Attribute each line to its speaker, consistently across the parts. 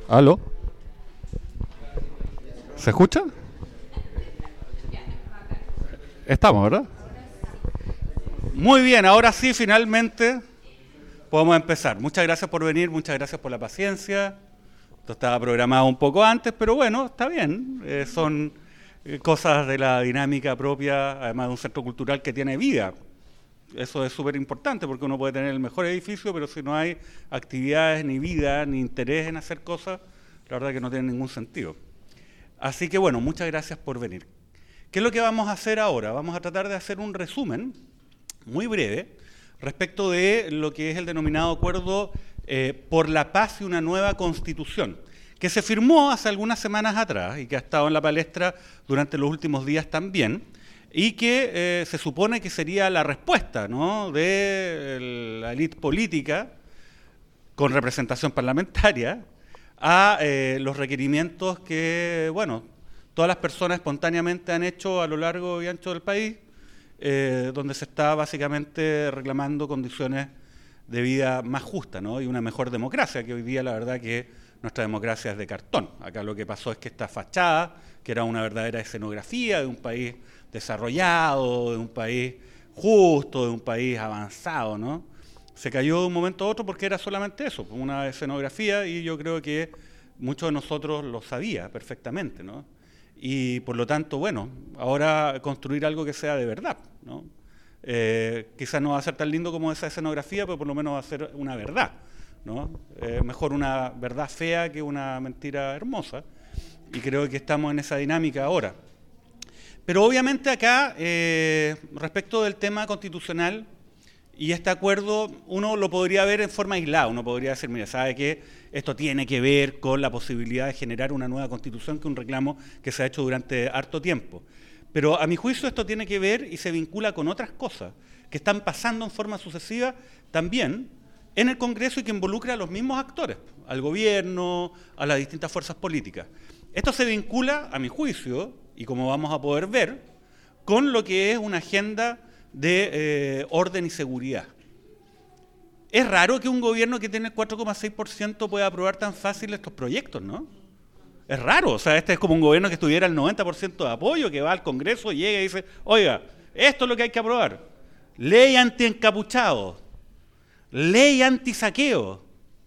Speaker 1: ¿Aló? ¿Se escucha? Estamos, ¿verdad? Muy bien, ahora sí, finalmente podemos empezar. Muchas gracias por venir, muchas gracias por la paciencia. Esto estaba programado un poco antes, pero bueno, está bien. Son cosas de la dinámica propia, además de un centro cultural que tiene vida. Eso es súper importante porque uno puede tener el mejor edificio, pero si no hay actividades, ni vida, ni interés en hacer cosas, la verdad que no tiene ningún sentido. Así que bueno, muchas gracias por venir. ¿Qué es lo que vamos a hacer ahora? Vamos a tratar de hacer un resumen muy breve respecto de lo que es el denominado Acuerdo por la Paz y una Nueva Constitución, que se firmó hace algunas semanas atrás y que ha estado en la palestra durante los últimos días también, y que se supone que sería la respuesta, ¿no?, de la élite política con representación parlamentaria a los requerimientos que, bueno, todas las personas espontáneamente han hecho a lo largo y ancho del país, donde se está básicamente reclamando condiciones de vida más justas, ¿no?, y una mejor democracia, que hoy día la verdad que nuestra democracia es de cartón. Acá lo que pasó es que esta fachada, que era una verdadera escenografía de un país desarrollado, de un país justo, de un país avanzado, ¿no?, se cayó de un momento a otro porque era solamente eso, una escenografía, y yo creo que muchos de nosotros lo sabía perfectamente, ¿no? Y por lo tanto, bueno, ahora construir algo que sea de verdad, ¿no? Quizás no va a ser tan lindo como esa escenografía, pero por lo menos va a ser una verdad, ¿no? Mejor una verdad fea que una mentira hermosa, y creo que estamos en esa dinámica ahora. Pero obviamente acá, respecto del tema constitucional y este acuerdo, uno lo podría ver en forma aislada. Uno podría decir, mira, ¿sabe qué? Esto tiene que ver con la posibilidad de generar una nueva constitución, que es un reclamo que se ha hecho durante harto tiempo. Pero a mi juicio esto tiene que ver y se vincula con otras cosas que están pasando en forma sucesiva también en el Congreso y que involucra a los mismos actores, al gobierno, a las distintas fuerzas políticas. Esto se vincula, a mi juicio, y como vamos a poder ver, con lo que es una agenda de orden y seguridad. Es raro que un gobierno que tiene el 4,6% pueda aprobar tan fácil estos proyectos, ¿no? Es raro, o sea, este es como un gobierno que tuviera el 90% de apoyo, que va al Congreso, llega y dice, oiga, esto es lo que hay que aprobar. Ley anti-encapuchados, ley anti-saqueo.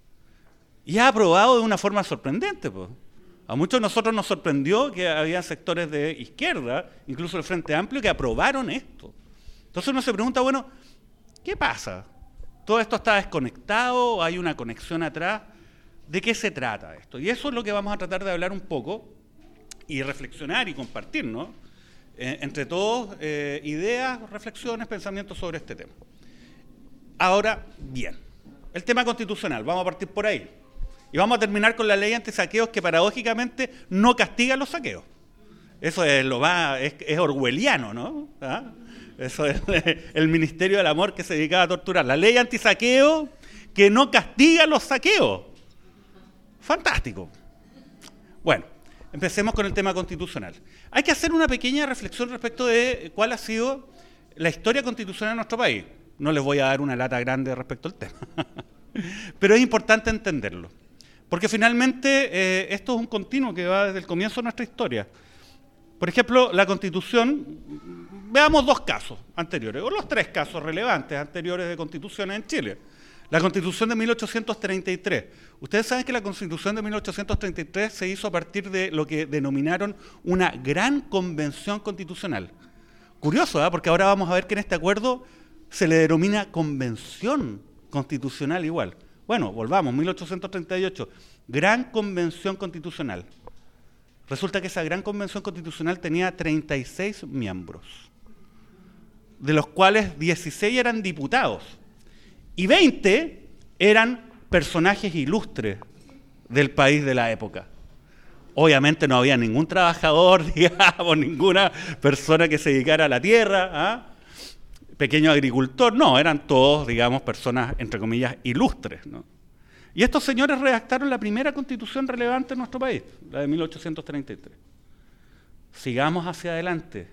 Speaker 1: Y ha aprobado de una forma sorprendente, pues. A muchos de nosotros nos sorprendió que había sectores de izquierda, incluso el Frente Amplio, que aprobaron esto. Entonces uno se pregunta, bueno, ¿qué pasa? ¿Todo esto está desconectado? ¿Hay una conexión atrás? ¿De qué se trata esto? Y eso es lo que vamos a tratar de hablar un poco y reflexionar y compartir, ¿no? Entre todos, ideas, reflexiones, pensamientos sobre este tema. Ahora, bien, el tema constitucional, vamos a partir por ahí. Y vamos a terminar con la ley antisaqueos, que paradójicamente no castiga los saqueos. Eso es lo más, es orwelliano, ¿no? ¿Ah? Eso es el Ministerio del Amor que se dedicaba a torturar. La ley antisaqueo que no castiga los saqueos. Fantástico. Bueno, empecemos con el tema constitucional. Hay que hacer una pequeña reflexión respecto de cuál ha sido la historia constitucional de nuestro país. No les voy a dar una lata grande respecto al tema, pero es importante entenderlo. Porque finalmente esto es un continuo que va desde el comienzo de nuestra historia. Por ejemplo, la Constitución, veamos dos casos anteriores, o los tres casos relevantes anteriores de constituciones en Chile. La Constitución de 1833. Ustedes saben que la Constitución de 1833 se hizo a partir de lo que denominaron una gran convención constitucional. Curioso, ¿eh? Porque ahora vamos a ver que en este acuerdo se le denomina convención constitucional igual. Bueno, volvamos, 1838, gran convención constitucional. Resulta que esa gran convención constitucional tenía 36 miembros, de los cuales 16 eran diputados y 20 eran personajes ilustres del país de la época. Obviamente no había ningún trabajador, digamos, ninguna persona que se dedicara a la tierra, ¿ah? Pequeño agricultor, no, eran todos, digamos, personas, entre comillas, ilustres, ¿no? Y estos señores redactaron la primera constitución relevante en nuestro país, la de 1833. Sigamos hacia adelante,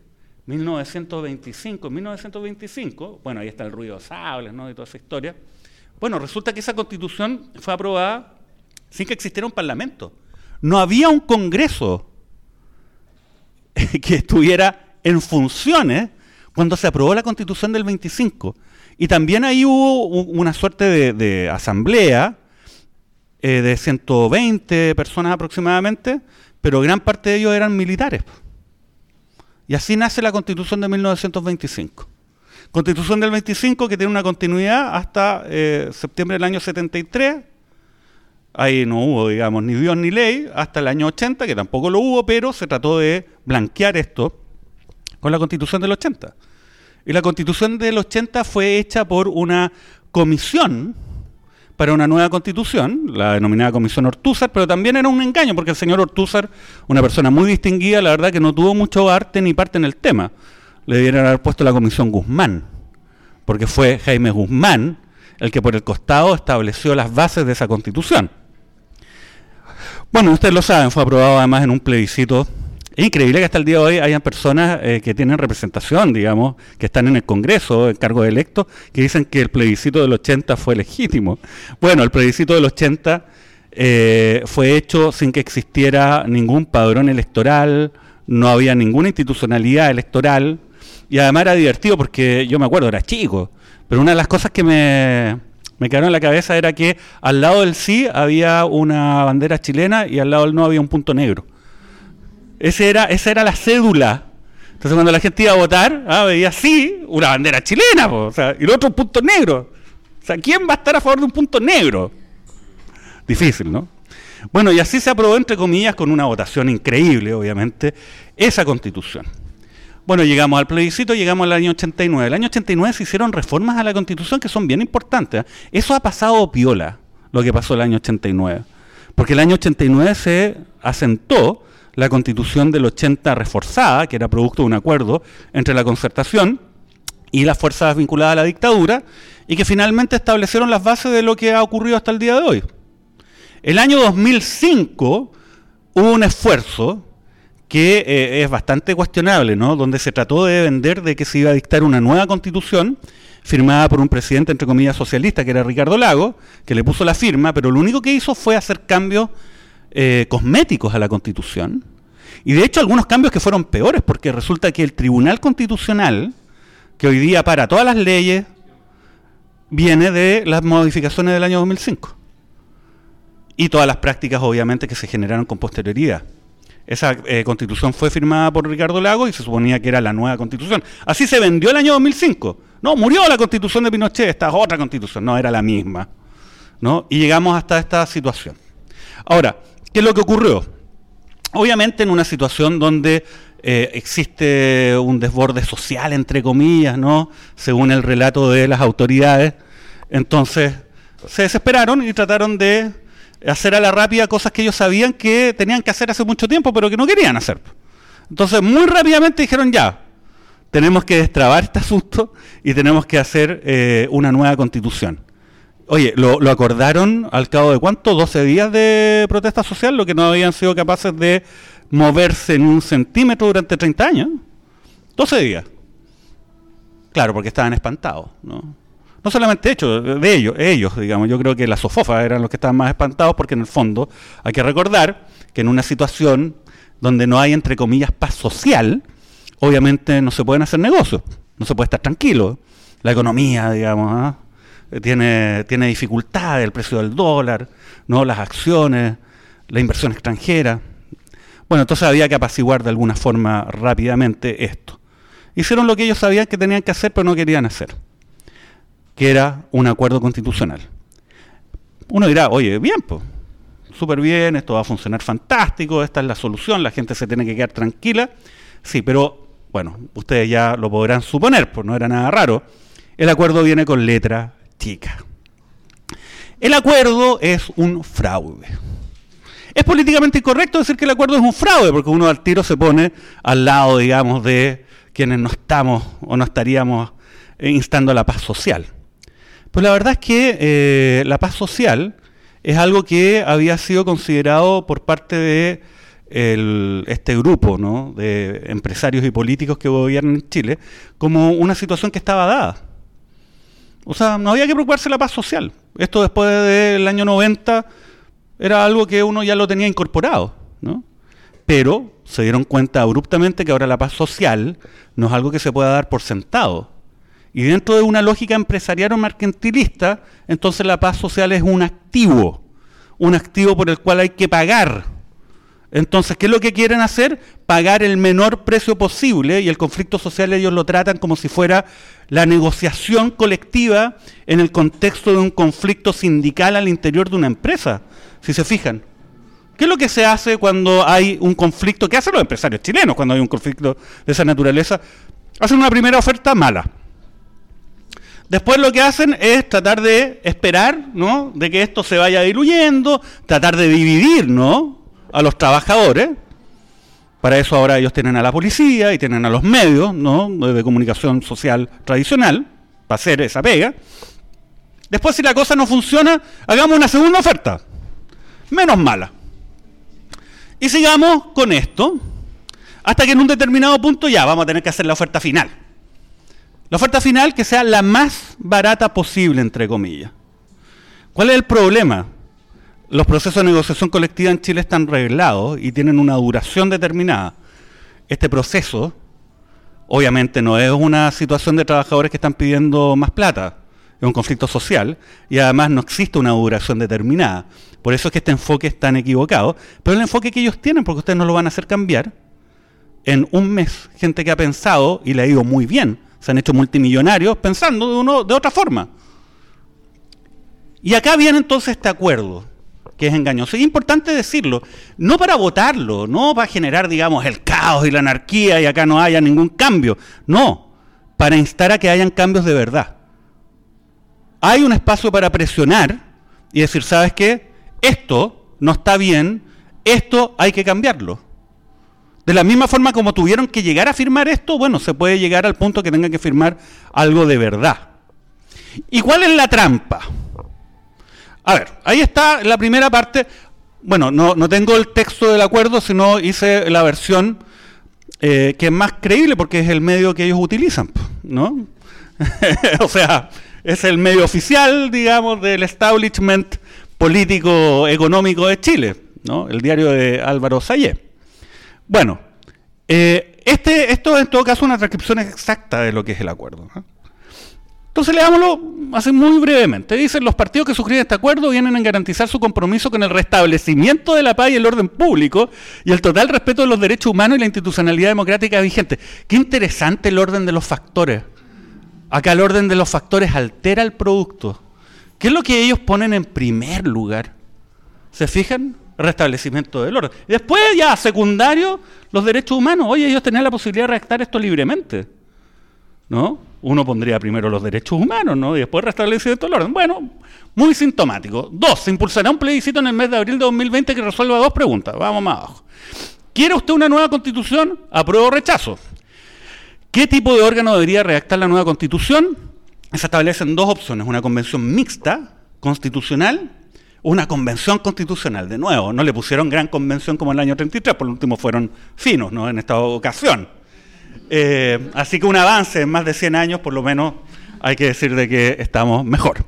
Speaker 1: 1925, bueno, ahí está el ruido de sables, ¿no?, y toda esa historia. Bueno, resulta que esa constitución fue aprobada sin que existiera un parlamento. No había un Congreso que estuviera en funciones cuando se aprobó la Constitución del 25. Y también ahí hubo una suerte de asamblea de 120 personas aproximadamente, pero gran parte de ellos eran militares. Y así nace la Constitución de 1925. Constitución del 25 que tiene una continuidad hasta septiembre del año 73. Ahí no hubo, digamos, ni Dios ni ley, hasta el año 80, que tampoco lo hubo, pero se trató de blanquear esto con la Constitución del 80. Y la Constitución del 80 fue hecha por una comisión para una nueva Constitución, la denominada Comisión Ortúzar, pero también era un engaño, porque el señor Ortúzar, una persona muy distinguida, la verdad que no tuvo mucho arte ni parte en el tema. Le debieron haber puesto la Comisión Guzmán, porque fue Jaime Guzmán el que por el costado estableció las bases de esa Constitución. Bueno, ustedes lo saben, fue aprobado además en un plebiscito. Es increíble que hasta el día de hoy hayan personas que tienen representación, digamos, que están en el Congreso, en cargos electos, que dicen que el plebiscito del 80 fue legítimo. Bueno, el plebiscito del 80 fue hecho sin que existiera ningún padrón electoral, no había ninguna institucionalidad electoral, y además era divertido porque yo me acuerdo, era chico, pero una de las cosas que me quedaron en la cabeza era que al lado del sí había una bandera chilena y al lado del no había un punto negro. Esa era la cédula. Entonces cuando la gente iba a votar, veía sí, una bandera chilena, o sea, y el otro un punto negro. O sea, ¿quién va a estar a favor de un punto negro? Difícil, ¿no? Bueno, y así se aprobó, entre comillas, con una votación increíble, obviamente, esa Constitución. Bueno, llegamos al plebiscito, llegamos al año 89. El año 89 se hicieron reformas a la Constitución que son bien importantes. Eso ha pasado piola, lo que pasó el año 89. Porque el año 89 se asentó la Constitución del 80 reforzada, que era producto de un acuerdo entre la Concertación y las fuerzas vinculadas a la dictadura, y que finalmente establecieron las bases de lo que ha ocurrido hasta el día de hoy. El año 2005 hubo un esfuerzo que es bastante cuestionable, ¿no? Donde se trató de vender de que se iba a dictar una nueva Constitución firmada por un presidente, entre comillas, socialista, que era Ricardo Lagos, que le puso la firma, pero lo único que hizo fue hacer cambios cosméticos a la Constitución, y de hecho algunos cambios que fueron peores, porque resulta que el Tribunal Constitucional, que hoy día para todas las leyes, viene de las modificaciones del año 2005 y todas las prácticas obviamente que se generaron con posterioridad. Esa Constitución fue firmada por Ricardo Lagos y se suponía que era la nueva Constitución. Así se vendió el año 2005. No, murió la Constitución de Pinochet, esta es otra Constitución. No, era la misma, ¿no? Y llegamos hasta esta situación. Ahora, ¿qué es lo que ocurrió? Obviamente en una situación donde existe un desborde social, entre comillas, ¿no? Según el relato de las autoridades, entonces se desesperaron y trataron de hacer a la rápida cosas que ellos sabían que tenían que hacer hace mucho tiempo, pero que no querían hacer. Entonces muy rápidamente dijeron ya, tenemos que destrabar este asunto y tenemos que hacer una nueva Constitución. Oye, lo acordaron al cabo de ¿cuánto? 12 días de protesta social, lo que no habían sido capaces de moverse en un centímetro durante 30 años. 12 días. Claro, porque estaban espantados, ¿no? No solamente de ellos, digamos, yo creo que las sofofas eran los que estaban más espantados, porque en el fondo hay que recordar que en una situación donde no hay, entre comillas, paz social, obviamente no se pueden hacer negocios, no se puede estar tranquilo. La economía, digamos, tiene dificultades, el precio del dólar, ¿no? Las acciones, la inversión extranjera. Bueno, entonces había que apaciguar de alguna forma rápidamente esto. Hicieron lo que ellos sabían que tenían que hacer, pero no querían hacer, que era un acuerdo constitucional. Uno dirá, oye, bien, pues, súper bien, esto va a funcionar fantástico, esta es la solución, la gente se tiene que quedar tranquila. Sí, pero, bueno, ustedes ya lo podrán suponer, pues no era nada raro. El acuerdo viene con letra chica. El acuerdo es un fraude. Es políticamente incorrecto decir que el acuerdo es un fraude, porque uno al tiro se pone al lado, digamos, de quienes no estamos o no estaríamos instando a la paz social. Pues la verdad es que la paz social es algo que había sido considerado por parte de este grupo, ¿no?, de empresarios y políticos que gobiernan en Chile como una situación que estaba dada. O sea, no había que preocuparse de la paz social. Esto después del año 90 era algo que uno ya lo tenía incorporado, ¿no? Pero se dieron cuenta abruptamente que ahora la paz social no es algo que se pueda dar por sentado. Y dentro de una lógica empresarial o mercantilista, entonces la paz social es un activo por el cual hay que pagar. Entonces, ¿qué es lo que quieren hacer? Pagar el menor precio posible, y el conflicto social ellos lo tratan como si fuera la negociación colectiva en el contexto de un conflicto sindical al interior de una empresa, si se fijan. ¿Qué es lo que se hace cuando hay un conflicto? ¿Qué hacen los empresarios chilenos cuando hay un conflicto de esa naturaleza? Hacen una primera oferta mala. Después lo que hacen es tratar de esperar, ¿no?, de que esto se vaya diluyendo, tratar de dividir, ¿no?, a los trabajadores. Para eso ahora ellos tienen a la policía y tienen a los medios, ¿no?, de comunicación social tradicional, para hacer esa pega. Después, si la cosa no funciona, hagamos una segunda oferta, menos mala. Y sigamos con esto, hasta que en un determinado punto ya vamos a tener que hacer la oferta final. La oferta final que sea la más barata posible, entre comillas. ¿Cuál es el problema? Los procesos de negociación colectiva en Chile están reglados y tienen una duración determinada. Este proceso, obviamente, no es una situación de trabajadores que están pidiendo más plata, es un conflicto social, y además no existe una duración determinada. Por eso es que este enfoque es tan equivocado, pero el enfoque que ellos tienen, porque ustedes no lo van a hacer cambiar, en un mes, gente que ha pensado y le ha ido muy bien, se han hecho multimillonarios pensando de otra forma. Y acá viene entonces este acuerdo, que es engañoso. Es importante decirlo, no para votarlo, no para generar, digamos, el caos y la anarquía y acá no haya ningún cambio. No, para instar a que hayan cambios de verdad. Hay un espacio para presionar y decir, ¿sabes qué? Esto no está bien, esto hay que cambiarlo. De la misma forma como tuvieron que llegar a firmar esto, bueno, se puede llegar al punto que tengan que firmar algo de verdad. ¿Y cuál es la trampa? A ver, ahí está la primera parte. Bueno, no tengo el texto del acuerdo, sino hice la versión que es más creíble porque es el medio que ellos utilizan, ¿no? O sea, es el medio oficial, digamos, del establishment político económico de Chile, ¿no? El diario de Álvaro Sayé. Bueno, esto en todo caso es una transcripción exacta de lo que es el acuerdo, ¿no? Entonces leámoslo así muy brevemente. Dicen, los partidos que suscriben este acuerdo vienen a garantizar su compromiso con el restablecimiento de la paz y el orden público y el total respeto de los derechos humanos y la institucionalidad democrática vigente. Qué interesante el orden de los factores. Acá el orden de los factores altera el producto. ¿Qué es lo que ellos ponen en primer lugar? ¿Se fijan? Restablecimiento del orden. Y después ya, secundario, los derechos humanos. Oye, ellos tenían la posibilidad de redactar esto libremente, ¿no? Uno pondría primero los derechos humanos, ¿no? Y después restablecimiento del orden. Bueno, muy sintomático. 2. Se impulsará un plebiscito en el mes de abril de 2020 que resuelva 2 preguntas. Vamos más abajo. ¿Quiere usted una nueva constitución? ¿Apruebo o rechazo? ¿Qué tipo de órgano debería redactar la nueva constitución? Se establecen 2 opciones. Una convención mixta, constitucional, una convención constitucional. De nuevo, no le pusieron gran convención como en el año 33, por lo último fueron finos, ¿no?, en esta ocasión. Así que un avance en más de 100 años, por lo menos, hay que decir de que estamos mejor.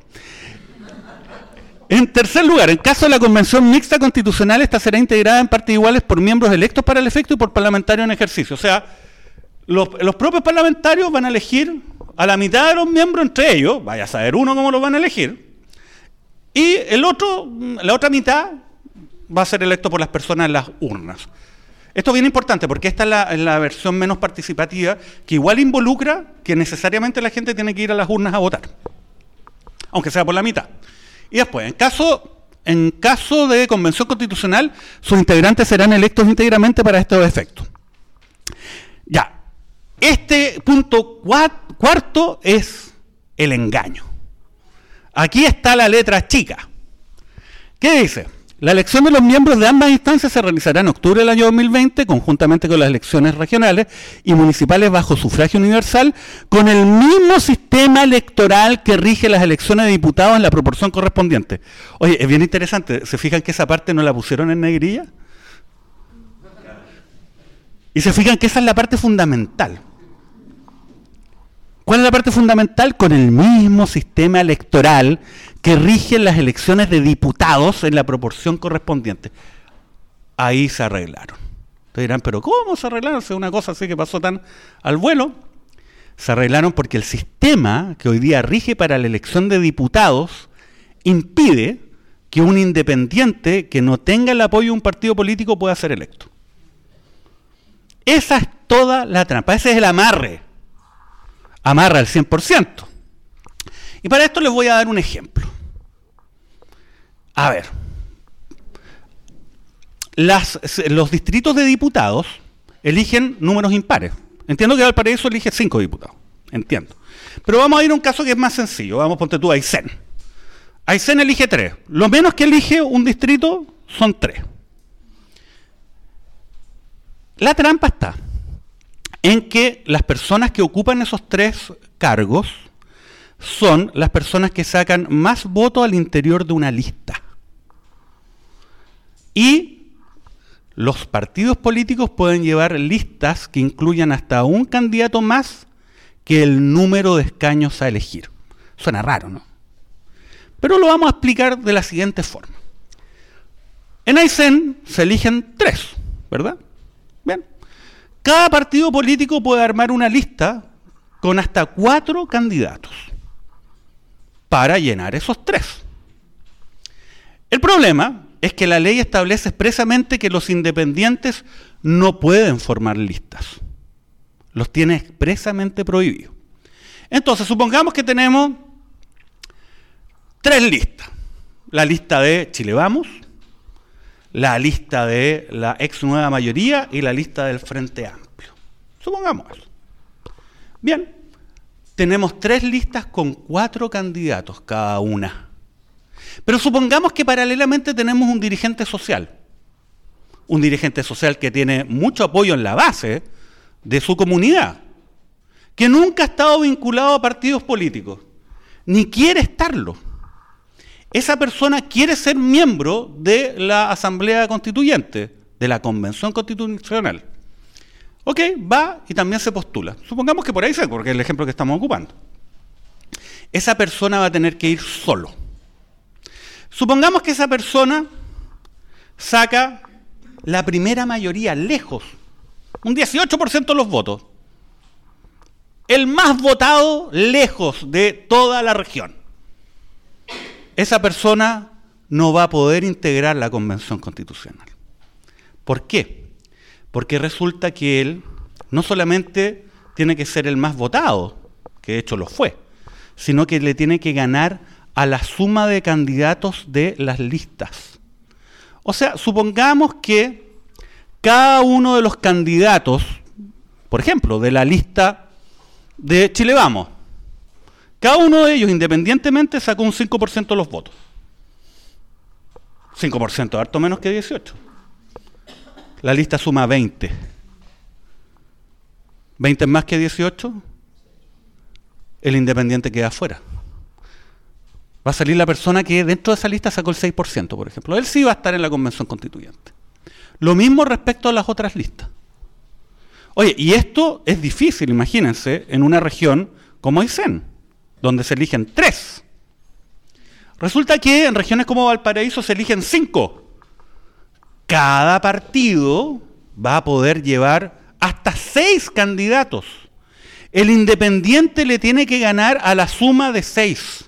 Speaker 1: En tercer lugar, en caso de la convención mixta constitucional, esta será integrada en partes iguales por miembros electos para el efecto y por parlamentarios en ejercicio. O sea, los propios parlamentarios van a elegir a la mitad de los miembros entre ellos, vaya a saber uno cómo los van a elegir, y la otra mitad va a ser electo por las personas en las urnas. Esto es bien importante porque esta es la versión menos participativa, que igual involucra que necesariamente la gente tiene que ir a las urnas a votar, aunque sea por la mitad. Y después, en caso de convención constitucional, sus integrantes serán electos íntegramente para estos efectos. Ya, este punto cuarto es el engaño. Aquí está la letra chica. ¿Qué dice? La elección de los miembros de ambas instancias se realizará en octubre del año 2020, conjuntamente con las elecciones regionales y municipales bajo sufragio universal, con el mismo sistema electoral que rige las elecciones de diputados en la proporción correspondiente. Oye, es bien interesante, ¿se fijan que esa parte no la pusieron en negrilla? Y se fijan que esa es la parte fundamental. ¿Cuál es la parte fundamental? Con el mismo sistema electoral que rige las elecciones de diputados en la proporción correspondiente. Ahí se arreglaron. Ustedes dirán, ¿pero cómo se arreglaron? Si es una cosa así que pasó tan al vuelo. Se arreglaron porque el sistema que hoy día rige para la elección de diputados impide que un independiente que no tenga el apoyo de un partido político pueda ser electo. Esa es toda la trampa, ese es el amarre. Amarra al 100%. Y para esto les voy a dar un ejemplo. A ver, los distritos de diputados eligen números impares. Entiendo que Valparaíso elige 5 diputados, entiendo. Pero vamos a ir a un caso que es más sencillo. Vamos, ponte tú, Aysén. Aysén elige 3. Lo menos que elige un distrito son 3. La trampa está en que las personas que ocupan esos 3 cargos son las personas que sacan más votos al interior de una lista. Y los partidos políticos pueden llevar listas que incluyan hasta un candidato más que el número de escaños a elegir. Suena raro, ¿no? Pero lo vamos a explicar de la siguiente forma. En Aysén se eligen 3, ¿verdad? Bien. Cada partido político puede armar una lista con hasta 4 candidatos para llenar esos 3. El problema es que la ley establece expresamente que los independientes no pueden formar listas. Los tiene expresamente prohibido. Entonces, supongamos que tenemos 3 listas. La lista de Chile Vamos, la lista de la ex Nueva Mayoría y la lista del Frente Amplio. Supongamos eso. Bien, tenemos 3 listas con 4 candidatos cada una. Pero supongamos que paralelamente tenemos un dirigente social que tiene mucho apoyo en la base de su comunidad, que nunca ha estado vinculado a partidos políticos, ni quiere estarlo. Esa persona quiere ser miembro de la Asamblea Constituyente, de la Convención Constitucional. Ok, va y también se postula. Supongamos que por ahí porque es el ejemplo que estamos ocupando. Esa persona va a tener que ir solo. Supongamos que esa persona saca la primera mayoría lejos, un 18% de los votos. El más votado lejos de toda la región. Esa persona no va a poder integrar la Convención Constitucional. ¿Por qué? Porque resulta que él no solamente tiene que ser el más votado, que de hecho lo fue, sino que le tiene que ganar a la suma de candidatos de las listas. O sea, supongamos que cada uno de los candidatos, por ejemplo, de la lista de Chile Vamos, cada uno de ellos independientemente sacó un 5% de los votos. 5%, harto menos que 18. La lista suma 20. 20 más que 18, el independiente queda afuera. Va a salir la persona que dentro de esa lista sacó el 6%, por ejemplo. Él sí va a estar en la Convención Constituyente. Lo mismo respecto a las otras listas. Oye, y esto es difícil, imagínense, en una región como Aysén, donde se eligen 3. Resulta que en regiones como Valparaíso se eligen 5. Cada partido va a poder llevar hasta 6 candidatos. El independiente le tiene que ganar a la suma de 6.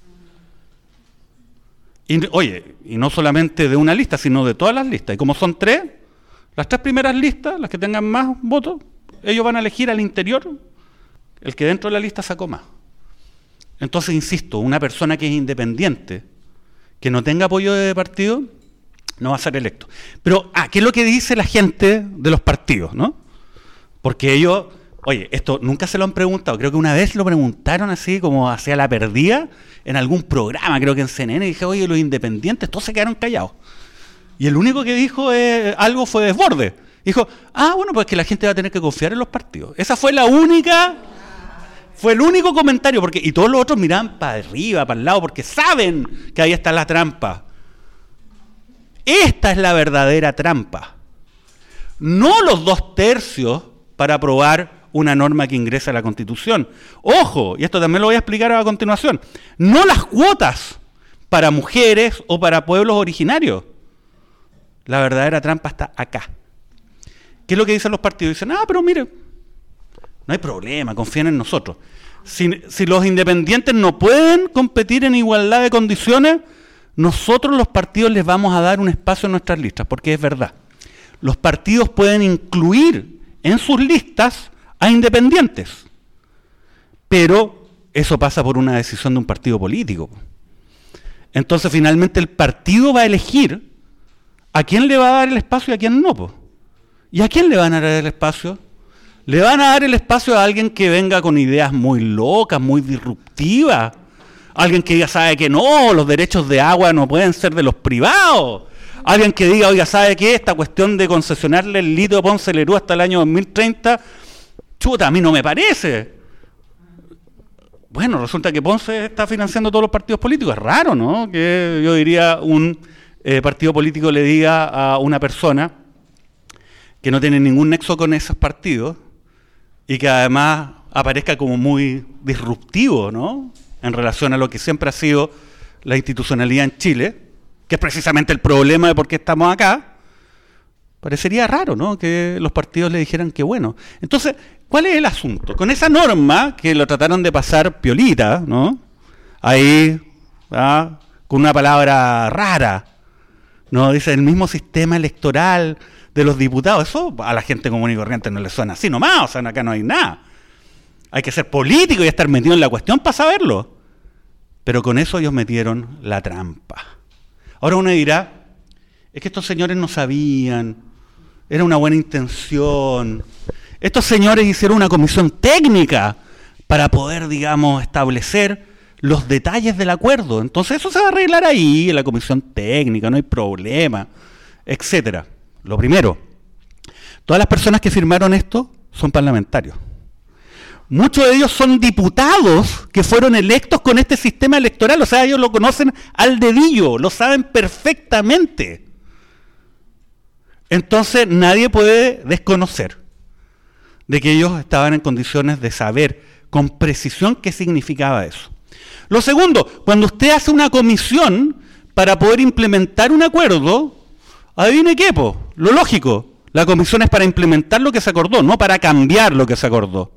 Speaker 1: Y, oye, y no solamente de una lista, sino de todas las listas. Y como son 3, las 3 primeras listas, las que tengan más votos, ellos van a elegir al interior el que dentro de la lista sacó más. Entonces, insisto, una persona que es independiente, que no tenga apoyo de partido, no va a ser electo. Pero, ¿qué es lo que dice la gente de los partidos, no? Porque ellos, oye, esto nunca se lo han preguntado, creo que una vez lo preguntaron así, como hacia la perdida, en algún programa, creo que en CNN, y dije, oye, los independientes, todos se quedaron callados. Y el único que dijo algo fue Desbordes. Dijo, bueno, pues que la gente va a tener que confiar en los partidos. Esa fue la única... Fue el único comentario, porque y todos los otros miraban para arriba, para el lado, porque saben que ahí está la trampa. Esta es la verdadera trampa. No los 2/3 para aprobar una norma que ingrese a la Constitución. Ojo, y esto también lo voy a explicar a continuación, no las cuotas para mujeres o para pueblos originarios. La verdadera trampa está acá. ¿Qué es lo que dicen los partidos? Dicen, pero mire, no hay problema, confíen en nosotros. Si los independientes no pueden competir en igualdad de condiciones, nosotros los partidos les vamos a dar un espacio en nuestras listas, porque es verdad. Los partidos pueden incluir en sus listas a independientes, pero eso pasa por una decisión de un partido político. Entonces, finalmente, el partido va a elegir a quién le va a dar el espacio y a quién no. ¿Y a quién le van a dar el espacio? Le van a dar el espacio a alguien que venga con ideas muy locas, muy disruptivas. Alguien que diga, sabe que no, los derechos de agua no pueden ser de los privados. Alguien que diga, oiga, ¿sabe qué? Esta cuestión de concesionarle el litio a Ponce Lerú hasta el año 2030, chuta, a mí no me parece. Bueno, resulta que Ponce está financiando todos los partidos políticos. Es raro, ¿no? Que yo diría un partido político le diga a una persona que no tiene ningún nexo con esos partidos y que además aparezca como muy disruptivo, ¿no?, en relación a lo que siempre ha sido la institucionalidad en Chile, que es precisamente el problema de por qué estamos acá. Parecería raro, ¿no?, que los partidos le dijeran que bueno. Entonces, ¿cuál es el asunto? Con esa norma, que lo trataron de pasar piolita, ¿no?, ahí, con una palabra rara, ¿no?, dice el mismo sistema electoral de los diputados. Eso a la gente común y corriente no le suena así nomás, o sea, acá no hay nada. Hay que ser político y estar metido en la cuestión para saberlo. Pero con eso ellos metieron la trampa. Ahora uno dirá, es que estos señores no sabían, era una buena intención. Estos señores hicieron una comisión técnica para poder, digamos, establecer los detalles del acuerdo. Entonces eso se va a arreglar ahí, en la comisión técnica, no hay problema, etcétera. Lo primero, todas las personas que firmaron esto son parlamentarios. Muchos de ellos son diputados que fueron electos con este sistema electoral, o sea, ellos lo conocen al dedillo, lo saben perfectamente. Entonces, nadie puede desconocer de que ellos estaban en condiciones de saber con precisión qué significaba eso. Lo segundo, cuando usted hace una comisión para poder implementar un acuerdo, adivine qué, lo lógico, la comisión es para implementar lo que se acordó, no para cambiar lo que se acordó.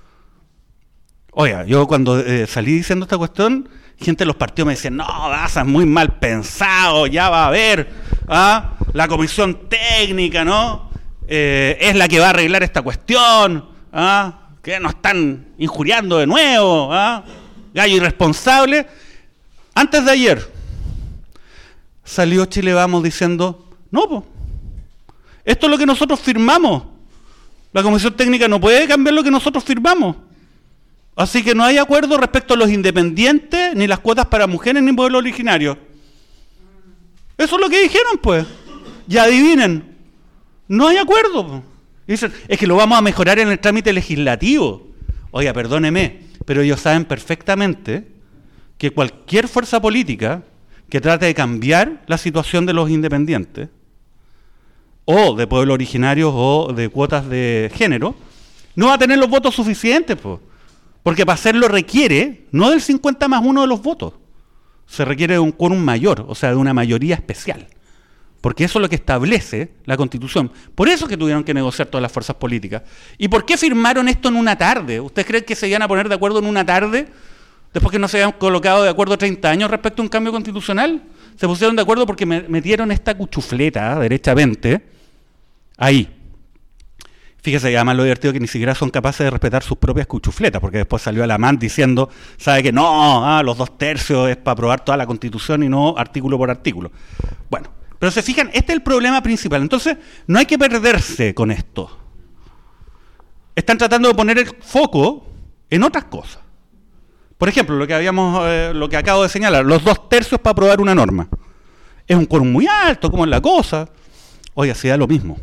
Speaker 1: Oiga, yo cuando salí diciendo esta cuestión, gente de los partidos me decía, no, Daza, es muy mal pensado, ya va a haber, la comisión técnica, ¿no? Es la que va a arreglar esta cuestión, que nos están injuriando de nuevo, gallo irresponsable. Antes de ayer salió Chile Vamos diciendo, no, esto es lo que nosotros firmamos, la comisión técnica no puede cambiar lo que nosotros firmamos. Así que no hay acuerdo respecto a los independientes, ni las cuotas para mujeres, ni pueblos originarios. Eso es lo que dijeron, pues. Y adivinen, no hay acuerdo. Dicen, es que lo vamos a mejorar en el trámite legislativo. Oiga, perdóneme, pero ellos saben perfectamente que cualquier fuerza política que trate de cambiar la situación de los independientes, o de pueblos originarios, o de cuotas de género, no va a tener los votos suficientes, pues. Porque para hacerlo requiere, no del 50+1 de los votos, se requiere de un quórum mayor, o sea, de una mayoría especial. Porque eso es lo que establece la Constitución. Por eso es que tuvieron que negociar todas las fuerzas políticas. ¿Y por qué firmaron esto en una tarde? ¿Ustedes creen que se iban a poner de acuerdo en una tarde, después que no se habían colocado de acuerdo 30 años respecto a un cambio constitucional? Se pusieron de acuerdo porque metieron esta cuchufleta, derechamente, ahí. Fíjese, además lo divertido que ni siquiera son capaces de respetar sus propias cuchufletas, porque después salió Alamán diciendo, sabe que no, los 2/3 es para aprobar toda la Constitución y no artículo por artículo. Bueno, pero se fijan, este es el problema principal. Entonces, no hay que perderse con esto. Están tratando de poner el foco en otras cosas. Por ejemplo, lo que acabo de señalar, los 2/3 para aprobar una norma. Es un quórum muy alto, ¿cómo es la cosa? Oiga, se da lo mismo.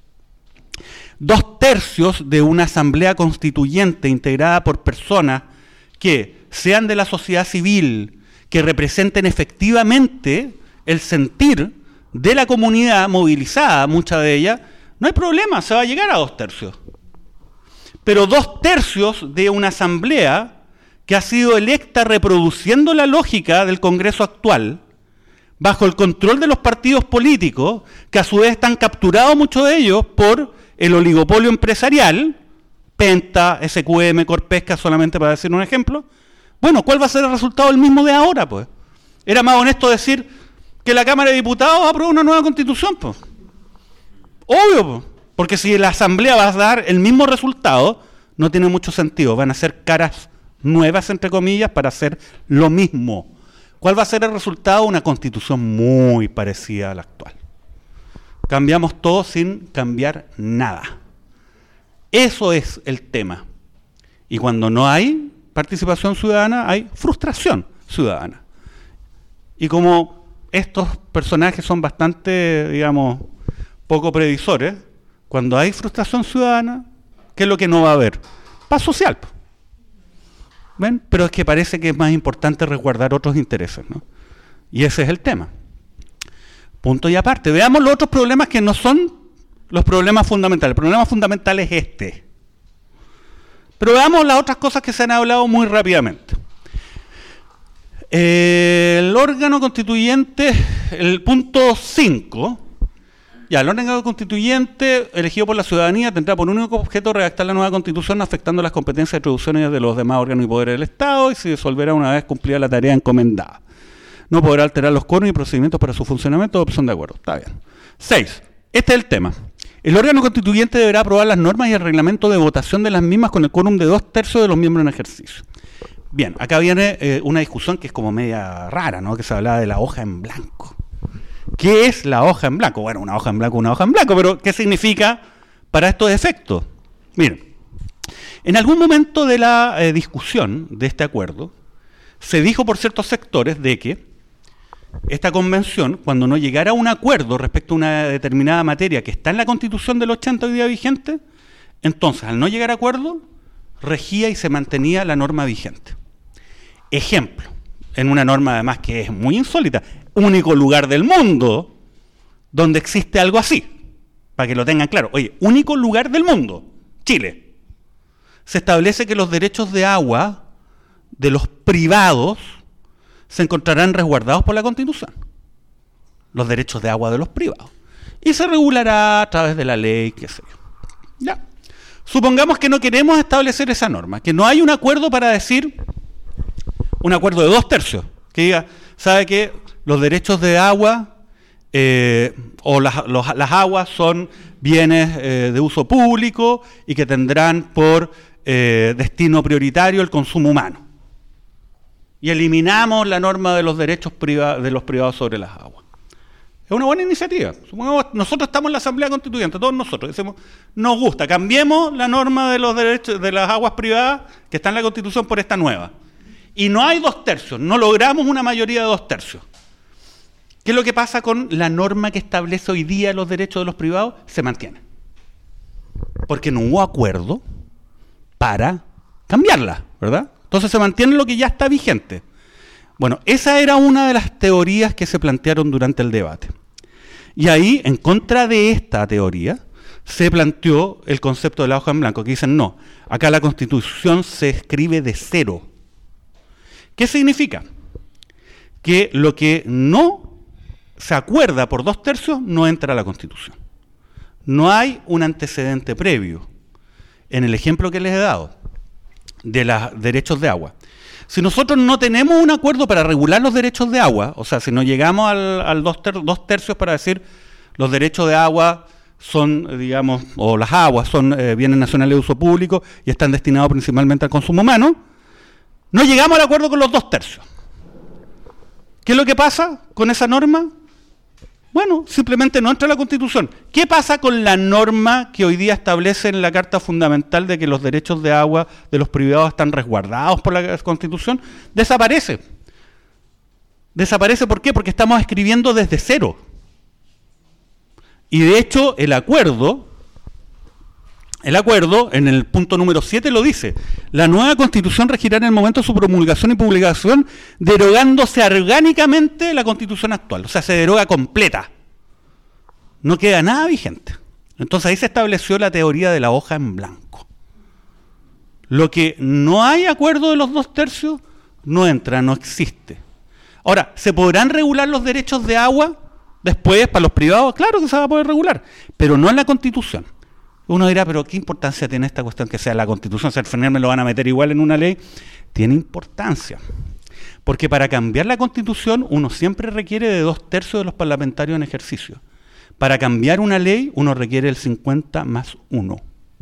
Speaker 1: 2/3 de una asamblea constituyente integrada por personas que sean de la sociedad civil, que representen efectivamente el sentir de la comunidad movilizada, mucha de ella, no hay problema, se va a llegar a 2/3. pero 2/3 de una asamblea que ha sido electa reproduciendo la lógica del Congreso actual, bajo el control de los partidos políticos, que a su vez están capturados muchos de ellos por el oligopolio empresarial, Penta, SQM, Corpesca, solamente para decir un ejemplo. Bueno, ¿cuál va a ser el resultado del mismo de ahora, pues? Era más honesto decir que la Cámara de Diputados apruebe una nueva constitución, pues. Obvio, pues. Porque si la Asamblea va a dar el mismo resultado, no tiene mucho sentido. Van a ser caras nuevas, entre comillas, para hacer lo mismo. ¿Cuál va a ser el resultado? Una constitución muy parecida a la actual. Cambiamos todo sin cambiar nada. Eso es el tema. Y cuando no hay participación ciudadana, hay frustración ciudadana. Y como estos personajes son bastante, digamos, poco previsores, cuando hay frustración ciudadana, ¿qué es lo que no va a haber? Paz social. ¿Ven? Pero es que parece que es más importante resguardar otros intereses, ¿no? Y ese es el tema. Punto y aparte. Veamos los otros problemas que no son los problemas fundamentales. El problema fundamental es este. Pero veamos las otras cosas que se han hablado muy rápidamente. El órgano constituyente, el punto 5, ya, el órgano constituyente elegido por la ciudadanía tendrá por único objeto redactar la nueva constitución afectando las competencias y atribuciones de los demás órganos y poderes del Estado y se disolverá una vez cumplida la tarea encomendada. No podrá alterar los quórums y procedimientos para su funcionamiento o opción de acuerdo. Está bien. 6. Este es el tema. El órgano constituyente deberá aprobar las normas y el reglamento de votación de las mismas con el quórum de 2/3 de los miembros en ejercicio. Bien, acá viene una discusión que es como media rara, ¿no? Que se hablaba de la hoja en blanco. ¿Qué es la hoja en blanco? Bueno, una hoja en blanco, pero ¿qué significa para estos efectos? Miren, en algún momento de la discusión de este acuerdo, se dijo por ciertos sectores de que esta convención, cuando no llegara a un acuerdo respecto a una determinada materia que está en la Constitución del 80 hoy día vigente, entonces, al no llegar a acuerdo, regía y se mantenía la norma vigente. Ejemplo, en una norma además que es muy insólita, único lugar del mundo donde existe algo así, para que lo tengan claro. Oye, único lugar del mundo, Chile. Se establece que los derechos de agua de los privados se encontrarán resguardados por la Constitución. Los derechos de agua de los privados. Y se regulará a través de la ley, qué sé yo. Ya. Supongamos que no queremos establecer esa norma, que no hay un acuerdo para decir, un acuerdo de 2/3, que diga, ¿sabe qué? Los derechos de agua o las aguas son bienes de uso público y que tendrán por destino prioritario el consumo humano. Y eliminamos la norma de los derechos de los privados sobre las aguas. Es una buena iniciativa. Supongamos, nosotros estamos en la Asamblea Constituyente, todos nosotros, decimos, nos gusta, cambiemos la norma de los derechos de las aguas privadas que está en la Constitución por esta nueva. Y no hay 2/3, no logramos una mayoría de 2/3. ¿Qué es lo que pasa con la norma que establece hoy día los derechos de los privados? Se mantiene. Porque no hubo acuerdo para cambiarla, ¿verdad? Entonces se mantiene lo que ya está vigente. Bueno, esa era una de las teorías que se plantearon durante el debate. Y ahí, en contra de esta teoría, se planteó el concepto de la hoja en blanco, que dicen, no, acá la Constitución se escribe de cero. ¿Qué significa? Que lo que no se acuerda por 2/3 no entra a la Constitución. No hay un antecedente previo. En el ejemplo que les he dado, de los derechos de agua. Si nosotros no tenemos un acuerdo para regular los derechos de agua, o sea, si no llegamos al 2/3 para decir los derechos de agua son, digamos, o las aguas son bienes nacionales de uso público y están destinados principalmente al consumo humano, no llegamos al acuerdo con los 2/3. ¿Qué es lo que pasa con esa norma? Bueno, simplemente no entra a la Constitución. ¿Qué pasa con la norma que hoy día establece en la Carta Fundamental de que los derechos de agua de los privados están resguardados por la Constitución? Desaparece. ¿Desaparece por qué? Porque estamos escribiendo desde cero. Y de hecho, el acuerdo en el punto número 7 lo dice. La nueva Constitución regirá en el momento de su promulgación y publicación, derogándose orgánicamente la Constitución actual. O sea, se deroga completa. No queda nada vigente. Entonces ahí se estableció la teoría de la hoja en blanco. Lo que no hay acuerdo de los 2/3 no entra, no existe. Ahora, ¿se podrán regular los derechos de agua después para los privados? Claro que se va a poder regular, pero no en la Constitución. Uno dirá, pero ¿qué importancia tiene esta cuestión que sea la Constitución? Si al final me lo van a meter igual en una ley. Tiene importancia. Porque para cambiar la Constitución uno siempre requiere de 2/3 de los parlamentarios en ejercicio. Para cambiar una ley uno requiere el 50+1.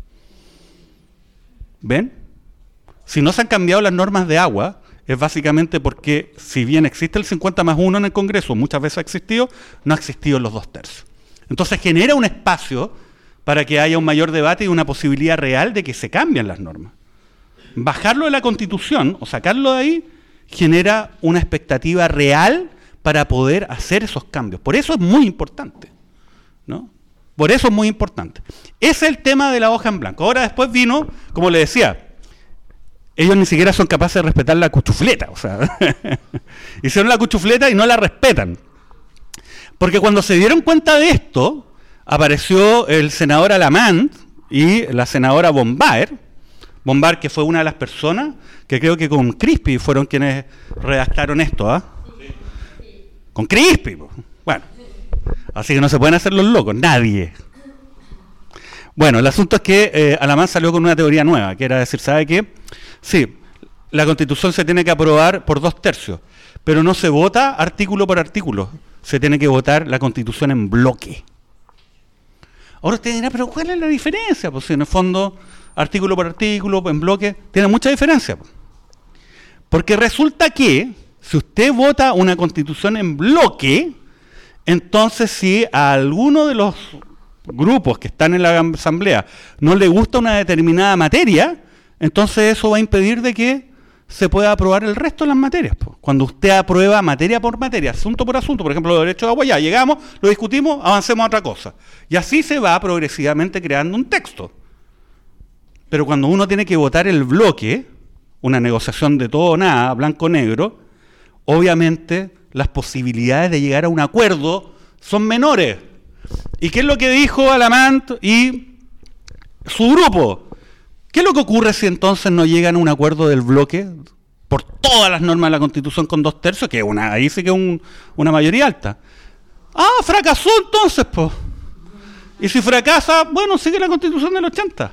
Speaker 1: ¿Ven? Si no se han cambiado las normas de agua, es básicamente porque, si bien existe el 50+1 en el Congreso, muchas veces ha existido, no ha existido en los 2/3. Entonces genera un espacio para que haya un mayor debate y una posibilidad real de que se cambien las normas. Bajarlo de la Constitución o sacarlo de ahí genera una expectativa real para poder hacer esos cambios. Por eso es muy importante, ¿no? Por eso es muy importante. Ese es el tema de la hoja en blanco. Ahora después vino, como le decía, ellos ni siquiera son capaces de respetar la cuchufleta. O sea, hicieron la cuchufleta y no la respetan. Porque cuando se dieron cuenta de esto, apareció el senador Alamán y la senadora Bombard, que fue una de las personas que creo que con Crispi fueron quienes redactaron esto, ¿ah? Con Crispi. Bueno, así que no se pueden hacer los locos, nadie. Bueno, el asunto es que Alamán salió con una teoría nueva, que era decir, ¿sabe qué? Sí, la Constitución se tiene que aprobar por 2/3, pero no se vota artículo por artículo, se tiene que votar la Constitución en bloque. Ahora usted dirá, pero ¿cuál es la diferencia? Pues si en el fondo, artículo por artículo, en bloque, tiene mucha diferencia. Porque resulta que, si usted vota una Constitución en bloque, entonces si a alguno de los grupos que están en la Asamblea no le gusta una determinada materia, entonces eso va a impedir de que se pueda aprobar el resto de las materias. Cuando usted aprueba materia por materia, asunto por asunto, por ejemplo, los derechos de agua, ya llegamos, lo discutimos, avancemos a otra cosa. Y así se va progresivamente creando un texto. Pero cuando uno tiene que votar el bloque, una negociación de todo o nada, blanco-negro, obviamente las posibilidades de llegar a un acuerdo son menores. ¿Y qué es lo que dijo Alamán y su grupo? ¿Qué es lo que ocurre si entonces no llegan a un acuerdo del bloque por todas las normas de la Constitución con 2/3, que ahí sí que es una mayoría alta? Ah, fracasó entonces, pues. Y si fracasa, bueno, sigue la Constitución del 80.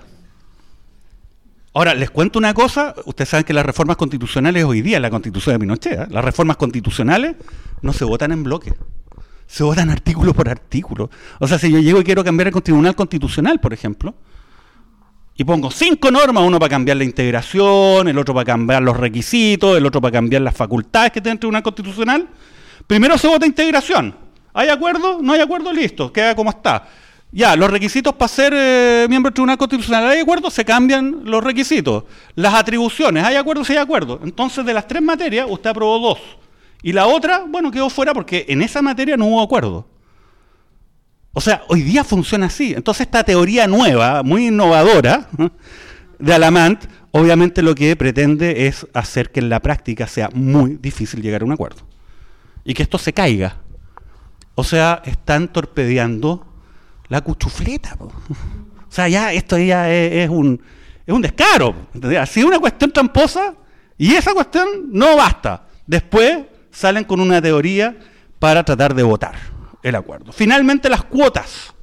Speaker 1: Ahora, les cuento una cosa, ustedes saben que las reformas constitucionales hoy día, la Constitución de Pinochet, las reformas constitucionales no se votan en bloque, se votan artículo por artículo. O sea, si yo llego y quiero cambiar el Tribunal Constitucional, por ejemplo, y pongo 5 normas, uno para cambiar la integración, el otro para cambiar los requisitos, el otro para cambiar las facultades que tiene el Tribunal Constitucional, primero se vota integración. ¿Hay acuerdo? No hay acuerdo, listo, queda como está. Ya, los requisitos para ser miembro del Tribunal Constitucional, ¿hay acuerdo? Se cambian los requisitos. Las atribuciones, ¿hay acuerdo? Sí hay acuerdo. Entonces, de las 3 materias, usted aprobó 2. Y la otra, bueno, quedó fuera porque en esa materia no hubo acuerdo. O sea, hoy día funciona así. Entonces, esta teoría nueva, muy innovadora, de Alamán, obviamente lo que pretende es hacer que en la práctica sea muy difícil llegar a un acuerdo. Y que esto se caiga. O sea, están torpedeando la cuchufleta. O sea, ya esto ya es un descaro. Así es una cuestión tramposa y esa cuestión no basta. Después salen con una teoría para tratar de votar el acuerdo. Finalmente, las cuotas.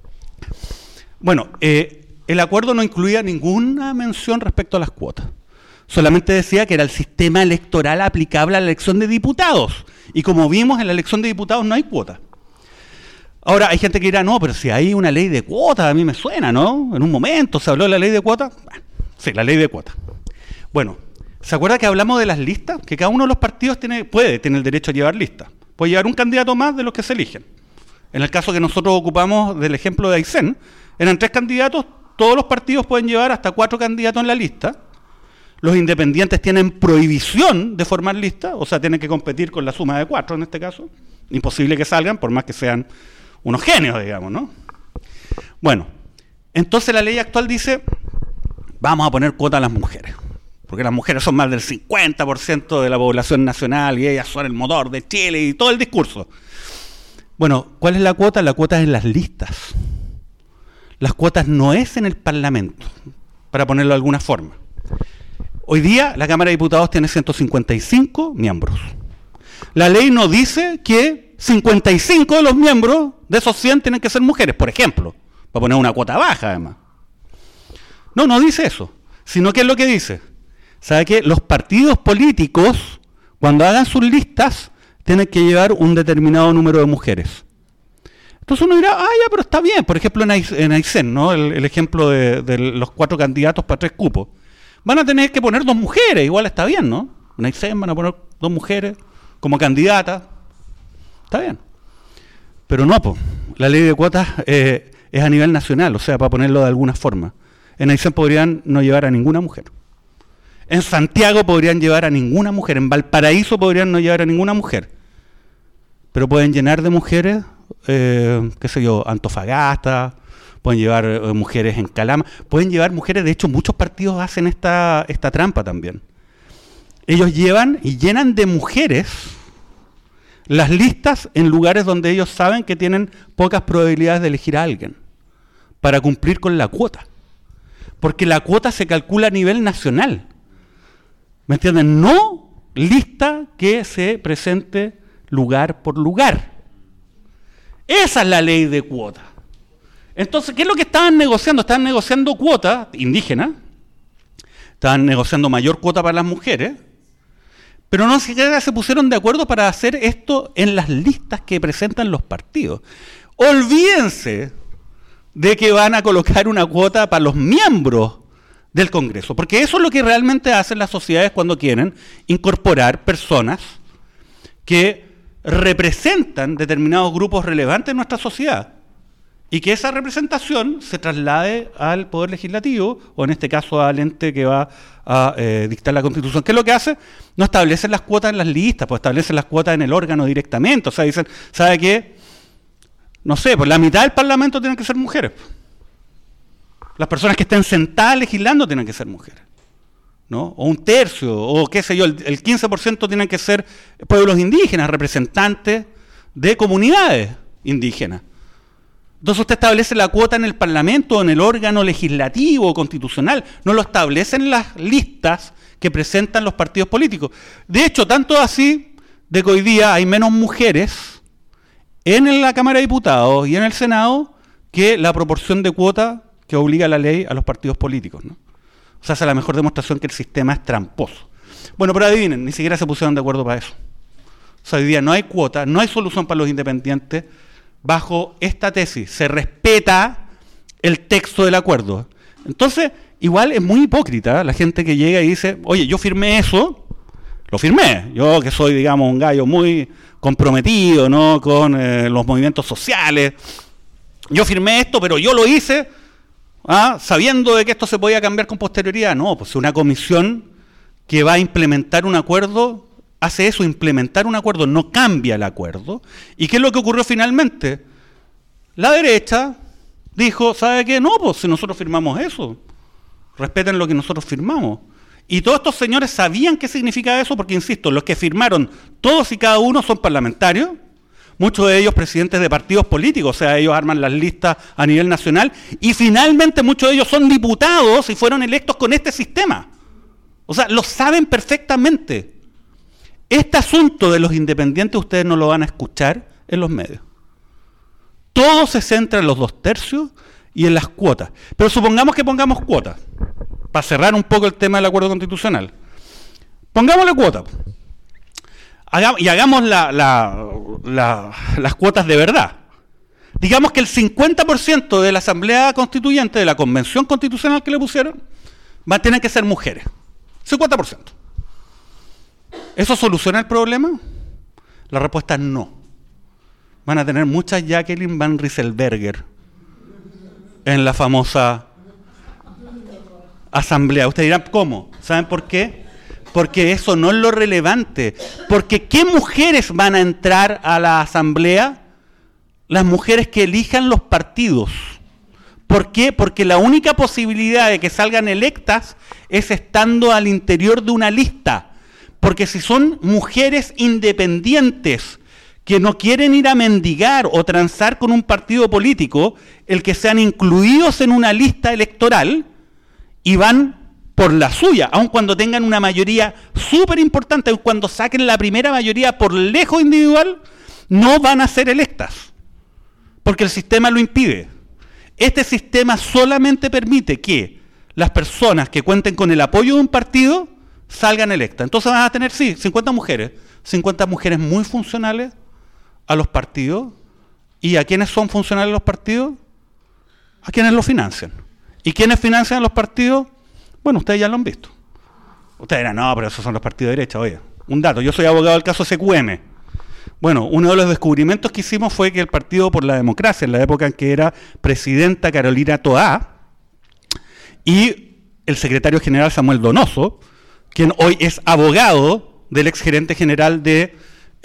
Speaker 1: Bueno, el acuerdo no incluía ninguna mención respecto a las cuotas. Solamente decía que era el sistema electoral aplicable a la elección de diputados. Y como vimos, en la elección de diputados no hay cuotas. Ahora, hay gente que dirá, no, pero si hay una ley de cuotas, a mí me suena, ¿no? En un momento se habló de la ley de cuotas. Bueno, sí, la ley de cuotas. Bueno, ¿se acuerda que hablamos de las listas? Que cada uno de los partidos tiene el derecho a llevar listas. Puede llevar un candidato más de los que se eligen. En el caso que nosotros ocupamos del ejemplo de Aysén, eran 3 candidatos, todos los partidos pueden llevar hasta 4 candidatos en la lista. Los independientes tienen prohibición de formar listas, o sea, tienen que competir con la suma de 4 en este caso. Imposible que salgan, por más que sean unos genios, digamos, ¿no? Bueno, entonces la ley actual dice, vamos a poner cuota a las mujeres, porque las mujeres son más del 50% de la población nacional y ellas son el motor de Chile y todo el discurso. Bueno, ¿cuál es la cuota? La cuota es en las listas. Las cuotas no es en el Parlamento, para ponerlo de alguna forma. Hoy día la Cámara de Diputados tiene 155 miembros. La ley no dice que 55 de los miembros de esos 100 tienen que ser mujeres, por ejemplo, para poner una cuota baja además. No dice eso, sino que es lo que dice. ¿Sabe qué? Los partidos políticos, cuando hagan sus listas, tienen que llevar un determinado número de mujeres. Entonces uno dirá, ya, pero está bien. Por ejemplo, en Aysén, ¿no? El ejemplo de los 4 candidatos para 3 cupos. Van a tener que poner 2 mujeres, igual está bien, ¿no? En Aysén van a poner 2 mujeres como candidatas. Está bien. Pero no, la ley de cuotas es a nivel nacional, o sea, para ponerlo de alguna forma. En Aysén podrían no llevar a ninguna mujer. En Santiago podrían llevar a ninguna mujer. En Valparaíso podrían no llevar a ninguna mujer. Pero pueden llenar de mujeres, qué sé yo, Antofagasta, pueden llevar mujeres en Calama, pueden llevar mujeres, de hecho muchos partidos hacen esta trampa también. Ellos llevan y llenan de mujeres las listas en lugares donde ellos saben que tienen pocas probabilidades de elegir a alguien, para cumplir con la cuota. Porque la cuota se calcula a nivel nacional. ¿Me entienden? No lista que se presente lugar por lugar. Esa es la ley de cuota. Entonces, ¿qué es lo que estaban negociando? Estaban negociando cuotas indígenas, estaban negociando mayor cuota para las mujeres, pero no siquiera se pusieron de acuerdo para hacer esto en las listas que presentan los partidos. Olvídense de que van a colocar una cuota para los miembros del Congreso, porque eso es lo que realmente hacen las sociedades cuando quieren incorporar personas que representan determinados grupos relevantes en nuestra sociedad y que esa representación se traslade al Poder Legislativo, o en este caso al ente que va a dictar la Constitución. ¿Qué es lo que hace? No establecen las cuotas en las listas, pues establecen las cuotas en el órgano directamente. O sea, dicen, ¿sabe qué? No sé, pues la mitad del Parlamento tienen que ser mujeres. Las personas que estén sentadas legislando tienen que ser mujeres, ¿no? O un tercio, o qué sé yo, el 15% tienen que ser pueblos indígenas, representantes de comunidades indígenas. Entonces usted establece la cuota en el Parlamento, en el órgano legislativo o constitucional, no lo establecen las listas que presentan los partidos políticos. De hecho, tanto así de que hoy día hay menos mujeres en la Cámara de Diputados y en el Senado que la proporción de cuota que obliga la ley a los partidos políticos, ¿no? O sea, esa es la mejor demostración que el sistema es tramposo. Bueno, pero adivinen, ni siquiera se pusieron de acuerdo para eso. O sea, hoy día no hay cuota, no hay solución para los independientes bajo esta tesis. Se respeta el texto del acuerdo. Entonces, igual es muy hipócrita la gente que llega y dice, oye, yo firmé eso, lo firmé. Yo que soy, digamos, un gallo muy comprometido, ¿no?, con los movimientos sociales. Yo firmé esto, pero yo lo hice sabiendo de que esto se podía cambiar con posterioridad. No, pues una comisión que va a implementar un acuerdo hace eso, implementar un acuerdo, no cambia el acuerdo. ¿Y qué es lo que ocurrió finalmente? La derecha dijo, ¿sabe qué? No, pues si nosotros firmamos eso, respeten lo que nosotros firmamos. Y todos estos señores sabían qué significaba eso, porque, insisto, los que firmaron, todos y cada uno son parlamentarios, muchos de ellos presidentes de partidos políticos, o sea, ellos arman las listas a nivel nacional, y finalmente muchos de ellos son diputados y fueron electos con este sistema. O sea, lo saben perfectamente. Este asunto de los independientes ustedes no lo van a escuchar en los medios. Todo se centra en los 2/3 y en las cuotas. Pero supongamos que pongamos cuotas, para cerrar un poco el tema del acuerdo constitucional. Pongámosle cuotas. Y hagamos las cuotas de verdad. Digamos que el 50% de la Asamblea Constituyente, de la Convención Constitucional que le pusieron, va a tener que ser mujeres. 50%. ¿Eso soluciona el problema? La respuesta es no. Van a tener muchas Jacqueline Van Rieselberger en la famosa asamblea. Ustedes dirán, ¿cómo? ¿Saben por qué? Porque eso no es lo relevante. Porque ¿qué mujeres van a entrar a la asamblea? Las mujeres que elijan los partidos. ¿Por qué? Porque la única posibilidad de que salgan electas es estando al interior de una lista. Porque si son mujeres independientes que no quieren ir a mendigar o transar con un partido político, el que sean incluidos en una lista electoral y van por la suya, aun cuando tengan una mayoría súper importante, aun cuando saquen la primera mayoría por lejos individual, no van a ser electas, porque el sistema lo impide. Este sistema solamente permite que las personas que cuenten con el apoyo de un partido salgan electas. Entonces van a tener, sí, 50 mujeres muy funcionales a los partidos. ¿Y a quiénes son funcionales los partidos? A quienes los financian. ¿Y quiénes financian a los partidos? Bueno, ustedes ya lo han visto. Ustedes dirán, no, pero esos son los partidos de derecha. Oye, un dato, yo soy abogado del caso SQM. Bueno, uno de los descubrimientos que hicimos fue que el Partido por la Democracia, en la época en que era presidenta Carolina Toá, y el secretario general Samuel Donoso, quien hoy es abogado del exgerente general de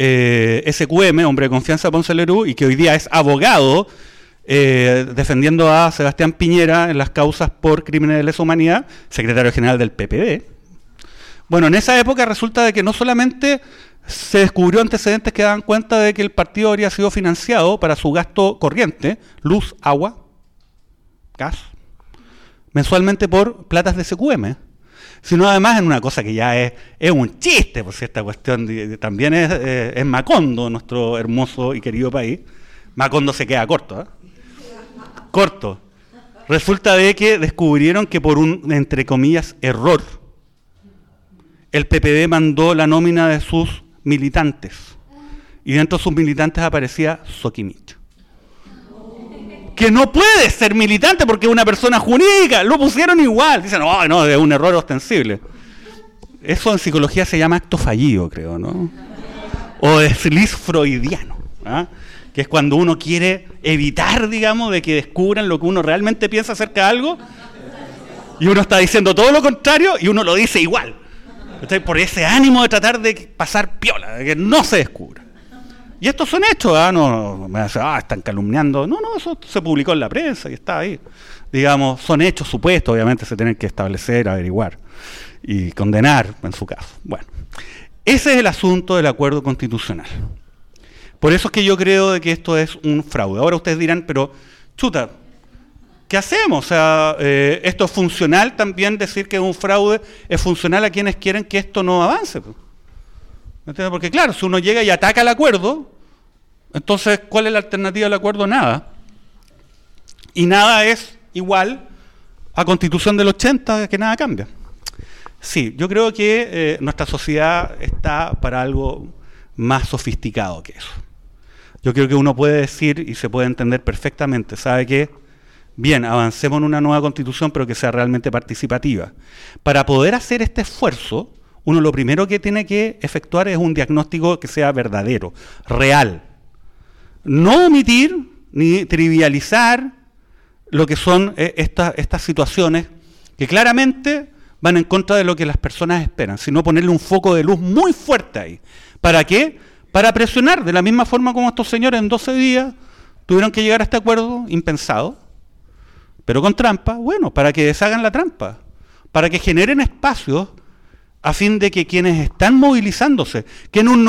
Speaker 1: SQM, hombre de confianza de Ponce Lerú, y que hoy día es abogado defendiendo a Sebastián Piñera en las causas por crímenes de lesa humanidad, secretario general del PPD. Bueno, en esa época resulta de que no solamente se descubrió antecedentes que daban cuenta de que el partido habría sido financiado para su gasto corriente, luz, agua, gas, mensualmente por platas de SQM, sino además en una cosa que ya es un chiste, por si esta cuestión también es Macondo, nuestro hermoso y querido país. Macondo se queda corto, ¿eh? Corto. Resulta de que descubrieron que por un, entre comillas, error, el PPD mandó la nómina de sus militantes, y dentro de sus militantes aparecía Soquimich, que no puede ser militante porque es una persona jurídica, lo pusieron igual, dicen, oh, no, es un error ostensible. Eso en psicología se llama acto fallido, creo, ¿no? O desliz freudiano, ¿ah? Que es cuando uno quiere evitar, digamos, de que descubran lo que uno realmente piensa acerca de algo, y uno está diciendo todo lo contrario, y uno lo dice igual. Entonces, por ese ánimo de tratar de pasar piola, de que no se descubra. Y estos son hechos, ¿ah? No me dicen, están calumniando. No, eso se publicó en la prensa y está ahí. Digamos, son hechos supuestos, obviamente se tienen que establecer, averiguar y condenar en su caso. Bueno, ese es el asunto del acuerdo constitucional. Por eso es que yo creo de que esto es un fraude. Ahora ustedes dirán, pero, chuta, ¿qué hacemos? O sea, esto es funcional también, decir que es un fraude, es funcional a quienes quieren que esto no avance. ¿Entiendes? Porque claro, si uno llega y ataca el acuerdo, entonces, ¿cuál es la alternativa al acuerdo? Nada. Y nada es igual a Constitución del 80, que nada cambia. Sí, yo creo que nuestra sociedad está para algo más sofisticado que eso. Yo creo que uno puede decir y se puede entender perfectamente, ¿sabe qué? Bien, avancemos en una nueva constitución, pero que sea realmente participativa. Para poder hacer este esfuerzo, uno lo primero que tiene que efectuar es un diagnóstico que sea verdadero, real. No omitir ni trivializar lo que son estas situaciones que claramente van en contra de lo que las personas esperan, sino ponerle un foco de luz muy fuerte ahí. ¿Para qué? Para presionar, de la misma forma como estos señores en 12 días tuvieron que llegar a este acuerdo impensado, pero con trampa, bueno, para que deshagan la trampa, para que generen espacios a fin de que quienes están movilizándose, que en un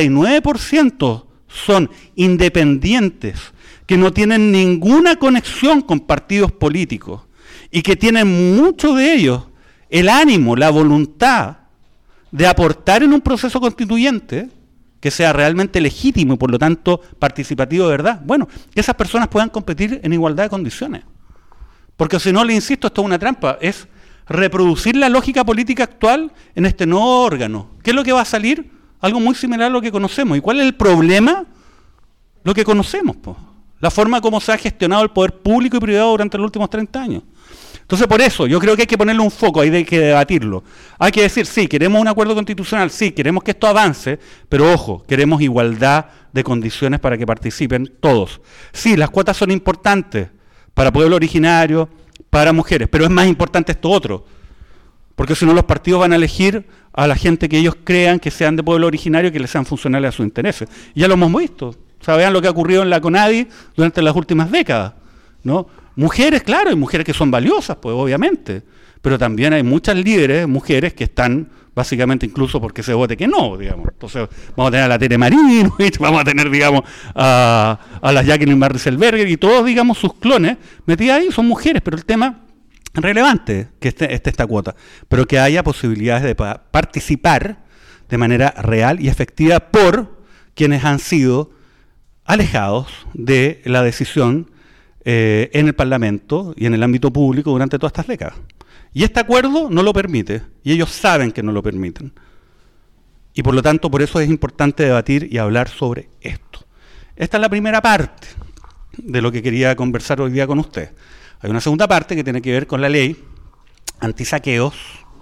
Speaker 1: 99% son independientes, que no tienen ninguna conexión con partidos políticos y que tienen muchos de ellos el ánimo, la voluntad de aportar en un proceso constituyente que sea realmente legítimo y por lo tanto participativo de verdad, bueno, que esas personas puedan competir en igualdad de condiciones. Porque si no, le insisto, esto es una trampa, es reproducir la lógica política actual en este nuevo órgano. ¿Qué es lo que va a salir? Algo muy similar a lo que conocemos. ¿Y cuál es el problema? Lo que conocemos, pues. La forma como se ha gestionado el poder público y privado durante los últimos 30 años. Entonces, por eso, yo creo que hay que ponerle un foco, hay que debatirlo. Hay que decir, sí, queremos un acuerdo constitucional, sí, queremos que esto avance, pero ojo, queremos igualdad de condiciones para que participen todos. Sí, las cuotas son importantes para pueblo originario, para mujeres, pero es más importante esto otro, porque si no los partidos van a elegir a la gente que ellos crean que sean de pueblo originario y que les sean funcionales a sus intereses. Y ya lo hemos visto, o sea, vean lo que ha ocurrido en la CONADI durante las últimas décadas, ¿no? Mujeres, claro, hay mujeres que son valiosas, pues obviamente, pero también hay muchas líderes, mujeres que están básicamente incluso porque se vote que no, digamos. Entonces vamos a tener a la Tere Marinovich, vamos a tener, digamos, a la Jacqueline Barriselberger y todos, digamos, sus clones metidas ahí, son mujeres, pero el tema relevante que esté esta cuota, pero que haya posibilidades de participar de manera real y efectiva por quienes han sido alejados de la decisión en el Parlamento y en el ámbito público durante todas estas décadas. Y este acuerdo no lo permite, y ellos saben que no lo permiten. Y por lo tanto, por eso es importante debatir y hablar sobre esto. Esta es la primera parte de lo que quería conversar hoy día con ustedes. Hay una segunda parte que tiene que ver con la ley antisaqueos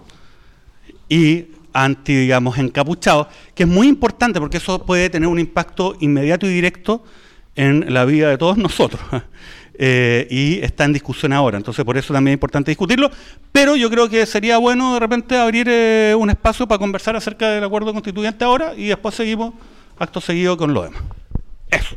Speaker 1: y anti, digamos, encapuchados, que es muy importante porque eso puede tener un impacto inmediato y directo en la vida de todos nosotros. Y está en discusión ahora, entonces por eso también es importante discutirlo, pero yo creo que sería bueno de repente abrir un espacio para conversar acerca del acuerdo constituyente ahora y después seguimos acto seguido con lo demás. Eso.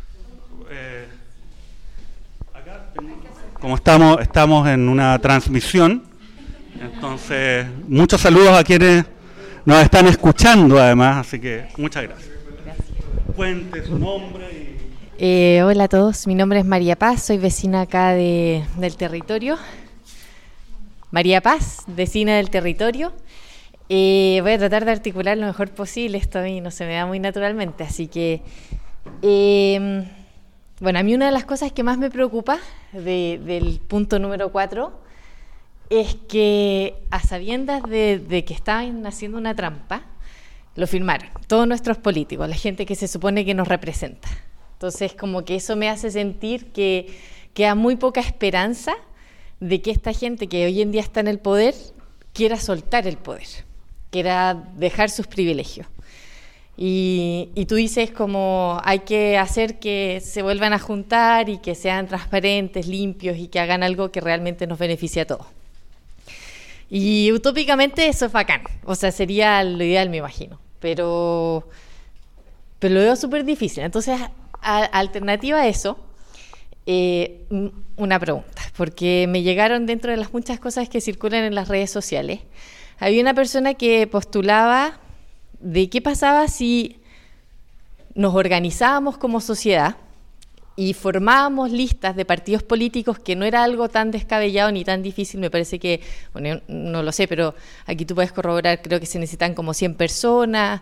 Speaker 1: Acá, como estamos en una transmisión, entonces muchos saludos a quienes nos están escuchando además, así que muchas gracias. Cuente su nombre y...
Speaker 2: Hola a todos, mi nombre es María Paz, soy vecina acá del territorio. María Paz, vecina del territorio. Voy a tratar de articular lo mejor posible, esto a mí no se me da muy naturalmente, así que... bueno, a mí una de las cosas que más me preocupa del punto número 4 es que a sabiendas de que estaban haciendo una trampa, lo firmaron todos nuestros políticos, la gente que se supone que nos representa. Entonces, como que eso me hace sentir que queda muy poca esperanza de que esta gente que hoy en día está en el poder quiera soltar el poder, quiera dejar sus privilegios. Y tú dices como hay que hacer que se vuelvan a juntar y que sean transparentes, limpios y que hagan algo que realmente nos beneficie a todos. Y utópicamente eso es bacán, o sea, sería lo ideal, me imagino, pero lo veo súper difícil. Entonces, alternativa a eso, una pregunta, porque me llegaron dentro de las muchas cosas que circulan en las redes sociales. Había una persona que postulaba de qué pasaba si nos organizábamos como sociedad y formábamos listas de partidos políticos, que no era algo tan descabellado ni tan difícil. Me parece que, bueno, no lo sé, pero aquí tú puedes corroborar, creo que se necesitan como 100 personas,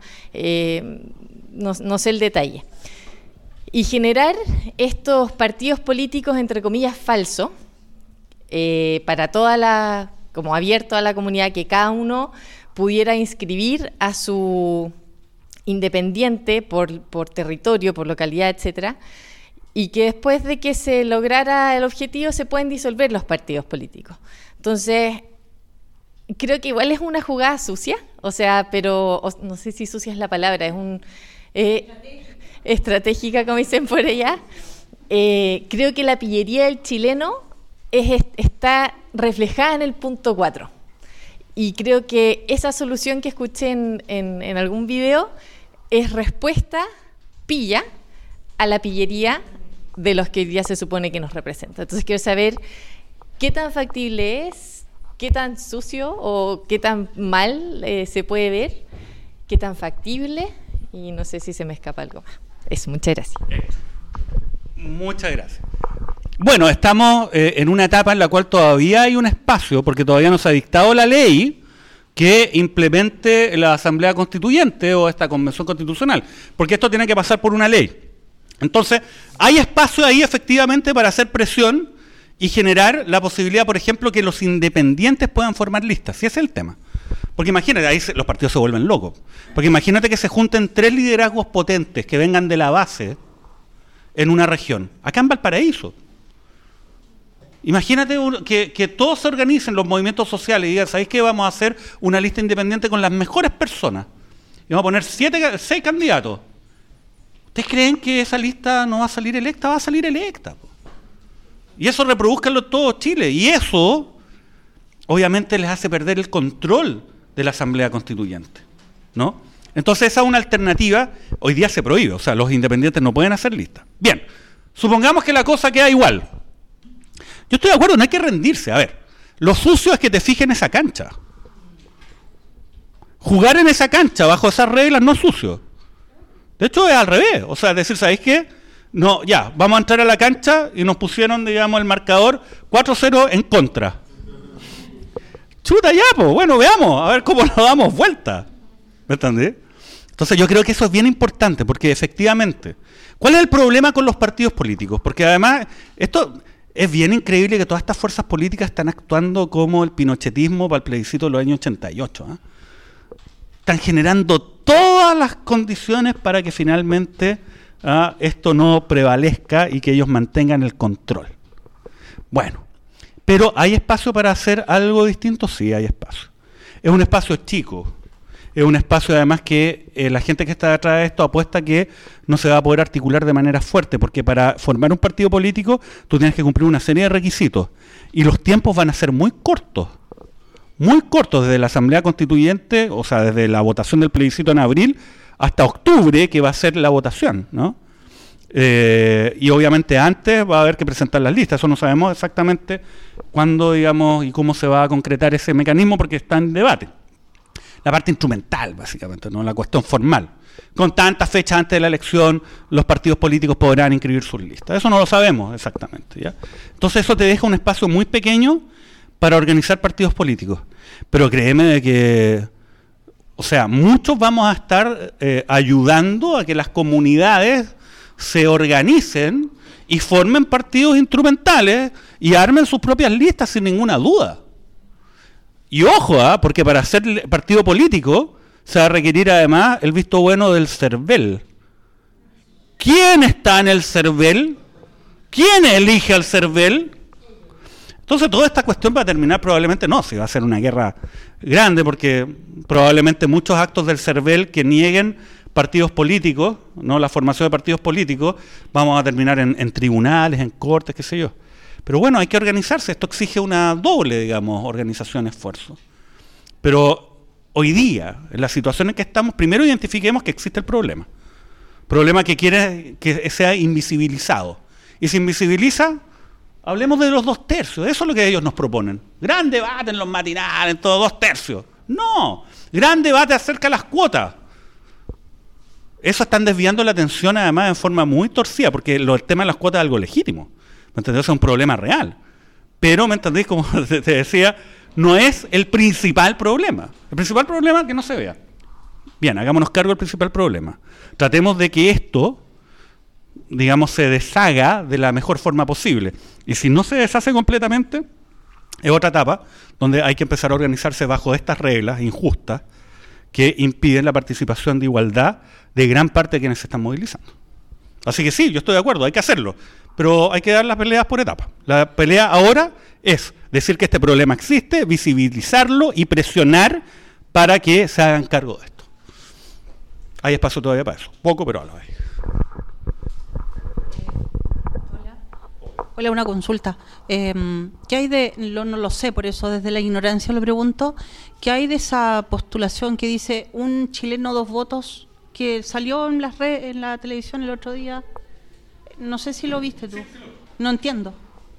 Speaker 2: no sé el detalle. Y generar estos partidos políticos, entre comillas, falsos, para como abierto a la comunidad, que cada uno pudiera inscribir a su independiente por territorio, por localidad, etcétera, y que después de que se lograra el objetivo se pueden disolver los partidos políticos. Entonces, creo que igual es una jugada sucia, o sea, pero no sé si sucia es la palabra, es estratégica, como dicen por allá. Creo que la pillería del chileno está reflejada en el punto 4. Y creo que esa solución que escuché en algún video es respuesta pilla a la pillería de los que hoy día se supone que nos representa. Entonces quiero saber qué tan factible es, qué tan sucio o qué tan mal se puede ver, qué tan factible, y no sé si se me escapa algo más. Eso, muchas gracias.
Speaker 1: Muchas gracias. Bueno, estamos en una etapa en la cual todavía hay un espacio, porque todavía no se ha dictado la ley que implemente la Asamblea Constituyente o esta Convención Constitucional, porque esto tiene que pasar por una ley. Entonces, hay espacio ahí efectivamente para hacer presión y generar la posibilidad, por ejemplo, que los independientes puedan formar listas, si ese es el tema. Porque imagínate, ahí los partidos se vuelven locos. Porque imagínate que se junten 3 liderazgos potentes que vengan de la base en una región. Acá en Valparaíso. Imagínate que todos se organicen, los movimientos sociales, y digan, ¿sabéis qué? Vamos a hacer una lista independiente con las mejores personas. Y vamos a poner 6 candidatos. ¿Ustedes creen que esa lista no va a salir electa? Va a salir electa. Y eso reproduzcanlo en todo Chile. Y eso, obviamente, les hace perder el control de la Asamblea Constituyente, ¿no? Entonces esa es una alternativa. Hoy día se prohíbe, o sea, los independientes no pueden hacer listas. Bien, supongamos que la cosa queda igual. Yo estoy de acuerdo, no hay que rendirse. A ver, lo sucio es que te fijes en esa cancha. Jugar en esa cancha, bajo esas reglas, no es sucio. De hecho, es al revés. O sea, es decir, ¿sabéis qué? No, ya, vamos a entrar a la cancha y nos pusieron, digamos, el marcador 4-0 en contra. Chuta ya, pues, bueno, veamos, a ver cómo nos damos vuelta. ¿Me entendés? Entonces yo creo que eso es bien importante, porque efectivamente, ¿cuál es el problema con los partidos políticos? Porque además, esto es bien increíble que todas estas fuerzas políticas están actuando como el pinochetismo para el plebiscito de los años 88. Están generando todas las condiciones para que finalmente esto no prevalezca y que ellos mantengan el control. Bueno, pero ¿hay espacio para hacer algo distinto? Sí, hay espacio. Es un espacio chico. Es un espacio además que la gente que está detrás de esto apuesta que no se va a poder articular de manera fuerte, porque para formar un partido político tú tienes que cumplir una serie de requisitos y los tiempos van a ser muy cortos desde la Asamblea Constituyente, o sea, desde la votación del plebiscito en abril hasta octubre, que va a ser la votación, ¿no? Y obviamente antes va a haber que presentar las listas, eso no sabemos exactamente cuándo, digamos, y cómo se va a concretar ese mecanismo porque está en debate. La parte instrumental, básicamente, no la cuestión formal. Con tantas fechas antes de la elección, los partidos políticos podrán inscribir sus listas. Eso no lo sabemos exactamente, ¿ya? Entonces eso te deja un espacio muy pequeño para organizar partidos políticos. Pero créeme de que, o sea, muchos vamos a estar ayudando a que las comunidades se organicen y formen partidos instrumentales y armen sus propias listas sin ninguna duda. Y ojo, porque para ser partido político se va a requerir además el visto bueno del CERVEL. ¿Quién está en el CERVEL? ¿Quién elige al CERVEL? Entonces toda esta cuestión va a terminar probablemente, no, si va a ser una guerra grande, porque probablemente muchos actos del CERVEL que nieguen partidos políticos, no la formación de partidos políticos, vamos a terminar en tribunales, en cortes, qué sé yo. Pero bueno, hay que organizarse, esto exige una doble, digamos, organización, esfuerzo. Pero hoy día, en la situación en que estamos, primero identifiquemos que existe el problema. Problema que quiere que sea invisibilizado. Y si invisibiliza, hablemos de los 2 tercios, eso es lo que ellos nos proponen. Gran debate en los matinales, en todos 2 tercios. No, gran debate acerca de las cuotas. Eso están desviando la atención además en forma muy torcida, porque el tema de las cuotas es algo legítimo. ¿Me entendés? Es un problema real. Pero, ¿me entendés? Como te decía, no es el principal problema. El principal problema es que no se vea. Bien, hagámonos cargo del principal problema. Tratemos de que esto, digamos, se deshaga de la mejor forma posible. Y si no se deshace completamente, es otra etapa donde hay que empezar a organizarse bajo estas reglas injustas que impiden la participación de igualdad de gran parte de quienes se están movilizando. Así que sí, yo estoy de acuerdo, hay que hacerlo. Pero hay que dar las peleas por etapas. La pelea ahora es decir que este problema existe, visibilizarlo y presionar para que se hagan cargo de esto. Hay espacio todavía para eso. Poco, pero algo hay.
Speaker 3: Hola, una consulta. ¿Qué hay de, no lo sé, por eso desde la ignorancia lo pregunto, qué hay de esa postulación que dice un chileno 2 votos que salió en las redes, en la televisión el otro día? No sé si lo viste tú. No entiendo.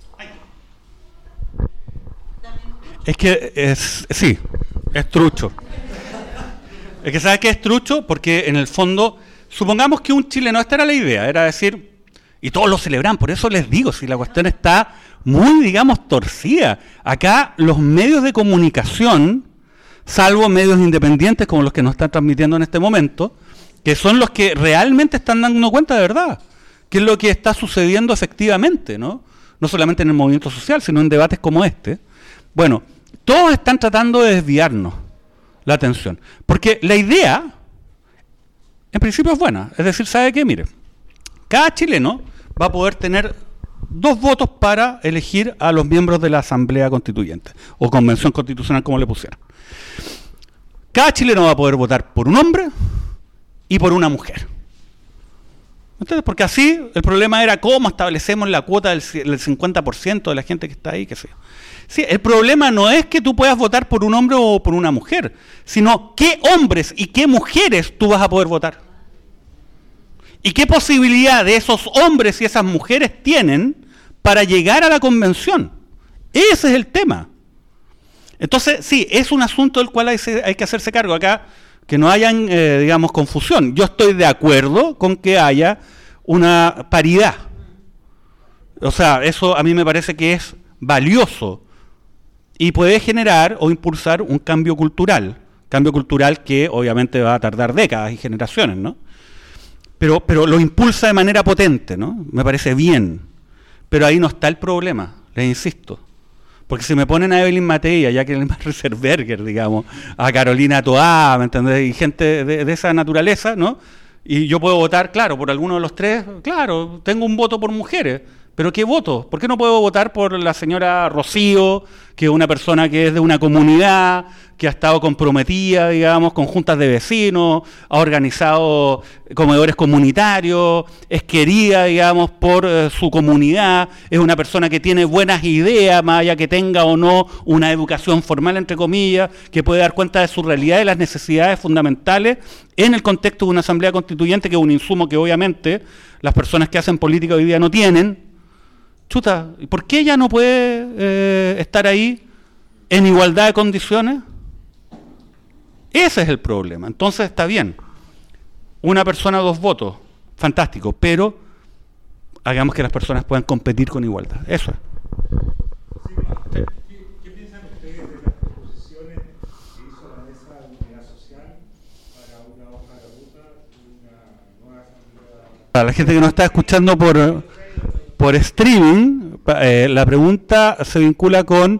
Speaker 1: Es que sí, es trucho. Es que ¿sabes qué es trucho? Porque en el fondo, supongamos que un chileno, esta era la idea, era decir, y todos lo celebran, por eso les digo, si la cuestión está muy, digamos, torcida. Acá los medios de comunicación, salvo medios independientes como los que nos están transmitiendo en este momento, que son los que realmente están dando cuenta de verdad. ¿Qué es lo que está sucediendo efectivamente, ¿no? No solamente en el movimiento social, sino en debates como este. Bueno, todos están tratando de desviarnos la atención. Porque la idea, en principio es buena. Es decir, ¿sabe qué? Mire, cada chileno va a poder tener 2 votos para elegir a los miembros de la Asamblea Constituyente, o Convención Constitucional, como le pusieran. Cada chileno va a poder votar por un hombre y por una mujer. ¿Entiendes? Porque así el problema era cómo establecemos la cuota del 50% de la gente que está ahí, qué sé yo. Sí, el problema no es que tú puedas votar por un hombre o por una mujer, sino qué hombres y qué mujeres tú vas a poder votar. Y qué posibilidad de esos hombres y esas mujeres tienen para llegar a la convención. Ese es el tema. Entonces, sí, es un asunto del cual hay que hacerse cargo acá. Que no hayan, digamos, confusión. Yo estoy de acuerdo con que haya una paridad. O sea, eso a mí me parece que es valioso y puede generar o impulsar un cambio cultural que obviamente va a tardar décadas y generaciones, ¿no? Pero lo impulsa de manera potente, ¿no? Me parece bien, pero ahí no está el problema, les insisto. Porque si me ponen a Evelyn Matei, a Jacqueline Reserberger, digamos, a Carolina Toá, ¿me entendés? Y gente de esa naturaleza, ¿no? Y yo puedo votar, claro, por alguno de los tres, claro, tengo un voto por mujeres, pero ¿qué voto? ¿Por qué no puedo votar por la señora Rocío, que es una persona que es de una comunidad, que ha estado comprometida, digamos, con juntas de vecinos, ha organizado comedores comunitarios, es querida, digamos, por su comunidad, es una persona que tiene buenas ideas, más allá que tenga o no una educación formal, entre comillas, que puede dar cuenta de su realidad y las necesidades fundamentales en el contexto de una asamblea constituyente, que es un insumo que obviamente las personas que hacen política hoy día no tienen? Chuta, ¿por qué ella no puede estar ahí en igualdad de condiciones? Ese es el problema. Entonces está bien. Una persona, 2 votos. Fantástico. Pero hagamos que las personas puedan competir con igualdad. Eso es.
Speaker 4: ¿Qué piensan ustedes de las proposiciones que hizo la Mesa de Unidad Social para una hoja de ruta y una nueva asamblea?
Speaker 1: Para la gente que nos está escuchando por streaming, la pregunta se vincula con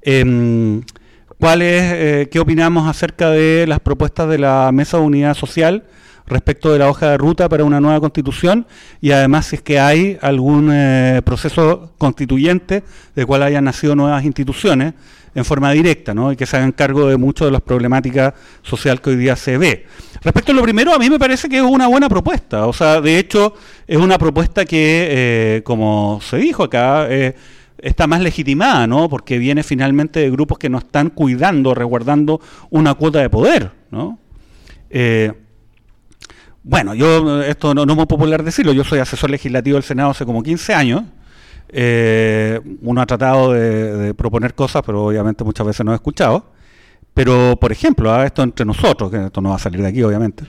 Speaker 1: qué opinamos acerca de las propuestas de la Mesa de Unidad Social respecto de la hoja de ruta para una nueva constitución, y además si es que hay algún proceso constituyente del cual hayan nacido nuevas instituciones en forma directa, ¿no? Y que se hagan cargo de mucho de las problemáticas sociales que hoy día se ve. Respecto a lo primero, a mí me parece que es una buena propuesta. O sea, de hecho, es una propuesta que, como se dijo acá, está más legitimada, ¿no? Porque viene finalmente de grupos que no están cuidando, resguardando una cuota de poder, ¿no? Bueno, yo, esto no es muy popular decirlo, yo soy asesor legislativo del Senado hace como 15 años. Uno ha tratado de proponer cosas, pero obviamente muchas veces no he escuchado. Pero, por ejemplo, esto entre nosotros, que esto no va a salir de aquí, obviamente.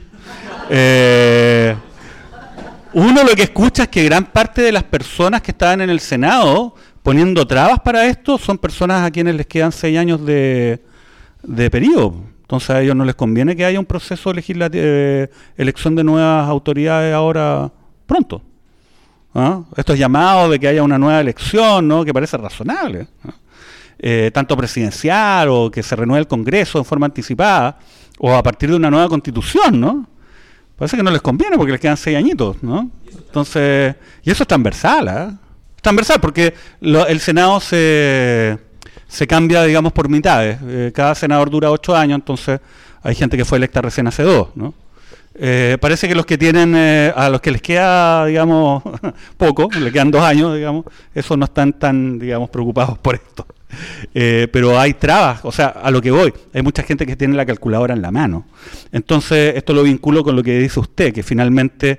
Speaker 1: Uno lo que escucha es que gran parte de las personas que estaban en el Senado poniendo trabas para esto son personas a quienes les quedan 6 años de periodo. Entonces a ellos no les conviene que haya un proceso legislativo, elección de nuevas autoridades ahora pronto. ¿Ah? Estos llamados de que haya una nueva elección, ¿no? Que parece razonable, ¿no? Tanto presidencial o que se renueve el Congreso en forma anticipada o a partir de una nueva constitución, ¿no? Parece que no les conviene porque les quedan 6 añitos, ¿no? Entonces, y eso es transversal, ¿eh? Transversal porque el Senado se cambia, digamos, por mitades. Cada senador dura 8 años, entonces hay gente que fue electa recién hace 2, ¿no? Parece que los que tienen, a los que les queda, digamos, poco, le quedan 2 años, digamos, esos no están tan, digamos, preocupados por esto. Pero hay trabas, o sea, a lo que voy, hay mucha gente que tiene la calculadora en la mano. Entonces, esto lo vinculo con lo que dice usted, que finalmente,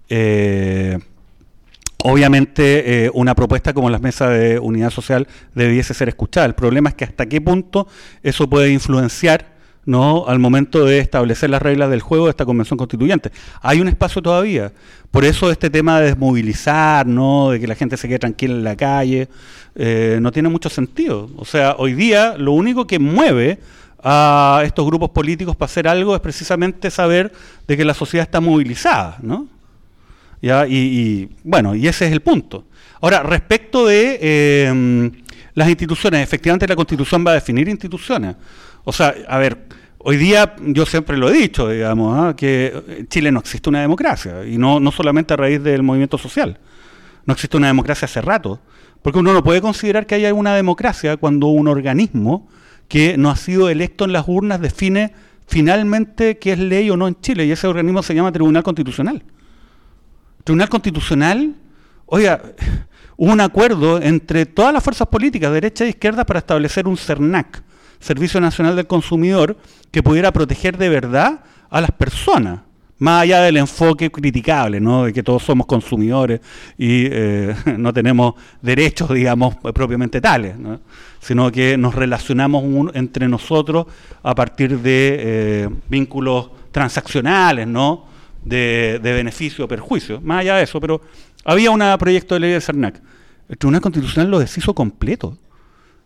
Speaker 1: obviamente, una propuesta como las mesas de unidad social debiese ser escuchada. El problema es que hasta qué punto eso puede influenciar, ¿no?, al momento de establecer las reglas del juego de esta convención constituyente. Hay un espacio todavía. Por eso este tema de desmovilizar, ¿no?, de que la gente se quede tranquila en la calle, no tiene mucho sentido. O sea, hoy día lo único que mueve a estos grupos políticos para hacer algo es precisamente saber de que la sociedad está movilizada, ¿no? ¿Ya? Bueno, y ese es el punto. Ahora, respecto de las instituciones, efectivamente la Constitución va a definir instituciones. O sea, a ver, hoy día yo siempre lo he dicho, digamos, que en Chile no existe una democracia, y no solamente a raíz del movimiento social. No existe una democracia hace rato, porque uno no puede considerar que haya una democracia cuando un organismo que no ha sido electo en las urnas define finalmente qué es ley o no en Chile, y ese organismo se llama Tribunal Constitucional. Tribunal Constitucional, oiga, hubo un acuerdo entre todas las fuerzas políticas, derecha e izquierda, para establecer un CERNAC, Servicio Nacional del Consumidor, que pudiera proteger de verdad a las personas, más allá del enfoque criticable, ¿no?, de que todos somos consumidores y no tenemos derechos, digamos, propiamente tales, ¿no?, sino que nos relacionamos entre nosotros a partir de vínculos transaccionales, ¿no?, de beneficio o perjuicio, más allá de eso. Pero había un proyecto de ley de CERNAC. El Tribunal Constitucional lo deshizo completo.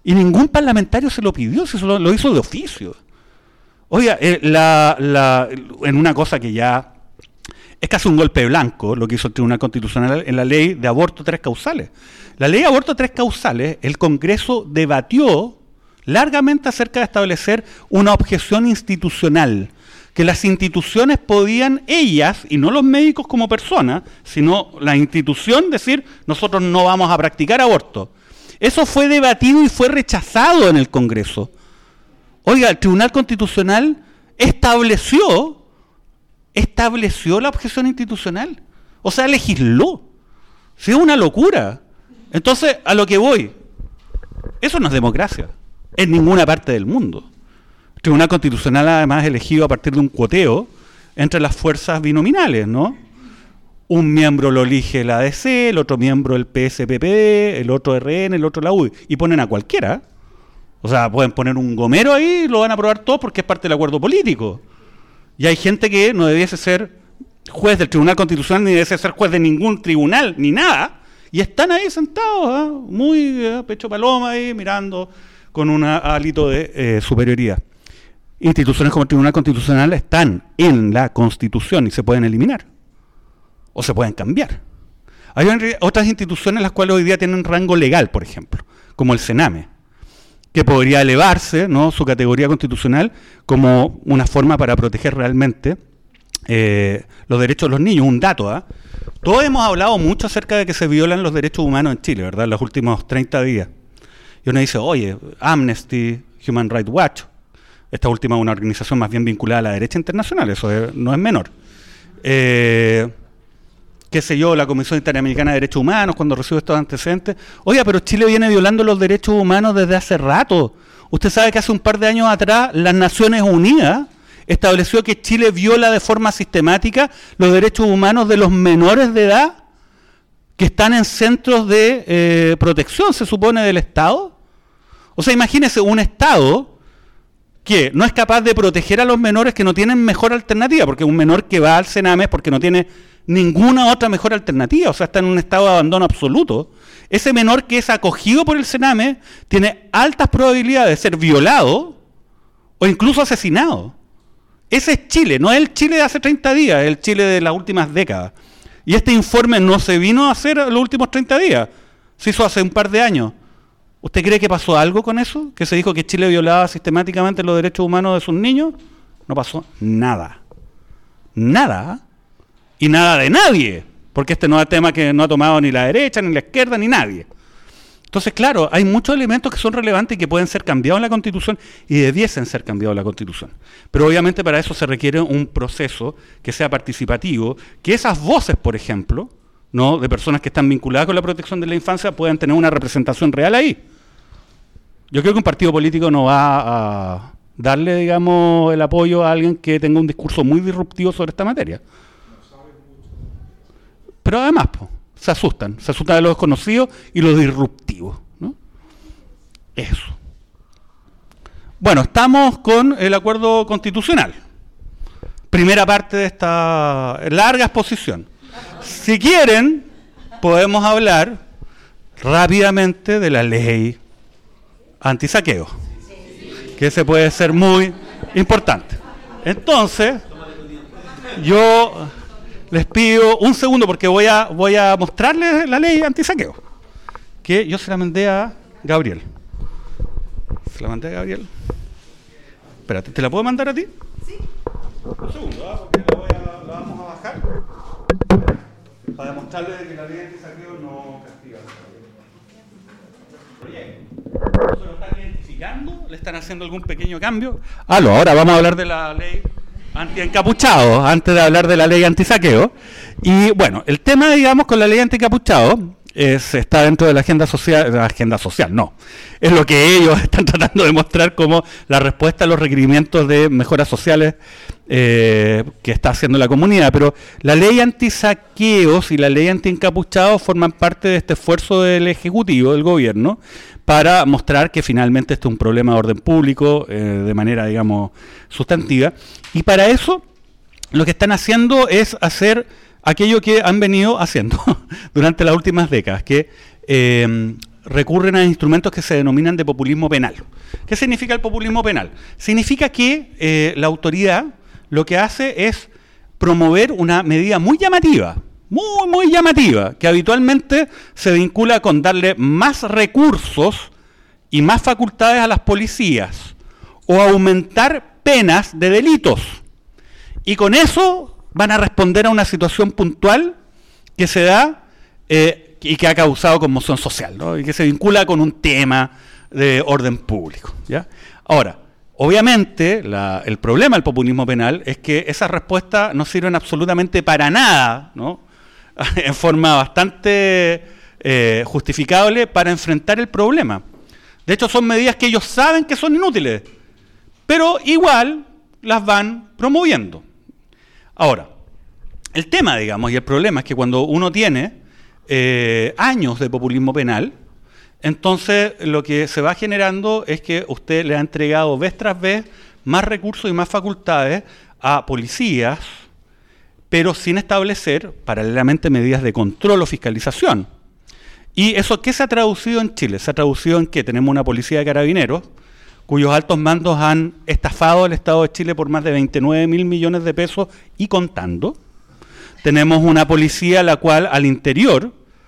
Speaker 1: Y ningún parlamentario se lo pidió, se lo hizo de oficio. Oiga, en una cosa que ya es casi un golpe blanco, lo que hizo el Tribunal Constitucional en la ley de aborto 3 causales. La ley de aborto 3 causales, el Congreso debatió largamente acerca de establecer una objeción institucional, que las instituciones podían ellas, y no los médicos como personas, sino la institución decir, nosotros no vamos a practicar aborto. Eso fue debatido y fue rechazado en el Congreso. Oiga, el Tribunal Constitucional estableció la objeción institucional. O sea, legisló. Sí, es una locura. Entonces, a lo que voy, eso no es democracia, en ninguna parte del mundo. El Tribunal Constitucional además es elegido a partir de un cuoteo entre las fuerzas binominales, ¿no? Un miembro lo elige la ADC, el otro miembro el PSPP, el otro RN, el otro la UDI, y ponen a cualquiera. O sea, pueden poner un gomero ahí y lo van a aprobar todos porque es parte del acuerdo político. Y hay gente que no debiese ser juez del Tribunal Constitucional, ni debiese ser juez de ningún tribunal, ni nada, y están ahí sentados, muy pecho paloma ahí, mirando con un hálito de superioridad. Instituciones como el Tribunal Constitucional están en la Constitución y se pueden eliminar, o se pueden cambiar. Hay otras instituciones las cuales hoy día tienen rango legal, por ejemplo, como el Sename, que podría elevarse, ¿no?, su categoría constitucional como una forma para proteger realmente los derechos de los niños. Un dato, todos hemos hablado mucho acerca de que se violan los derechos humanos en Chile, ¿verdad?, en los últimos 30 días. Y uno dice, oye, Amnesty, Human Rights Watch, esta última es una organización más bien vinculada a la derecha internacional, eso no es menor. Qué sé yo, la Comisión Interamericana de Derechos Humanos, cuando recibe estos antecedentes. Oiga, pero Chile viene violando los derechos humanos desde hace rato. Usted sabe que hace un par de años atrás las Naciones Unidas estableció que Chile viola de forma sistemática los derechos humanos de los menores de edad que están en centros de protección, se supone, del Estado. O sea, imagínese un Estado que no es capaz de proteger a los menores que no tienen mejor alternativa, porque un menor que va al Sename es porque no tiene ninguna otra mejor alternativa, o sea, está en un estado de abandono absoluto. Ese menor que es acogido por el Sename tiene altas probabilidades de ser violado o incluso asesinado. Ese es Chile, no es el Chile de hace 30 días, es el Chile de las últimas décadas. Y este informe no se vino a hacer los últimos 30 días, se hizo hace un par de años. ¿Usted cree que pasó algo con eso? ¿Que se dijo que Chile violaba sistemáticamente los derechos humanos de sus niños? No pasó nada. Nada. Y nada de nadie. Porque este no es tema que no ha tomado ni la derecha, ni la izquierda, ni nadie. Entonces, claro, hay muchos elementos que son relevantes y que pueden ser cambiados en la Constitución y debiesen ser cambiados en la Constitución. Pero obviamente para eso se requiere un proceso que sea participativo, que esas voces, por ejemplo, ¿no?, de personas que están vinculadas con la protección de la infancia puedan tener una representación real ahí. Yo creo que un partido político no va a darle, digamos, el apoyo a alguien que tenga un discurso muy disruptivo sobre esta materia. Pero además, se asustan de lo desconocido y lo disruptivo, ¿no? Eso. Bueno, estamos con el acuerdo constitucional. Primera parte de esta larga exposición. Si quieren, podemos hablar rápidamente de la ley antisaqueo, que ese puede ser muy importante. Entonces, yo les pido un segundo porque voy a mostrarles la ley antisaqueo, que yo se la mandé a Gabriel. Espérate, ¿te la puedo mandar a ti? Sí. Un segundo, porque la vamos a bajar para demostrarles que la ley antisaqueo no castiga. ¿Se lo están identificando? ¿Le están haciendo algún pequeño cambio? Ahora vamos a hablar de la ley anti-encapuchado, antes de hablar de la ley antisaqueo. Y bueno, el tema, digamos, con la ley anti-encapuchado está dentro de la agenda social, no. Es lo que ellos están tratando de mostrar como la respuesta a los requerimientos de mejoras sociales que está haciendo la comunidad. Pero la ley antisaqueos y la ley anti-encapuchados forman parte de este esfuerzo del Ejecutivo, del Gobierno, para mostrar que finalmente este es un problema de orden público de manera, digamos, sustantiva. Y para eso lo que están haciendo es hacer aquello que han venido haciendo durante las últimas décadas, que recurren a instrumentos que se denominan de populismo penal. ¿Qué significa el populismo penal? Significa que la autoridad lo que hace es promover una medida muy llamativa, muy llamativa, que habitualmente se vincula con darle más recursos y más facultades a las policías o aumentar penas de delitos. Y con eso van a responder a una situación puntual que se da y que ha causado conmoción social, ¿no? Y que se vincula con un tema de orden público, ¿ya? Ahora, obviamente, el problema del populismo penal es que esas respuestas no sirven absolutamente para nada, ¿no? En forma bastante justificable para enfrentar el problema. De hecho, son medidas que ellos saben que son inútiles, pero igual las van promoviendo. Ahora, el tema, digamos, y el problema es que cuando uno tiene años de populismo penal, entonces lo que se va generando es que usted le ha entregado vez tras vez más recursos y más facultades a policías, pero sin establecer paralelamente medidas de control o fiscalización. ¿Y eso qué se ha traducido en Chile? Se ha traducido en que tenemos una policía de carabineros cuyos altos mandos han estafado al Estado de Chile por más de 29.000 millones de pesos y contando. Tenemos una policía la cual al interior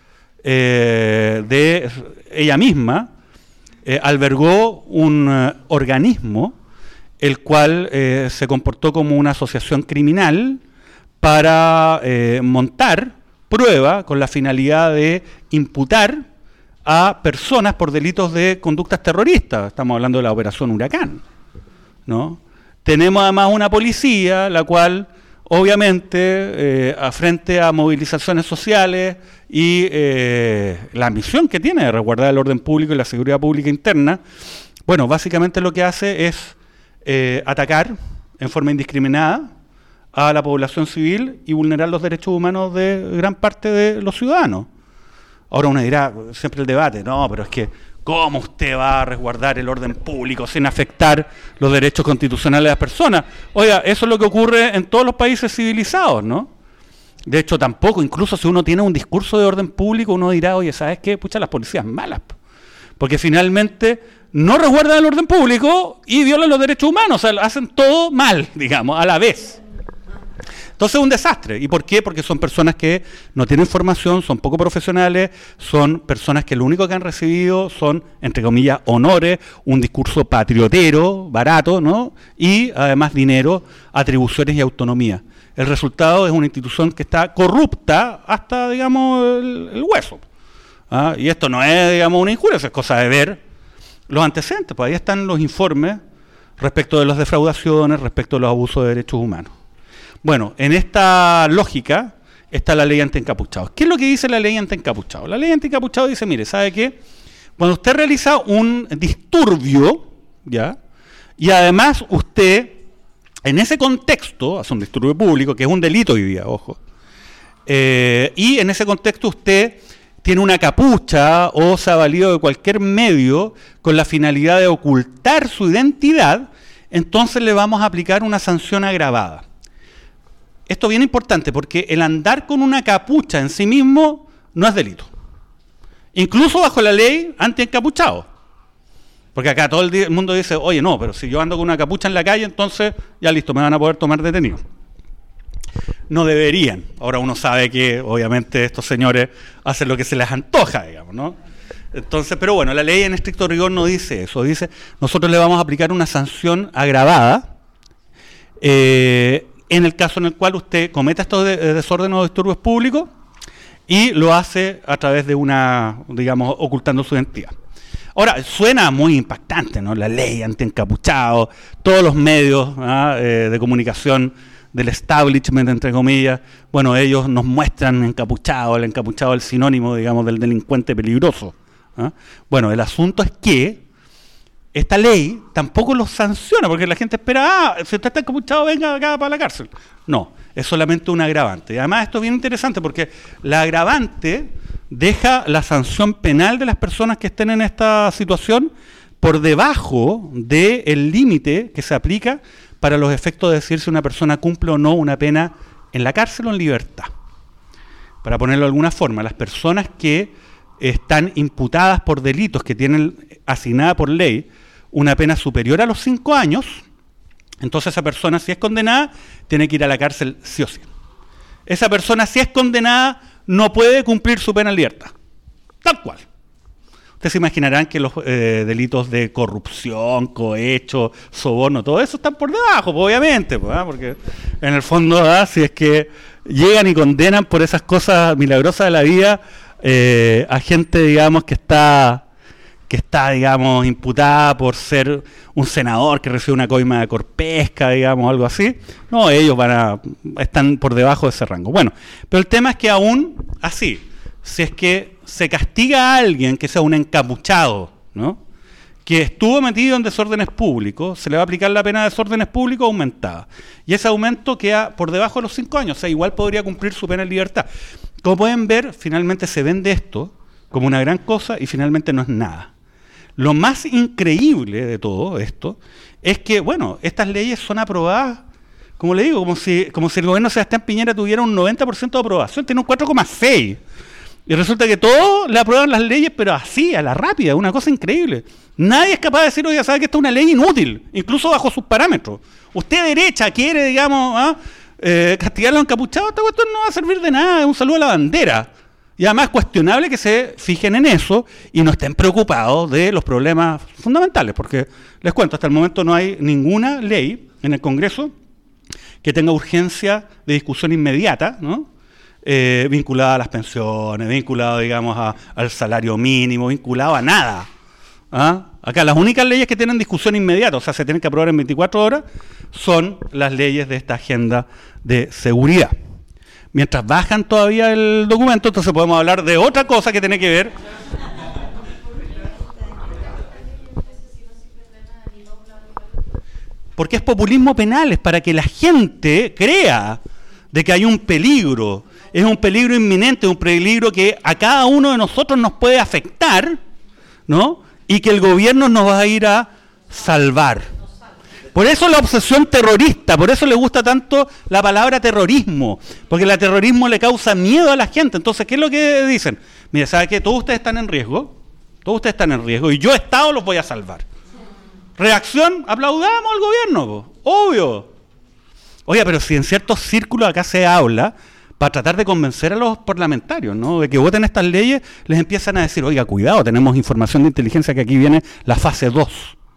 Speaker 1: de ella misma albergó un organismo el cual se comportó como una asociación criminal para montar prueba con la finalidad de imputar a personas por delitos de conductas terroristas. Estamos hablando de la Operación Huracán, ¿no? Tenemos además una policía la cual obviamente frente a movilizaciones sociales y la misión que tiene de resguardar el orden público y la seguridad pública interna, bueno, básicamente lo que hace es atacar en forma indiscriminada a la población civil y vulnerar los derechos humanos de gran parte de los ciudadanos. Ahora uno dirá, siempre el debate, no, pero es que ¿cómo usted va a resguardar el orden público sin afectar los derechos constitucionales de las personas? Oiga, eso es lo que ocurre en todos los países civilizados, ¿no? De hecho, tampoco, incluso si uno tiene un discurso de orden público, uno dirá, oye, ¿sabes qué? Pucha, las policías malas, porque finalmente no resguardan el orden público y violan los derechos humanos, o sea, hacen todo mal, digamos, a la vez. Entonces es un desastre. ¿Y por qué? Porque son personas que no tienen formación, son poco profesionales, son personas que lo único que han recibido son, entre comillas, honores, un discurso patriotero, barato, ¿no? Y además dinero, atribuciones y autonomía. El resultado es una institución que está corrupta hasta, digamos, el hueso. ¿Ah? Y esto no es, digamos, una injuria, es cosa de ver los antecedentes. Pues ahí están los informes respecto de las defraudaciones, respecto de los abusos de derechos humanos. Bueno, en esta lógica está la ley anti-encapuchados. ¿Qué es lo que dice la ley anti-encapuchados? La ley anti-encapuchados dice, mire, ¿sabe qué? Cuando usted realiza un disturbio, ¿ya? Y además usted, en ese contexto, hace un disturbio público, que es un delito hoy día, ojo, y en ese contexto usted tiene una capucha o se ha valido de cualquier medio con la finalidad de ocultar su identidad, entonces le vamos a aplicar una sanción agravada. Esto es bien importante porque el andar con una capucha en sí mismo no es delito. Incluso bajo la ley anti-encapuchado. Porque acá todo el mundo dice, oye, no, pero si yo ando con una capucha en la calle, entonces ya listo, me van a poder tomar detenido. No deberían. Ahora uno sabe que obviamente estos señores hacen lo que se les antoja, digamos, ¿no? Entonces, pero bueno, la ley en estricto rigor no dice eso. Dice, nosotros le vamos a aplicar una sanción agravada en el caso en el cual usted cometa estos desórdenes o disturbios públicos y lo hace a través de una, digamos, ocultando su identidad. Ahora, suena muy impactante, ¿no? La ley anti-encapuchado, todos los medios de comunicación del establishment, entre comillas, bueno, ellos nos muestran encapuchado, el encapuchado es el sinónimo, digamos, del delincuente peligroso. Bueno, el asunto es que esta ley tampoco los sanciona, porque la gente espera, si usted está encapuchado, venga acá para la cárcel. No, es solamente un agravante. Y además esto es bien interesante porque la agravante deja la sanción penal de las personas que estén en esta situación por debajo del límite que se aplica para los efectos de decir si una persona cumple o no una pena en la cárcel o en libertad. Para ponerlo de alguna forma, las personas que están imputadas por delitos que tienen asignada por ley una pena superior a los 5 años, entonces esa persona, si es condenada, tiene que ir a la cárcel sí o sí. Esa persona, si es condenada, no puede cumplir su pena en libertad. Tal cual. Ustedes se imaginarán que los delitos de corrupción, cohecho, soborno, todo eso están por debajo, pues, obviamente, pues, porque en el fondo, si es que llegan y condenan por esas cosas milagrosas de la vida a gente, digamos, que está, digamos, imputada por ser un senador que recibe una coima de corpesca, digamos, algo así. No, ellos están por debajo de ese rango. Bueno, pero el tema es que aún así, si es que se castiga a alguien que sea un encapuchado, ¿no?, que estuvo metido en desórdenes públicos, se le va a aplicar la pena de desórdenes públicos aumentada. Y ese aumento queda por debajo de los 5 años, o sea, igual podría cumplir su pena en libertad. Como pueden ver, finalmente se vende esto como una gran cosa y finalmente no es nada. Lo más increíble de todo esto es que, bueno, estas leyes son aprobadas, como le digo, como si el gobierno de Sebastián Piñera tuviera un 90% de aprobación, tiene un 4,6%. Y resulta que todos le aprueban las leyes, pero así, a la rápida, una cosa increíble. Nadie es capaz de decir, oye, sabe que esta es una ley inútil, incluso bajo sus parámetros. Usted derecha quiere, digamos, castigar a los encapuchados, esta cuestión no va a servir de nada, es un saludo a la bandera. Y además es cuestionable que se fijen en eso y no estén preocupados de los problemas fundamentales, porque les cuento, hasta el momento no hay ninguna ley en el Congreso que tenga urgencia de discusión inmediata, ¿no?, vinculada a las pensiones, vinculado, digamos, al salario mínimo, vinculado a nada. Acá las únicas leyes que tienen discusión inmediata, o sea, se tienen que aprobar en 24 horas, son las leyes de esta agenda de seguridad. Mientras bajan todavía el documento, entonces podemos hablar de otra cosa que tiene que ver. Porque es populismo penal, es para que la gente crea de que hay un peligro. Es un peligro inminente, un peligro que a cada uno de nosotros nos puede afectar, ¿no?, y que el gobierno nos va a ir a salvar. Por eso la obsesión terrorista, por eso le gusta tanto la palabra terrorismo, porque el terrorismo le causa miedo a la gente. Entonces, ¿qué es lo que dicen? Mire, ¿sabe qué? Todos ustedes están en riesgo, y yo, Estado, los voy a salvar. Reacción, aplaudamos al gobierno, obvio. Oiga, pero si en ciertos círculos acá se habla, para tratar de convencer a los parlamentarios, ¿no?, de que voten estas leyes, les empiezan a decir, oiga, cuidado, tenemos información de inteligencia que aquí viene la fase 2.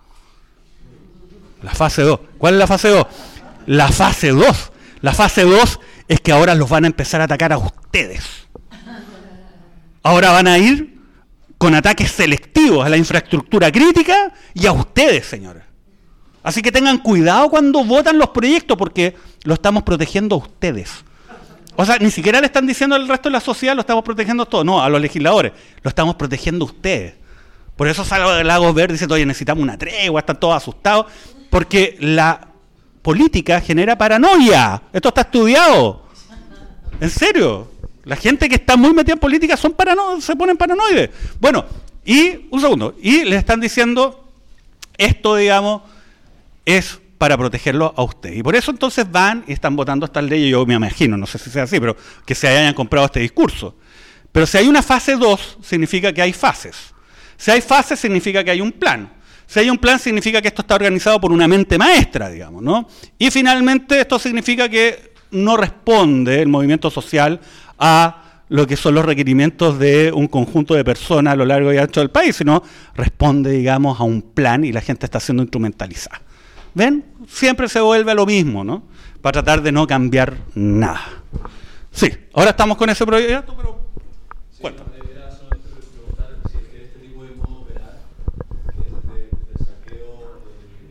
Speaker 1: La fase 2. ¿Cuál es la fase 2? La fase 2. La fase 2 es que ahora los van a empezar a atacar a ustedes. Ahora van a ir con ataques selectivos a la infraestructura crítica y a ustedes, señores. Así que tengan cuidado cuando votan los proyectos, porque lo estamos protegiendo a ustedes. O sea, ni siquiera le están diciendo al resto de la sociedad, lo estamos protegiendo todos. No, a los legisladores, lo estamos protegiendo a ustedes. Por eso sale Lagos Verdes y dice, oye, necesitamos una tregua, están todos asustados, porque la política genera paranoia. Esto está estudiado. En serio. La gente que está muy metida en política se ponen paranoides. Bueno, y un segundo, y les están diciendo, esto, digamos, es para protegerlo a usted. Y por eso entonces van y están votando estas leyes, yo me imagino, no sé si sea así, pero que se hayan comprado este discurso. Pero si hay una fase 2, significa que hay fases. Si hay fases, significa que hay un plan. Si hay un plan, significa que esto está organizado por una mente maestra, digamos, ¿no? Y finalmente esto significa que no responde el movimiento social a lo que son los requerimientos de un conjunto de personas a lo largo y ancho del país, sino responde, digamos, a un plan y la gente está siendo instrumentalizada. ¿Ven? Siempre se vuelve a lo mismo, ¿no? Para tratar de no cambiar nada. Sí, ahora estamos con ese proyecto, pero... Bueno.
Speaker 5: Era solamente preguntar si es que este tipo de modo penal, que es el saqueo,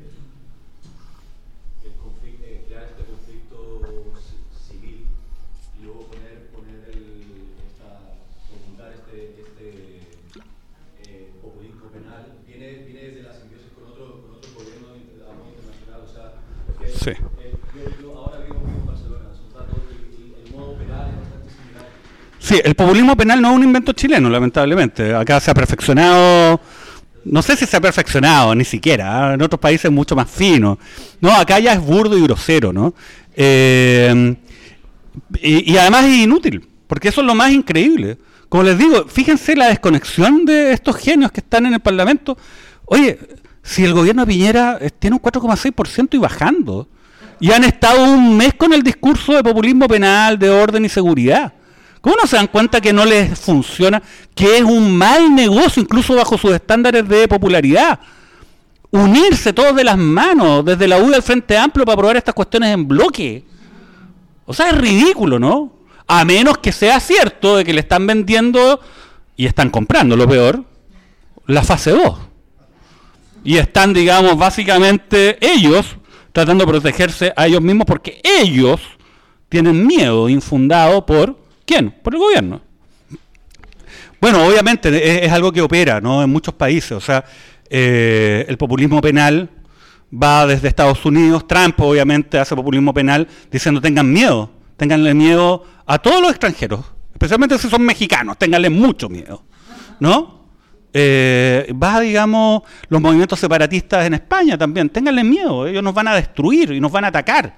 Speaker 5: crear este conflicto civil y luego ocultar este populismo penal, viene desde la simbiosis con otro gobierno internacional, o sea, porque
Speaker 1: Sí.
Speaker 5: yo ahora vivo en Barcelona, el modo penal es bastante similar.
Speaker 1: Sí, el populismo penal no es un invento chileno, lamentablemente. Acá se ha perfeccionado, no sé si se ha perfeccionado, ni siquiera. En otros países es mucho más fino. No, acá ya es burdo y grosero, ¿no? Y además es inútil, porque eso es lo más increíble. como les digo, fíjense la desconexión de estos genios que están en el Parlamento. Oye, si el gobierno de Piñera tiene un 4,6% y bajando, y han estado un mes con el discurso de populismo penal, de orden y seguridad, ¿cómo no se dan cuenta que no les funciona, que es un mal negocio, incluso bajo sus estándares de popularidad? Unirse todos de las manos, desde la U del Frente Amplio, para aprobar estas cuestiones en bloque. O sea, es ridículo, ¿no? A menos que sea cierto de que le están vendiendo y están comprando, lo peor, la fase 2. Y están, digamos, básicamente ellos tratando de protegerse a ellos mismos porque ellos tienen miedo infundado por ¿quién? Por el gobierno. Bueno, obviamente es algo que opera, ¿no? En muchos países, o sea, el populismo penal va desde Estados Unidos. Trump obviamente hace populismo penal diciendo ténganle miedo a todos los extranjeros, especialmente si son mexicanos, ténganle mucho miedo, ¿no? Va, digamos, los movimientos separatistas en España también, ténganle miedo, ellos nos van a destruir y nos van a atacar.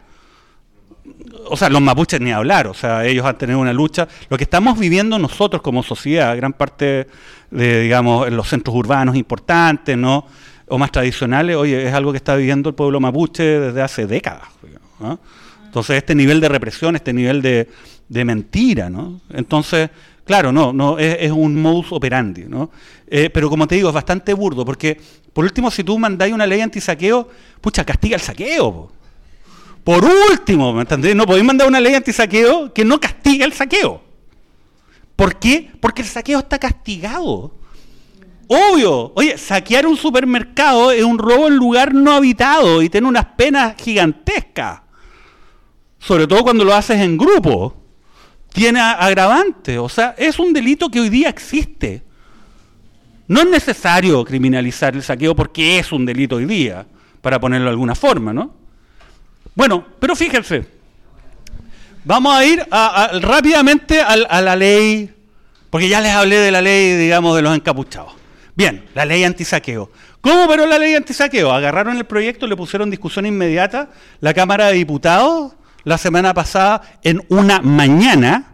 Speaker 1: O sea, los mapuches ni hablar, o sea, ellos han tenido una lucha. Lo que estamos viviendo nosotros como sociedad, gran parte de, digamos, en los centros urbanos importantes, ¿no? O más tradicionales, oye, es algo que está viviendo el pueblo mapuche desde hace décadas, ¿no? Entonces, este nivel de represión, este nivel de mentira, ¿no? Entonces, claro, es un modus operandi, ¿no? Pero como te digo, es bastante burdo, porque, por último, si tú mandáis una ley antisaqueo, pucha, castiga el saqueo, po. Por último, ¿me entendés? No podéis mandar una ley antisaqueo que no castigue el saqueo. ¿Por qué? Porque el saqueo está castigado. Obvio. Oye, saquear un supermercado es un robo en lugar no habitado y tiene unas penas gigantescas. Sobre todo cuando lo haces en grupo. Tiene agravantes. O sea, es un delito que hoy día existe. No es necesario criminalizar el saqueo porque es un delito hoy día, para ponerlo de alguna forma, ¿no? Bueno, pero fíjense, vamos a ir rápidamente a la ley, porque ya les hablé de la ley, digamos, de los encapuchados. Bien, la ley antisaqueo. ¿Cómo operó la ley antisaqueo? Agarraron el proyecto, le pusieron discusión inmediata, la Cámara de Diputados, la semana pasada, en una mañana,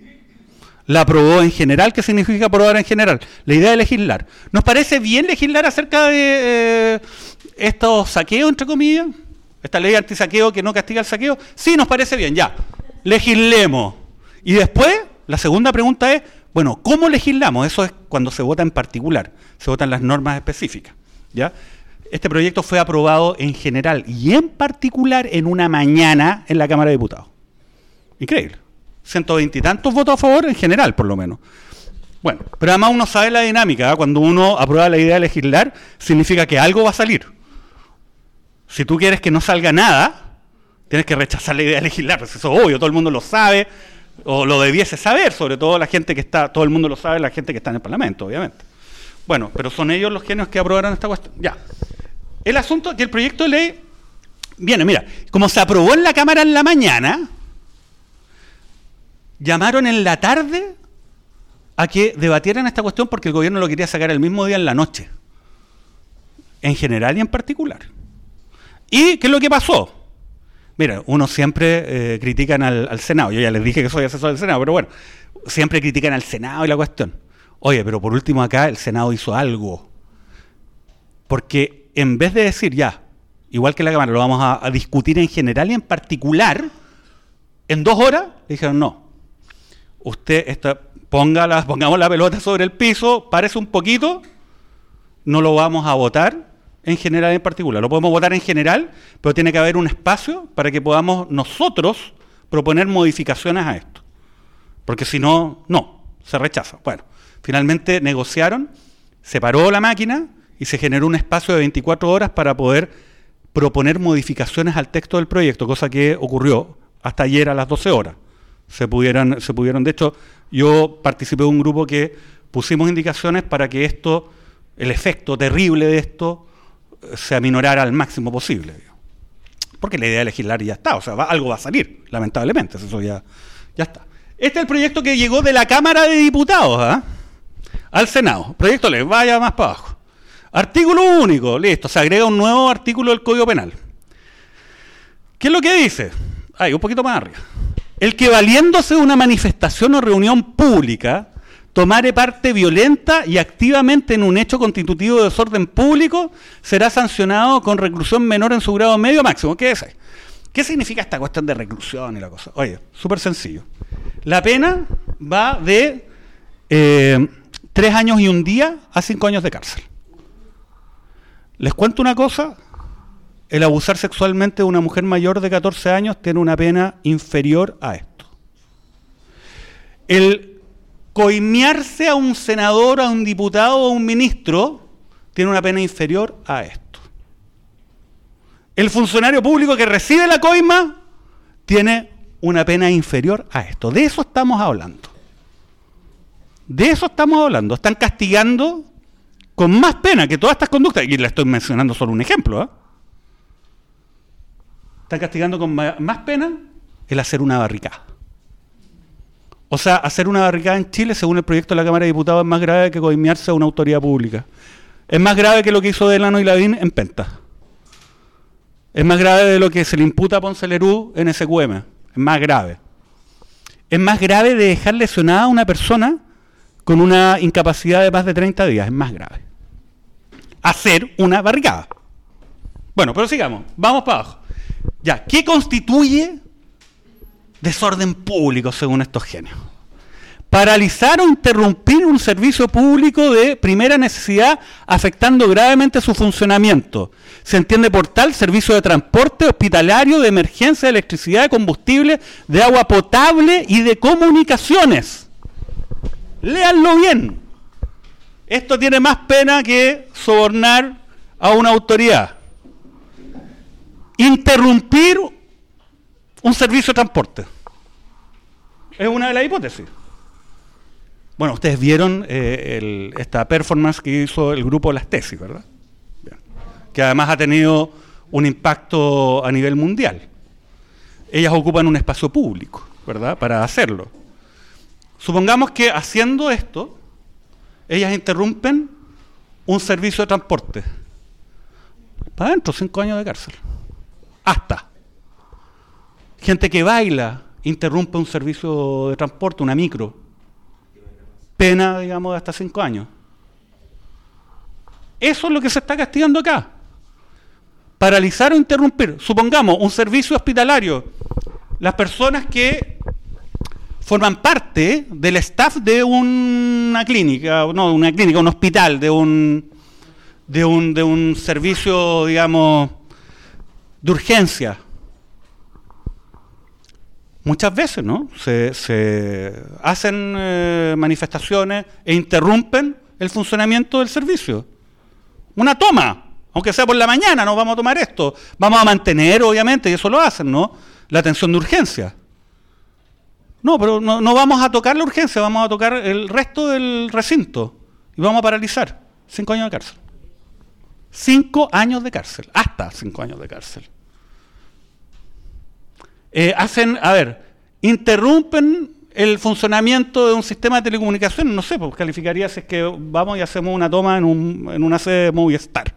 Speaker 1: la aprobó en general. ¿Qué significa aprobar en general? La idea de legislar. ¿Nos parece bien legislar acerca de estos saqueos, entre comillas? Esta ley antisaqueo que no castiga el saqueo. Sí, nos parece bien, ya. Legislemos. Y después, la segunda pregunta es, bueno, ¿cómo legislamos? Eso es cuando se vota en particular. Se votan las normas específicas, ¿ya? Este proyecto fue aprobado en general y en particular en una mañana en la Cámara de Diputados. Increíble. 120 y tantos votos a favor en general, por lo menos. Bueno, pero además uno sabe la dinámica, ¿eh? Cuando uno aprueba la idea de legislar, significa que algo va a salir. Si tú quieres que no salga nada, tienes que rechazar la idea de legislar, pues eso es obvio, todo el mundo lo sabe, o lo debiese saber, sobre todo la gente que está, todo el mundo lo sabe, la gente que está en el Parlamento, obviamente. Bueno, pero son ellos los genios que aprobaron esta cuestión. Ya. El asunto es que el proyecto de ley viene, mira, como se aprobó en la Cámara en la mañana, llamaron en la tarde a que debatieran esta cuestión porque el gobierno lo quería sacar el mismo día en la noche, en general y en particular. ¿Y qué es lo que pasó? Mira, uno siempre critican al Senado. Yo ya les dije que soy asesor del Senado, pero bueno, siempre critican al Senado y la cuestión. Oye, pero por último acá el Senado hizo algo. Porque en vez de decir ya, igual que la Cámara, lo vamos a discutir en general y en particular, en 2 horas, le dijeron no. Usted pongamos la pelota sobre el piso, párese un poquito, no lo vamos a votar en general y en particular. Lo podemos votar en general, pero tiene que haber un espacio para que podamos nosotros proponer modificaciones a esto. Porque si no, se rechaza. Bueno, finalmente negociaron, se paró la máquina y se generó un espacio de 24 horas para poder proponer modificaciones al texto del proyecto, cosa que ocurrió hasta ayer a las 12 horas. Se pudieron, de hecho, yo participé de un grupo que pusimos indicaciones para que esto, el efecto terrible de esto, se aminorara al máximo posible. Porque la idea de legislar ya está, o sea, algo va a salir, lamentablemente, eso ya está. Este es el proyecto que llegó de la Cámara de Diputados al Senado. Proyecto ley, vaya más para abajo. Artículo único, listo, se agrega un nuevo artículo del Código Penal. ¿Qué es lo que dice? Un poquito más arriba. El que valiéndose de una manifestación o reunión pública tomare parte violenta y activamente en un hecho constitutivo de desorden público, será sancionado con reclusión menor en su grado medio máximo. ¿Qué es eso? ¿Qué significa esta cuestión de reclusión y la cosa? Oye, súper sencillo. La pena va de 3 años y 1 día a 5 años de cárcel. Les cuento una cosa, el abusar sexualmente de una mujer mayor de 14 años tiene una pena inferior a esto. El coimearse a un senador, a un diputado o a un ministro tiene una pena inferior a esto. El funcionario público que recibe la coima tiene una pena inferior a esto. De eso estamos hablando. De eso estamos hablando. Están castigando con más pena que todas estas conductas, y le estoy mencionando solo un ejemplo, ¿eh? Están castigando con más pena el hacer una barricada. O sea, hacer una barricada en Chile, según el proyecto de la Cámara de Diputados, es más grave que coimearse a una autoridad pública. Es más grave que lo que hizo Delano y Lavín en Penta. Es más grave de lo que se le imputa a Ponce Lerú en SQM. Es más grave. Es más grave de dejar lesionada a una persona con una incapacidad de más de 30 días. Es más grave. Hacer una barricada. Bueno, pero sigamos. Vamos para abajo. Ya, ¿qué constituye desorden público según estos genios? Paralizar o interrumpir un servicio público de primera necesidad afectando gravemente su funcionamiento. Se entiende por tal servicio de transporte hospitalario, de emergencia, de electricidad, de combustible, de agua potable y de comunicaciones. Léanlo bien. Esto tiene más pena que sobornar a una autoridad. Interrumpir un servicio de transporte. Es una de las hipótesis. Bueno, ustedes vieron esta performance que hizo el grupo Las Tesis, ¿verdad? Bien. Que además ha tenido un impacto a nivel mundial. Ellas ocupan un espacio público, ¿verdad? Para hacerlo. Supongamos que haciendo esto, ellas interrumpen un servicio de transporte. Para adentro, 5 años de cárcel. Hasta. Gente que baila, interrumpe un servicio de transporte, una micro. Pena, digamos, de hasta 5 años. Eso es lo que se está castigando acá. Paralizar o interrumpir. Supongamos un servicio hospitalario. Las personas que forman parte del staff de una clínica, no una clínica, un hospital, de un servicio, digamos, de urgencia. Muchas veces, ¿no? Se hacen manifestaciones e interrumpen el funcionamiento del servicio. Una toma, aunque sea por la mañana, no vamos a tomar esto. Vamos a mantener, obviamente, y eso lo hacen, ¿no? La atención de urgencia. No, pero no vamos a tocar la urgencia, vamos a tocar el resto del recinto. Y vamos a paralizar. 5 años de cárcel. 5 años de cárcel. Hasta 5 años de cárcel. Interrumpen el funcionamiento de un sistema de telecomunicaciones, no sé, pues calificaría si es que vamos y hacemos una toma en una sede de Movistar.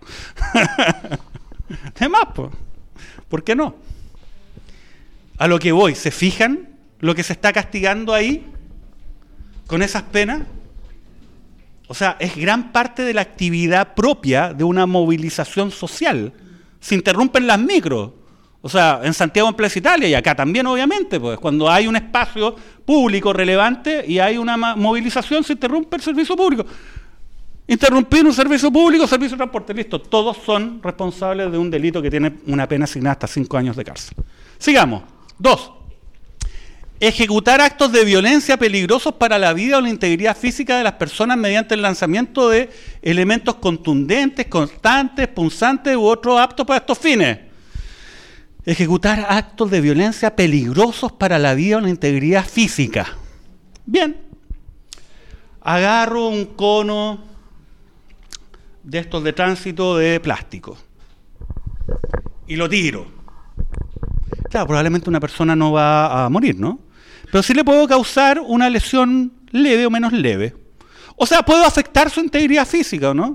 Speaker 1: ¿Qué más, pues? ¿Por qué no? A lo que voy, ¿se fijan lo que se está castigando ahí con esas penas? O sea, es gran parte de la actividad propia de una movilización social. Se interrumpen las micros. O sea, en Santiago, en Plaza Italia, y acá también, obviamente, pues cuando hay un espacio público relevante y hay una movilización, se interrumpe el servicio público. Interrumpir un servicio público, servicio de transporte, listo. Todos son responsables de un delito que tiene una pena asignada hasta 5 años de cárcel. Sigamos. 2. Ejecutar actos de violencia peligrosos para la vida o la integridad física de las personas mediante el lanzamiento de elementos contundentes, constantes, punzantes u otros aptos para estos fines. Ejecutar actos de violencia peligrosos para la vida o la integridad física. Bien. Agarro un cono de estos de tránsito de plástico y lo tiro. Claro, probablemente una persona no va a morir, ¿no? Pero sí le puedo causar una lesión leve o menos leve. O sea, puedo afectar su integridad física, ¿no?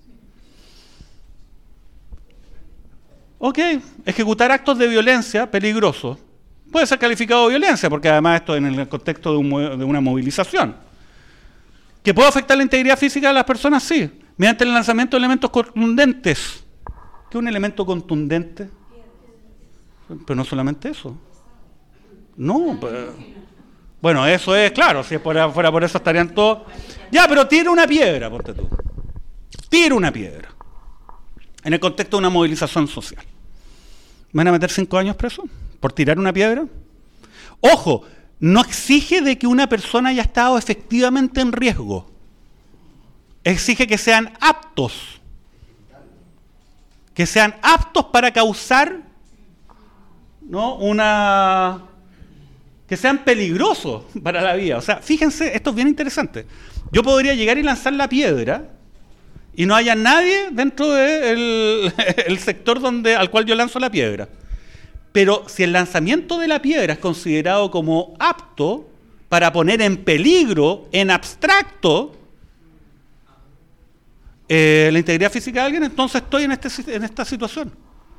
Speaker 1: Ok, ejecutar actos de violencia peligrosos. Puede ser calificado de violencia, porque además esto en el contexto de una movilización. ¿Que puede afectar la integridad física de las personas? Sí, mediante el lanzamiento de elementos contundentes. ¿Qué es un elemento contundente? Pero no solamente eso. No, pues, bueno, eso es, claro, si fuera por eso estarían todos... Ya, pero tira una piedra, ponte tú. Tira una piedra. En el contexto de una movilización social. ¿Me van a meter 5 años preso por tirar una piedra? Ojo, no exige de que una persona haya estado efectivamente en riesgo. Exige que sean aptos. Que sean aptos para causar, ¿no?, que sean peligrosos para la vida. O sea, fíjense, esto es bien interesante. Yo podría llegar y lanzar la piedra y no haya nadie dentro del el sector al cual yo lanzo la piedra. Pero si el lanzamiento de la piedra es considerado como apto para poner en peligro, en abstracto, la integridad física de alguien, entonces estoy en esta situación.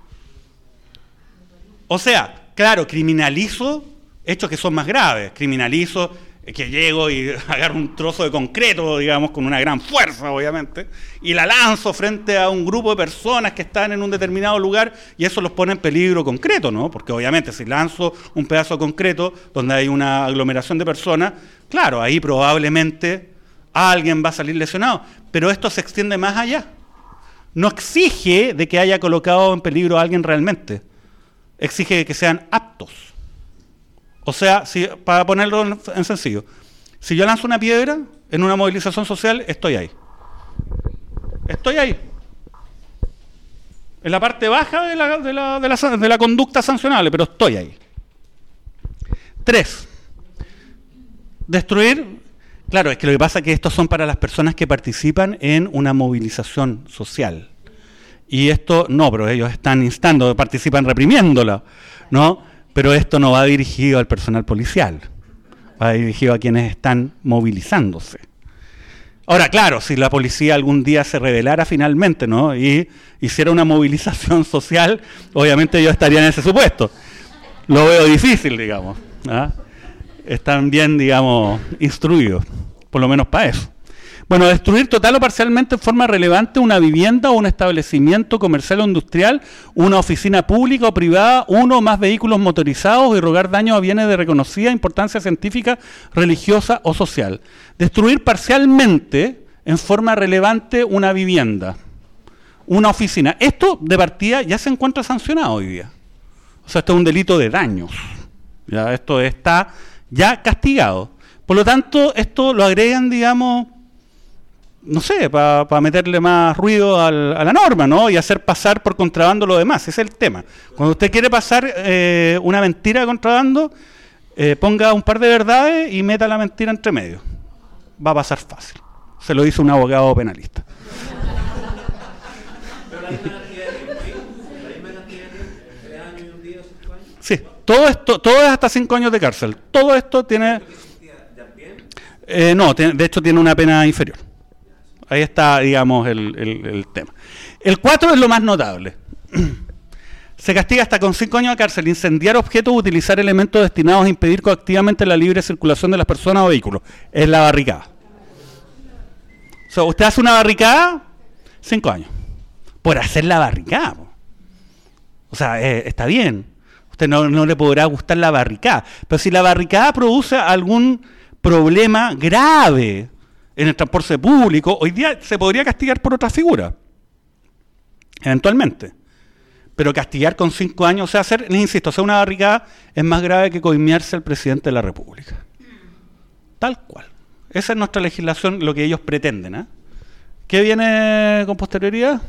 Speaker 1: O sea, claro, criminalizo hechos que son más graves. Criminalizo que llego y agarro un trozo de concreto, digamos, con una gran fuerza, obviamente, y la lanzo frente a un grupo de personas que están en un determinado lugar y eso los pone en peligro concreto, ¿no? Porque obviamente si lanzo un pedazo de concreto donde hay una aglomeración de personas, claro, ahí probablemente alguien va a salir lesionado, pero esto se extiende más allá. No exige de que haya colocado en peligro a alguien realmente, exige que sean aptos. O sea, para ponerlo en sencillo, si yo lanzo una piedra en una movilización social, estoy ahí. Estoy ahí. En la parte baja de la conducta sancionable, pero estoy ahí. 3. Destruir. Claro, es que lo que pasa es que estos son para las personas que participan en una movilización social. Y esto, no, pero ellos están instando, participan reprimiéndola, ¿no? Pero esto no va dirigido al personal policial, va dirigido a quienes están movilizándose. Ahora, claro, si la policía algún día se rebelara finalmente, ¿no?, y hiciera una movilización social, obviamente yo estaría en ese supuesto. Lo veo difícil, digamos, ¿ah? Están bien, digamos, instruidos, por lo menos para eso. Bueno, destruir total o parcialmente en forma relevante una vivienda o un establecimiento comercial o industrial, una oficina pública o privada, uno o más vehículos motorizados, y irrogar daños a bienes de reconocida importancia científica, religiosa o social. Destruir parcialmente en forma relevante una vivienda, una oficina. Esto de partida ya se encuentra sancionado hoy día. O sea, esto es un delito de daños. Ya esto está ya castigado. Por lo tanto, esto lo agregan, digamos, no sé, para meterle más ruido a la norma, ¿no? Y hacer pasar por contrabando lo demás. Ese es el tema. Cuando usted quiere pasar una mentira de contrabando, ponga un par de verdades y meta la mentira entre medio. Va a pasar fácil. Se lo dice un abogado penalista.
Speaker 5: Pero la misma cantidad de tiempo, la misma cantidad de tiempo, 3 años y un día, 5 años.
Speaker 1: Sí, todo es hasta 5 años de cárcel. Todo esto tiene... no, de hecho tiene una pena inferior. Ahí está, digamos, el tema. El 4 es lo más notable. Se castiga hasta con 5 años de cárcel incendiar objetos o utilizar elementos destinados a impedir coactivamente la libre circulación de las personas o vehículos. Es la barricada. O sea, usted hace una barricada, 5 años. Por hacer la barricada. O sea, está bien. Usted no le podrá gustar la barricada. Pero si la barricada produce algún problema grave en el transporte público, hoy día se podría castigar por otra figura, eventualmente. Pero castigar con 5 años, o sea, insisto, hacer una barricada es más grave que coimearse al presidente de la República. Tal cual. Esa es nuestra legislación, lo que ellos pretenden, ¿eh? ¿Qué viene con posterioridad?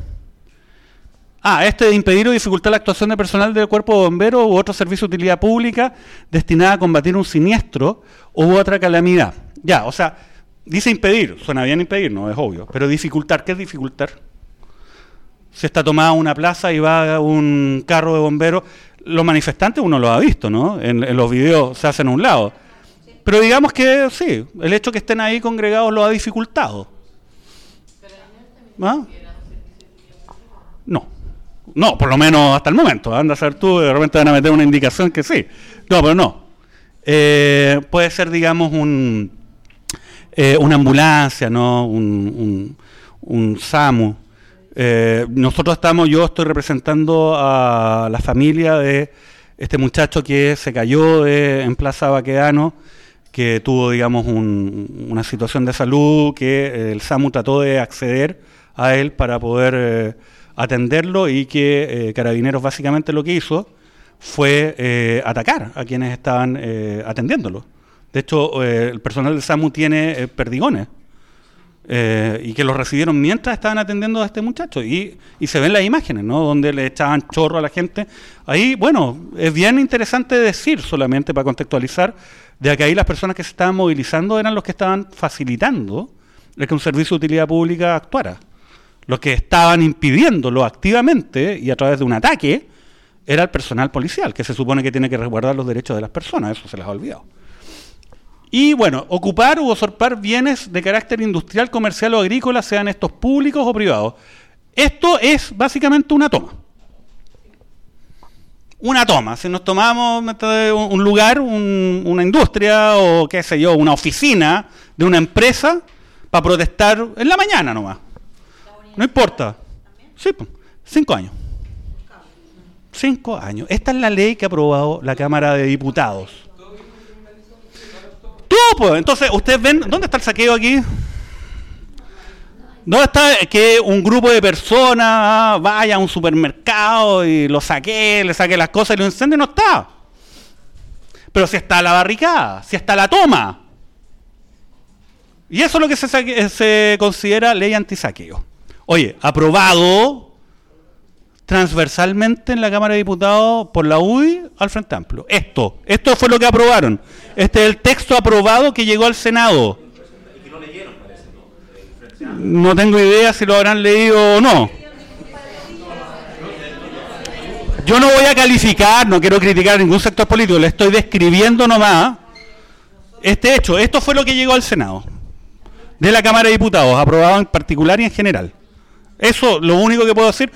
Speaker 1: De impedir o dificultar la actuación de personal del cuerpo de bomberos u otro servicio de utilidad pública destinada a combatir un siniestro u otra calamidad. Ya, o sea, dice impedir, suena bien impedir, no es obvio, pero dificultar, ¿qué es dificultar? Si está tomada una plaza y va un carro de bomberos, los manifestantes uno los ha visto, ¿no? En los videos se hacen a un lado. Pero digamos que sí, el hecho que estén ahí congregados lo ha dificultado. ¿Ah? No, por lo menos hasta el momento. Anda a saber tú, de repente van a meter una indicación que sí. No, pero no. Puede ser, digamos, una ambulancia, ¿no? Un SAMU. Yo estoy representando a la familia de este muchacho que se cayó en Plaza Baquedano, que tuvo, digamos, una situación de salud, que el SAMU trató de acceder a él para poder atenderlo, y que Carabineros básicamente lo que hizo fue atacar a quienes estaban atendiéndolo. De hecho, el personal del SAMU tiene perdigones, y que los recibieron mientras estaban atendiendo a este muchacho, y se ven las imágenes, ¿no? Donde le echaban chorro a la gente. Ahí, bueno, es bien interesante decir, solamente para contextualizar, de que ahí las personas que se estaban movilizando eran los que estaban facilitando el que un servicio de utilidad pública actuara. Los que estaban impidiéndolo activamente y a través de un ataque era el personal policial, que se supone que tiene que resguardar los derechos de las personas. Eso se les ha olvidado. Y bueno, ocupar u usurpar bienes de carácter industrial, comercial o agrícola, sean estos públicos o privados. Esto es básicamente una toma. Una toma. Si nos tomamos un lugar, una industria o qué sé yo, una oficina de una empresa para protestar en la mañana nomás. No importa. Sí, 5 años. 5 años. Esta es la ley que ha aprobado la Cámara de Diputados. Pues, entonces, ustedes ven, ¿dónde está el saqueo aquí? ¿Dónde está que un grupo de personas vaya a un supermercado y lo saque, le saque las cosas y lo incendie? No está. Pero si está la barricada, si está la toma. Y eso es lo que se considera ley antisaqueo. Oye, aprobado transversalmente en la Cámara de Diputados por la UDI al Frente Amplio. Esto fue lo que aprobaron. Este es el texto aprobado que llegó al Senado.
Speaker 6: Y que no leyeron, parece, ¿no?
Speaker 1: No tengo idea si lo habrán leído o no. Yo no voy a calificar, no quiero criticar a ningún sector político, le estoy describiendo nomás este hecho. Esto fue lo que llegó al Senado de la Cámara de Diputados, aprobado en particular y en general. Eso, lo único que puedo decir.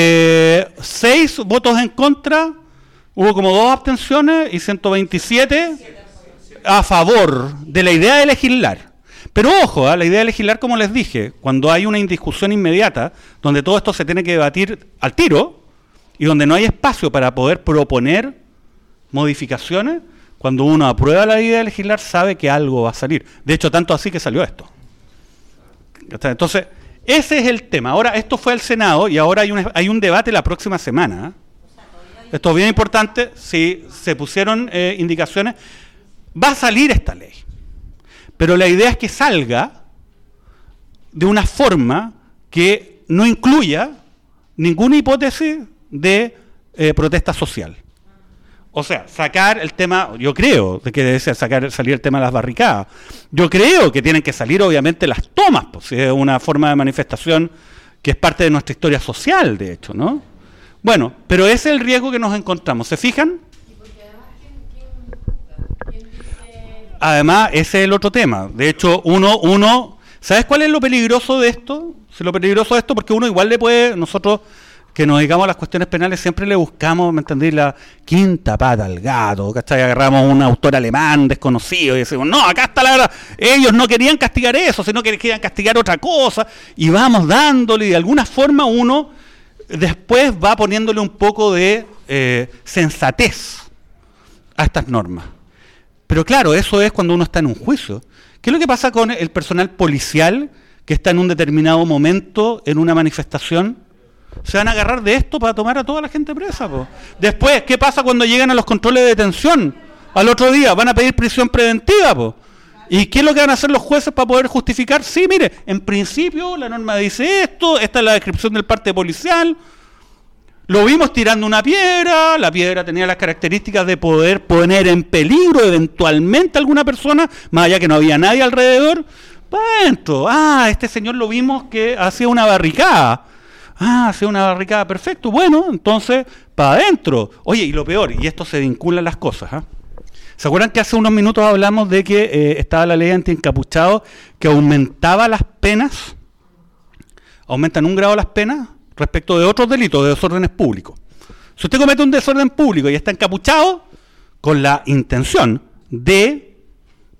Speaker 1: 6 votos en contra, hubo como 2 abstenciones y 127 a favor de la idea de legislar. Pero ojo, la idea de legislar, como les dije, cuando hay una indiscusión inmediata, donde todo esto se tiene que debatir al tiro y donde no hay espacio para poder proponer modificaciones, cuando uno aprueba la idea de legislar sabe que algo va a salir. De hecho, tanto así que salió esto. Entonces, ese es el tema. Ahora, esto fue al Senado y ahora hay un debate la próxima semana. Esto es bien importante. Si se pusieron indicaciones, va a salir esta ley. Pero la idea es que salga de una forma que no incluya ninguna hipótesis de protesta social. O sea, sacar el tema, yo creo que debe salir el tema de las barricadas. Yo creo que tienen que salir obviamente las tomas, pues es una forma de manifestación que es parte de nuestra historia social, de hecho, ¿no? Bueno, pero ese es el riesgo que nos encontramos. ¿Se fijan? Además, ese es el otro tema. De hecho, uno, ¿sabes cuál es lo peligroso de esto? Lo peligroso de esto, porque uno igual le puede, nosotros que nos dedicamos a las cuestiones penales, siempre le buscamos, ¿me entendí? La quinta pata al gato, ¿cachai? Agarramos un autor alemán desconocido y decimos, no, acá está la verdad. Ellos no querían castigar eso, sino que querían castigar otra cosa, y vamos dándole, y de alguna forma uno después va poniéndole un poco de sensatez a estas normas. Pero claro, eso es cuando uno está en un juicio. ¿Qué es lo que pasa con el personal policial que está en un determinado momento en una manifestación? Se van a agarrar de esto para tomar a toda la gente presa, po. Después, ¿qué pasa cuando llegan a los controles de detención? Al otro día van a pedir prisión preventiva, po. ¿Y qué es lo que van a hacer los jueces para poder justificar? Sí, mire, en principio la norma dice esto, esta es la descripción del parte policial. Lo vimos tirando una piedra, la piedra tenía las características de poder poner en peligro eventualmente a alguna persona, más allá que no había nadie alrededor. Para adentro. Este señor lo vimos que hacía una barricada. Hacía una barricada, perfecto. Bueno, entonces, para adentro. Oye, y lo peor, y esto se vincula a las cosas. ¿Se acuerdan que hace unos minutos hablamos de que estaba la ley anti-encapuchados que aumentaba las penas? Aumentan 1 grado las penas respecto de otros delitos, de desórdenes públicos. Si usted comete un desorden público y está encapuchado, con la intención de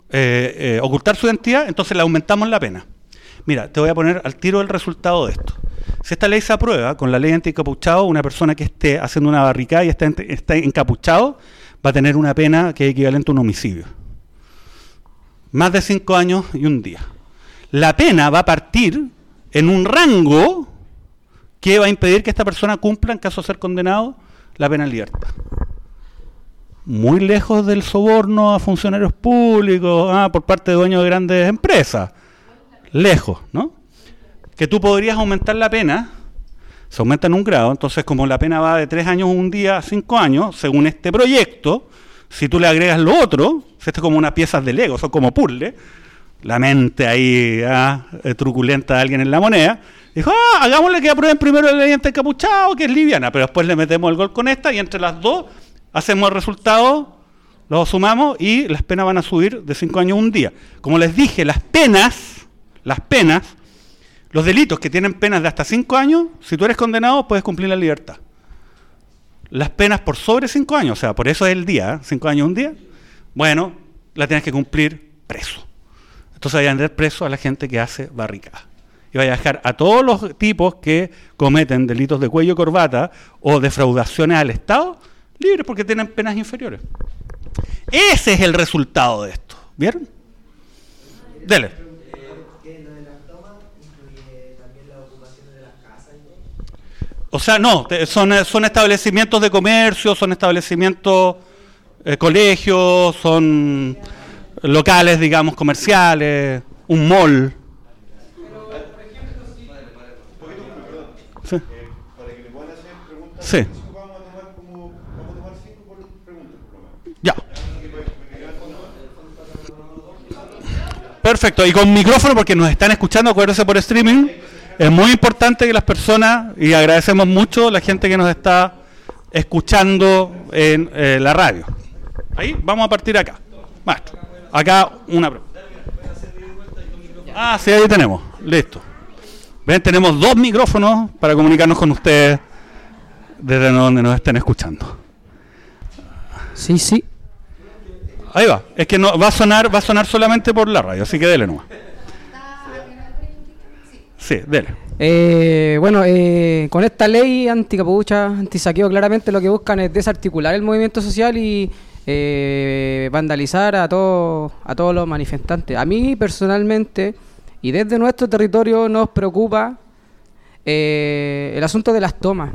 Speaker 1: ocultar su identidad, entonces le aumentamos la pena. Mira, te voy a poner al tiro el resultado de esto. Si esta ley se aprueba, con la ley anti-encapuchado, una persona que esté haciendo una barricada y está encapuchado va a tener una pena que es equivalente a un homicidio. Más de 5 años y un día. La pena va a partir en un rango que va a impedir que esta persona cumpla, en caso de ser condenado, la pena en libertad. Muy lejos del soborno a funcionarios públicos, por parte de dueños de grandes empresas. Lejos, ¿no? Que tú podrías aumentar la pena, se aumenta en un grado, entonces como la pena va de 3 años un día a 5 años, según este proyecto, si tú le agregas lo otro, esto es como unas piezas de Lego, son como puzzles, la mente ahí truculenta de alguien en la moneda, dijo, hagámosle que aprueben primero la ley anti-encapuchado, que es liviana, pero después le metemos el gol con esta y entre las dos hacemos el resultado, lo sumamos y las penas van a subir de 5 años un día. Como les dije, las penas, los delitos que tienen penas de hasta 5 años, si tú eres condenado, puedes cumplir la libertad. Las penas por sobre 5 años, o sea, por eso es el día, 5 años un día, bueno, la tienes que cumplir preso. Entonces vaya a tener preso a la gente que hace barricadas. Y vaya a dejar a todos los tipos que cometen delitos de cuello y corbata o defraudaciones al Estado libres porque tienen penas inferiores. Ese es el resultado de esto. ¿Vieron? Dele. O sea, no, son establecimientos de comercio, son establecimientos, colegios, son locales, digamos, comerciales, un mall. Sí.
Speaker 7: Para que le puedan hacer preguntas,
Speaker 1: sí.
Speaker 7: Vamos a tomar 5 preguntas por lo menos.
Speaker 1: Ya. Perfecto, y con micrófono porque nos están escuchando, acuérdense por streaming. Es muy importante que las personas, y agradecemos mucho a la gente que nos está escuchando en la radio. Ahí, vamos a partir acá. Maestro, acá una pregunta. Sí, ahí tenemos. Listo. Ven, tenemos 2 micrófonos para comunicarnos con ustedes desde donde nos estén escuchando.
Speaker 8: Sí.
Speaker 1: Ahí va. Es que no va a sonar solamente por la radio, así que dele nomás. Sí, dele.
Speaker 8: Con esta ley anticapucha, antisaqueo, claramente lo que buscan es desarticular el movimiento social y vandalizar a todos los manifestantes. A mí personalmente, y desde nuestro territorio, nos preocupa el asunto de las tomas.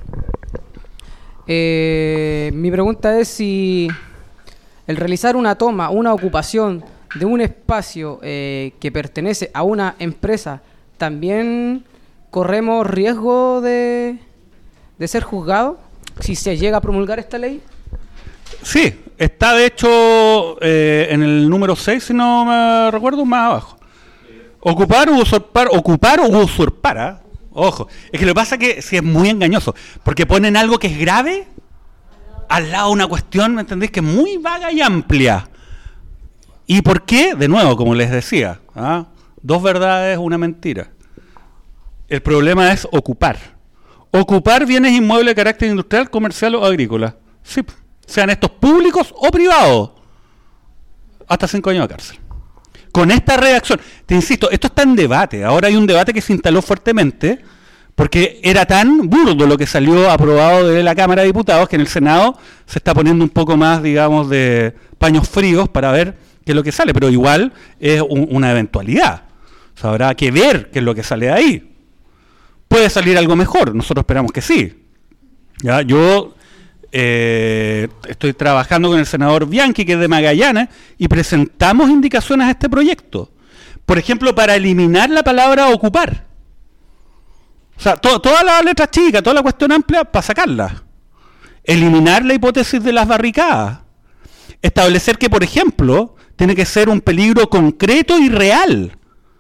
Speaker 8: Mi pregunta es si el realizar una toma, una ocupación de un espacio que pertenece a una empresa, también corremos riesgo de ser juzgados si se llega a promulgar esta ley.
Speaker 1: Sí, está de hecho en el número 6, si no me recuerdo, más abajo. Ocupar o usurpar, ojo, es que lo que pasa es que sí es muy engañoso, porque ponen algo que es grave al lado de una cuestión, ¿me entendéis? Que es muy vaga y amplia. ¿Y por qué? De nuevo, como les decía, 2 verdades, una mentira. El problema es ocupar. Ocupar bienes inmuebles de carácter industrial, comercial o agrícola. Sí, sean estos públicos o privados. Hasta 5 años de cárcel. Con esta redacción, te insisto, esto está en debate. Ahora hay un debate que se instaló fuertemente porque era tan burdo lo que salió aprobado de la Cámara de Diputados que en el Senado se está poniendo un poco más, digamos, de paños fríos para ver qué es lo que sale. Pero igual es una eventualidad. O sea, habrá que ver qué es lo que sale de ahí. Puede salir algo mejor, nosotros esperamos que sí. ¿Ya? Yo estoy trabajando con el senador Bianchi, que es de Magallanes, y presentamos indicaciones a este proyecto. Por ejemplo, para eliminar la palabra ocupar. O sea, toda la letra chica, toda la cuestión amplia, para sacarla. Eliminar la hipótesis de las barricadas. Establecer que, por ejemplo, tiene que ser un peligro concreto y real.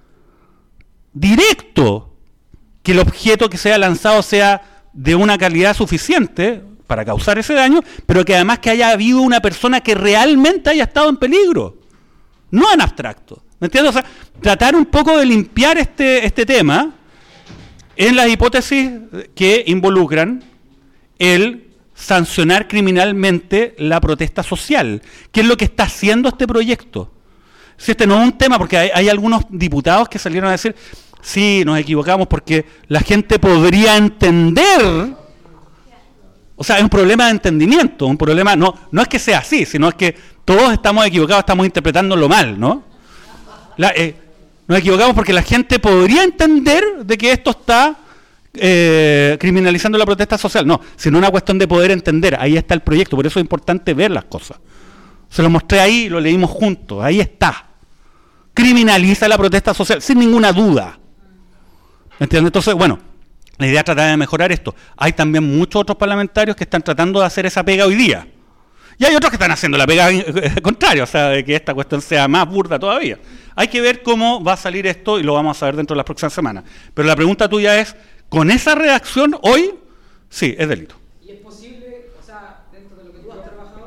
Speaker 1: Directo. Que el objeto que sea lanzado sea de una calidad suficiente para causar ese daño, pero que además que haya habido una persona que realmente haya estado en peligro, no en abstracto. ¿Me entiendes? O sea, tratar un poco de limpiar este tema en las hipótesis que involucran el sancionar criminalmente la protesta social, que es lo que está haciendo este proyecto. Si este no es un tema, porque hay algunos diputados que salieron a decir, sí, nos equivocamos porque la gente podría entender. O sea, es un problema de entendimiento, un problema, no es que sea así, sino es que todos estamos equivocados, estamos interpretándolo mal, ¿no? Nos equivocamos porque la gente podría entender de que esto está criminalizando la protesta social. No, sino una cuestión de poder entender. Ahí está el proyecto, por eso es importante ver las cosas. Se lo mostré ahí, lo leímos juntos, ahí está. Criminaliza la protesta social, sin ninguna duda. ¿Entiendes? Entonces, bueno, la idea es tratar de mejorar esto. Hay también muchos otros parlamentarios que están tratando de hacer esa pega hoy día. Y hay otros que están haciendo la pega contraria, o sea, de que esta cuestión sea más burda todavía. Hay que ver cómo va a salir esto y lo vamos a ver dentro de las próximas semanas. Pero la pregunta tuya es, ¿con esa reacción hoy? Sí, es delito.
Speaker 8: ¿Y es posible, o sea, dentro de lo que tú has trabajado,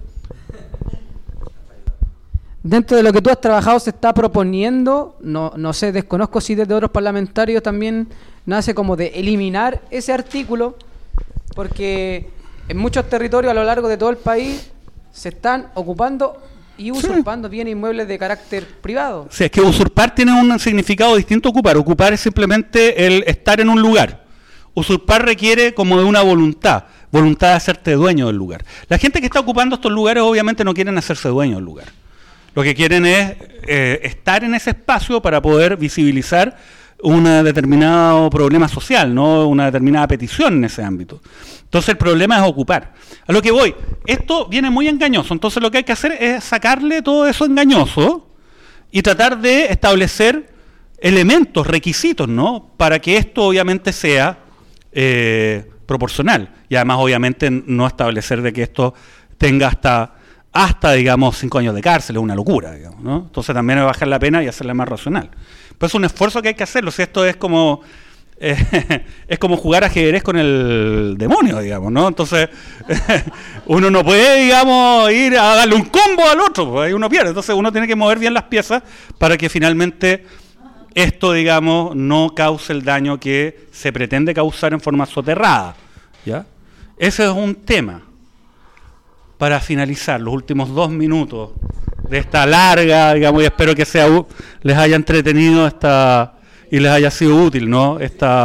Speaker 8: dentro de lo que tú has trabajado se está proponiendo, no sé, desconozco si desde otros parlamentarios también nace como de eliminar ese artículo, porque en muchos territorios a lo largo de todo el país se están ocupando y usurpando bienes inmuebles de carácter privado.
Speaker 1: Sí, es que usurpar tiene un significado distinto a ocupar. Ocupar es simplemente el estar en un lugar. Usurpar requiere como de una voluntad de hacerte dueño del lugar. La gente que está ocupando estos lugares obviamente no quieren hacerse dueño del lugar. Lo que quieren es estar en ese espacio para poder visibilizar un determinado problema social, no una determinada petición en ese ámbito. Entonces el problema es ocupar. A lo que voy, esto viene muy engañoso, entonces lo que hay que hacer es sacarle todo eso engañoso y tratar de establecer elementos, requisitos, ¿no? Para que esto obviamente sea proporcional. Y además obviamente no establecer de que esto tenga hasta digamos 5 años de cárcel, es una locura, digamos, ¿no? Entonces también es bajar la pena y hacerla más racional. Pues es un esfuerzo que hay que hacerlo, si esto es como jugar ajedrez con el demonio, digamos, ¿no? Entonces uno no puede, digamos, ir a darle un combo al otro, pues ahí uno pierde. Entonces uno tiene que mover bien las piezas para que finalmente esto, digamos, no cause el daño que se pretende causar en forma soterrada, ¿ya? Ese es un tema. Para finalizar, los últimos 2 minutos de esta larga, digamos, y espero que les haya entretenido y les haya sido útil, ¿no?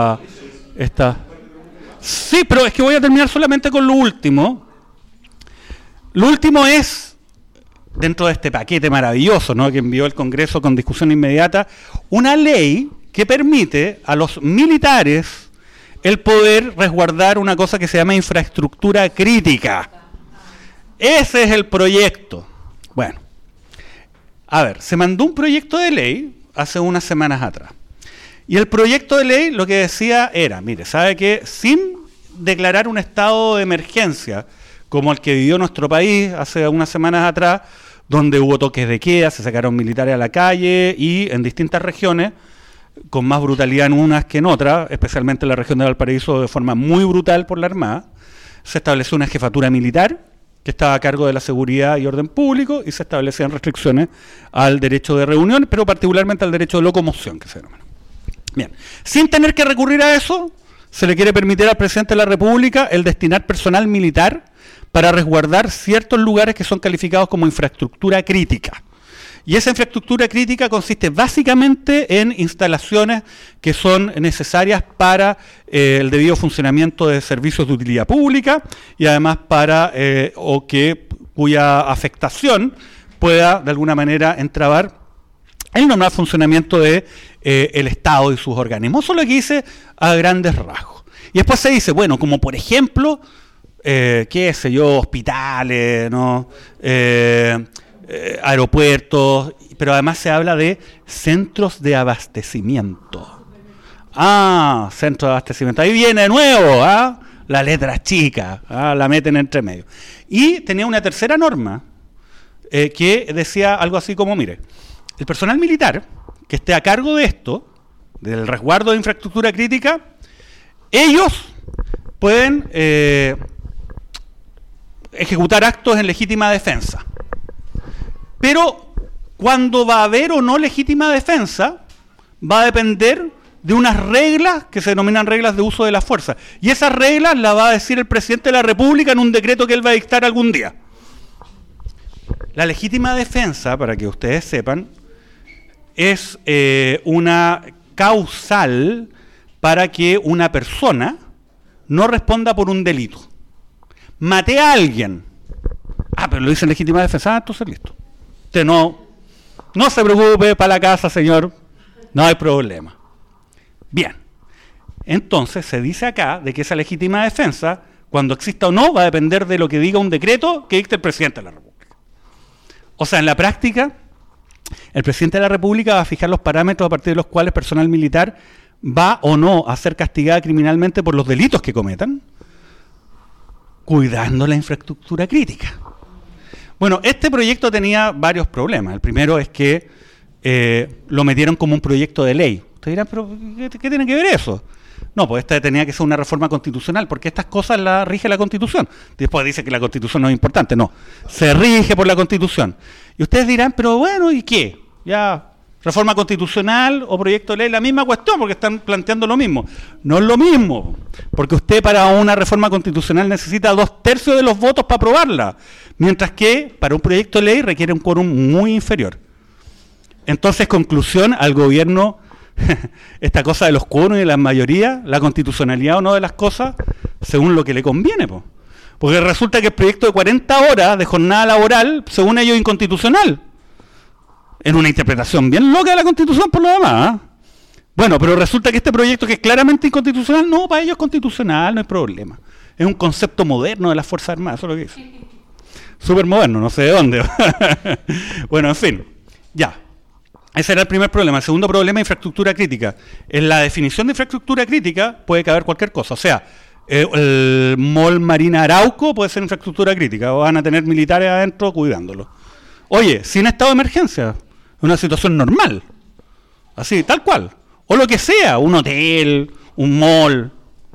Speaker 1: Sí, pero es que voy a terminar solamente con lo último. Lo último es, dentro de este paquete maravilloso, ¿no?, que envió el Congreso con discusión inmediata, una ley que permite a los militares el poder resguardar una cosa que se llama infraestructura crítica. Ese es el proyecto. Bueno, a ver, se mandó un proyecto de ley hace unas semanas atrás. Y el proyecto de ley lo que decía era, mire, ¿sabe qué? Sin declarar un estado de emergencia, como el que vivió nuestro país hace unas semanas atrás, donde hubo toques de queda, se sacaron militares a la calle y en distintas regiones, con más brutalidad en unas que en otras, especialmente en la región de Valparaíso de forma muy brutal por la Armada, se estableció una jefatura militar que estaba a cargo de la seguridad y orden público y se establecían restricciones al derecho de reunión, pero particularmente al derecho de locomoción, que se denomina. Bien, sin tener que recurrir a eso, se le quiere permitir al presidente de la República el destinar personal militar para resguardar ciertos lugares que son calificados como infraestructura crítica. Y esa infraestructura crítica consiste básicamente en instalaciones que son necesarias para el debido funcionamiento de servicios de utilidad pública y además para cuya afectación pueda de alguna manera entrabar el normal funcionamiento de el Estado y sus organismos. Eso es lo que dice a grandes rasgos. Y después se dice, bueno, como por ejemplo, qué sé yo, hospitales, ¿no? Aeropuertos, pero además se habla de centros de abastecimiento. Centros de abastecimiento. Ahí viene de nuevo, la letra chica, la meten entre medio. Y tenía una tercera norma que decía algo así como, mire, el personal militar que esté a cargo de esto, del resguardo de infraestructura crítica, ellos pueden ejecutar actos en legítima defensa. Pero cuando va a haber o no legítima defensa, va a depender de unas reglas que se denominan reglas de uso de la fuerza. Y esas reglas las va a decir el presidente de la República en un decreto que él va a dictar algún día. La legítima defensa, para que ustedes sepan, es una causal para que una persona no responda por un delito. Maté a alguien. Ah, pero lo dice legítima defensa. Ah, entonces listo. Usted no se preocupe, para la casa, señor. No hay problema. Bien. Entonces se dice acá de que esa legítima defensa, cuando exista o no, va a depender de lo que diga un decreto que dicte el presidente de la República. O sea, en la práctica, el presidente de la República va a fijar los parámetros a partir de los cuales personal militar va o no a ser castigada criminalmente por los delitos que cometan, cuidando la infraestructura crítica. Bueno, este proyecto tenía varios problemas. El primero es que lo metieron como un proyecto de ley. Ustedes dirán, ¿pero qué tiene que ver eso? No, pues esta tenía que ser una reforma constitucional, porque estas cosas las rige la Constitución. Después dice que la Constitución no es importante. No, se rige por la Constitución. Y ustedes dirán, pero bueno, ¿y qué? Ya, reforma constitucional o proyecto de ley, la misma cuestión, porque están planteando lo mismo. No es lo mismo, porque usted para una reforma constitucional necesita 2/3 de los votos para aprobarla, mientras que para un proyecto de ley requiere un quórum muy inferior. Entonces, conclusión, al gobierno, esta cosa de los quórums y de las mayorías, la constitucionalidad o no de las cosas, según lo que le conviene, po. Porque resulta que el proyecto de 40 horas de jornada laboral, según ellos, es inconstitucional. En una interpretación bien loca de la Constitución por lo demás, ¿eh? Bueno, pero resulta que este proyecto que es claramente inconstitucional, no, para ellos es constitucional, no hay problema. Es un concepto moderno de las Fuerzas Armadas, eso es lo que dice. Súper moderno, no sé de dónde. Bueno, en fin, ya. Ese era el primer problema. El segundo problema, infraestructura crítica. En la definición de infraestructura crítica puede caber cualquier cosa. O sea, el Mall Marina Arauco puede ser infraestructura crítica, o van a tener militares adentro cuidándolo. Oye, sin estado de emergencia, una situación normal, así, tal cual, o lo que sea, un hotel, un mall,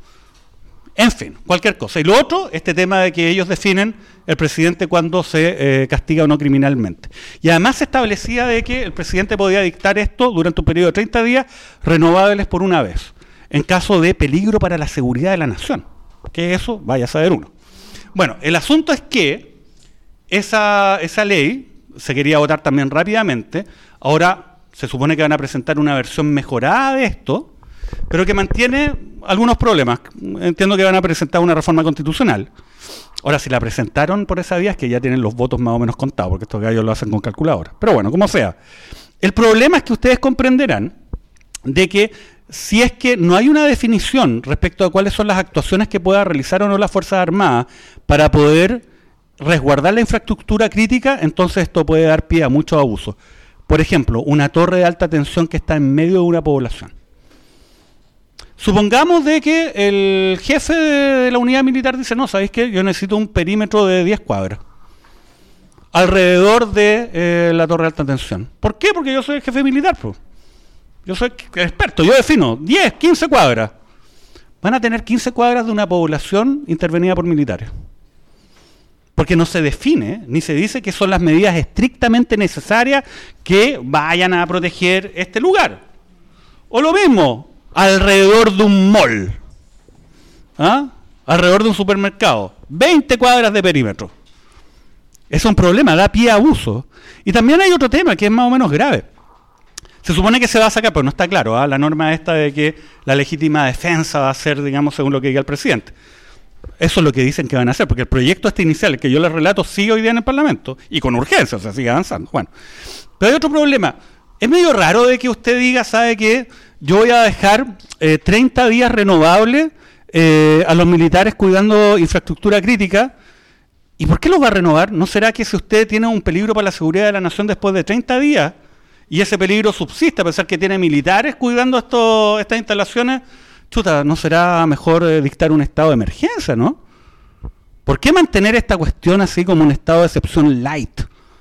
Speaker 1: en fin, cualquier cosa. Y lo otro, este tema de que ellos definen el presidente cuando se castiga o no criminalmente. Y además se establecía de que el presidente podía dictar esto durante un periodo de 30 días, renovables por una vez, en caso de peligro para la seguridad de la nación. Que eso, vaya a saber uno. Bueno, el asunto es que esa ley se quería votar también rápidamente. Ahora se supone que van a presentar una versión mejorada de esto, pero que mantiene algunos problemas. Entiendo que van a presentar una reforma constitucional. Ahora, si la presentaron por esa vía, es que ya tienen los votos más o menos contados, porque estos gallos lo hacen con calculadora. Pero bueno, como sea. El problema es que ustedes comprenderán de que si es que no hay una definición respecto a cuáles son las actuaciones que pueda realizar o no las Fuerzas Armadas para poder resguardar la infraestructura crítica, entonces esto puede dar pie a muchos abusos. Por ejemplo, una torre de alta tensión que está en medio de una población. Supongamos de que el jefe de la unidad militar dice, no, ¿sabéis qué? Yo necesito un perímetro de 10 cuadras alrededor de la torre de alta tensión. ¿Por qué? Porque yo soy el jefe militar, pues. Yo soy experto, yo defino 10, 15 cuadras. Van a tener 15 cuadras de una población intervenida por militares. Porque no se define, ni se dice que son las medidas estrictamente necesarias que vayan a proteger este lugar. O lo mismo, alrededor de un mall, ¿ah? Alrededor de un supermercado, 20 cuadras de perímetro. Es un problema, da pie a abuso. Y también hay otro tema que es más o menos grave. Se supone que se va a sacar, pero no está claro, ¿ah? La norma esta de que la legítima defensa va a ser, digamos, según lo que diga el presidente. Eso es lo que dicen que van a hacer, porque el proyecto este inicial, el que yo les relato, sigue hoy día en el Parlamento, y con urgencia, o sea, sigue avanzando. Bueno, pero hay otro problema. Es medio raro de que usted diga, ¿sabe qué? Yo voy a dejar 30 días renovables a los militares cuidando infraestructura crítica. ¿Y por qué los va a renovar? ¿No será que si usted tiene un peligro para la seguridad de la nación después de 30 días, y ese peligro subsiste a pesar que tiene militares cuidando estas instalaciones, chuta, ¿no será mejor dictar un estado de emergencia, no? ¿Por qué mantener esta cuestión así como un estado de excepción light?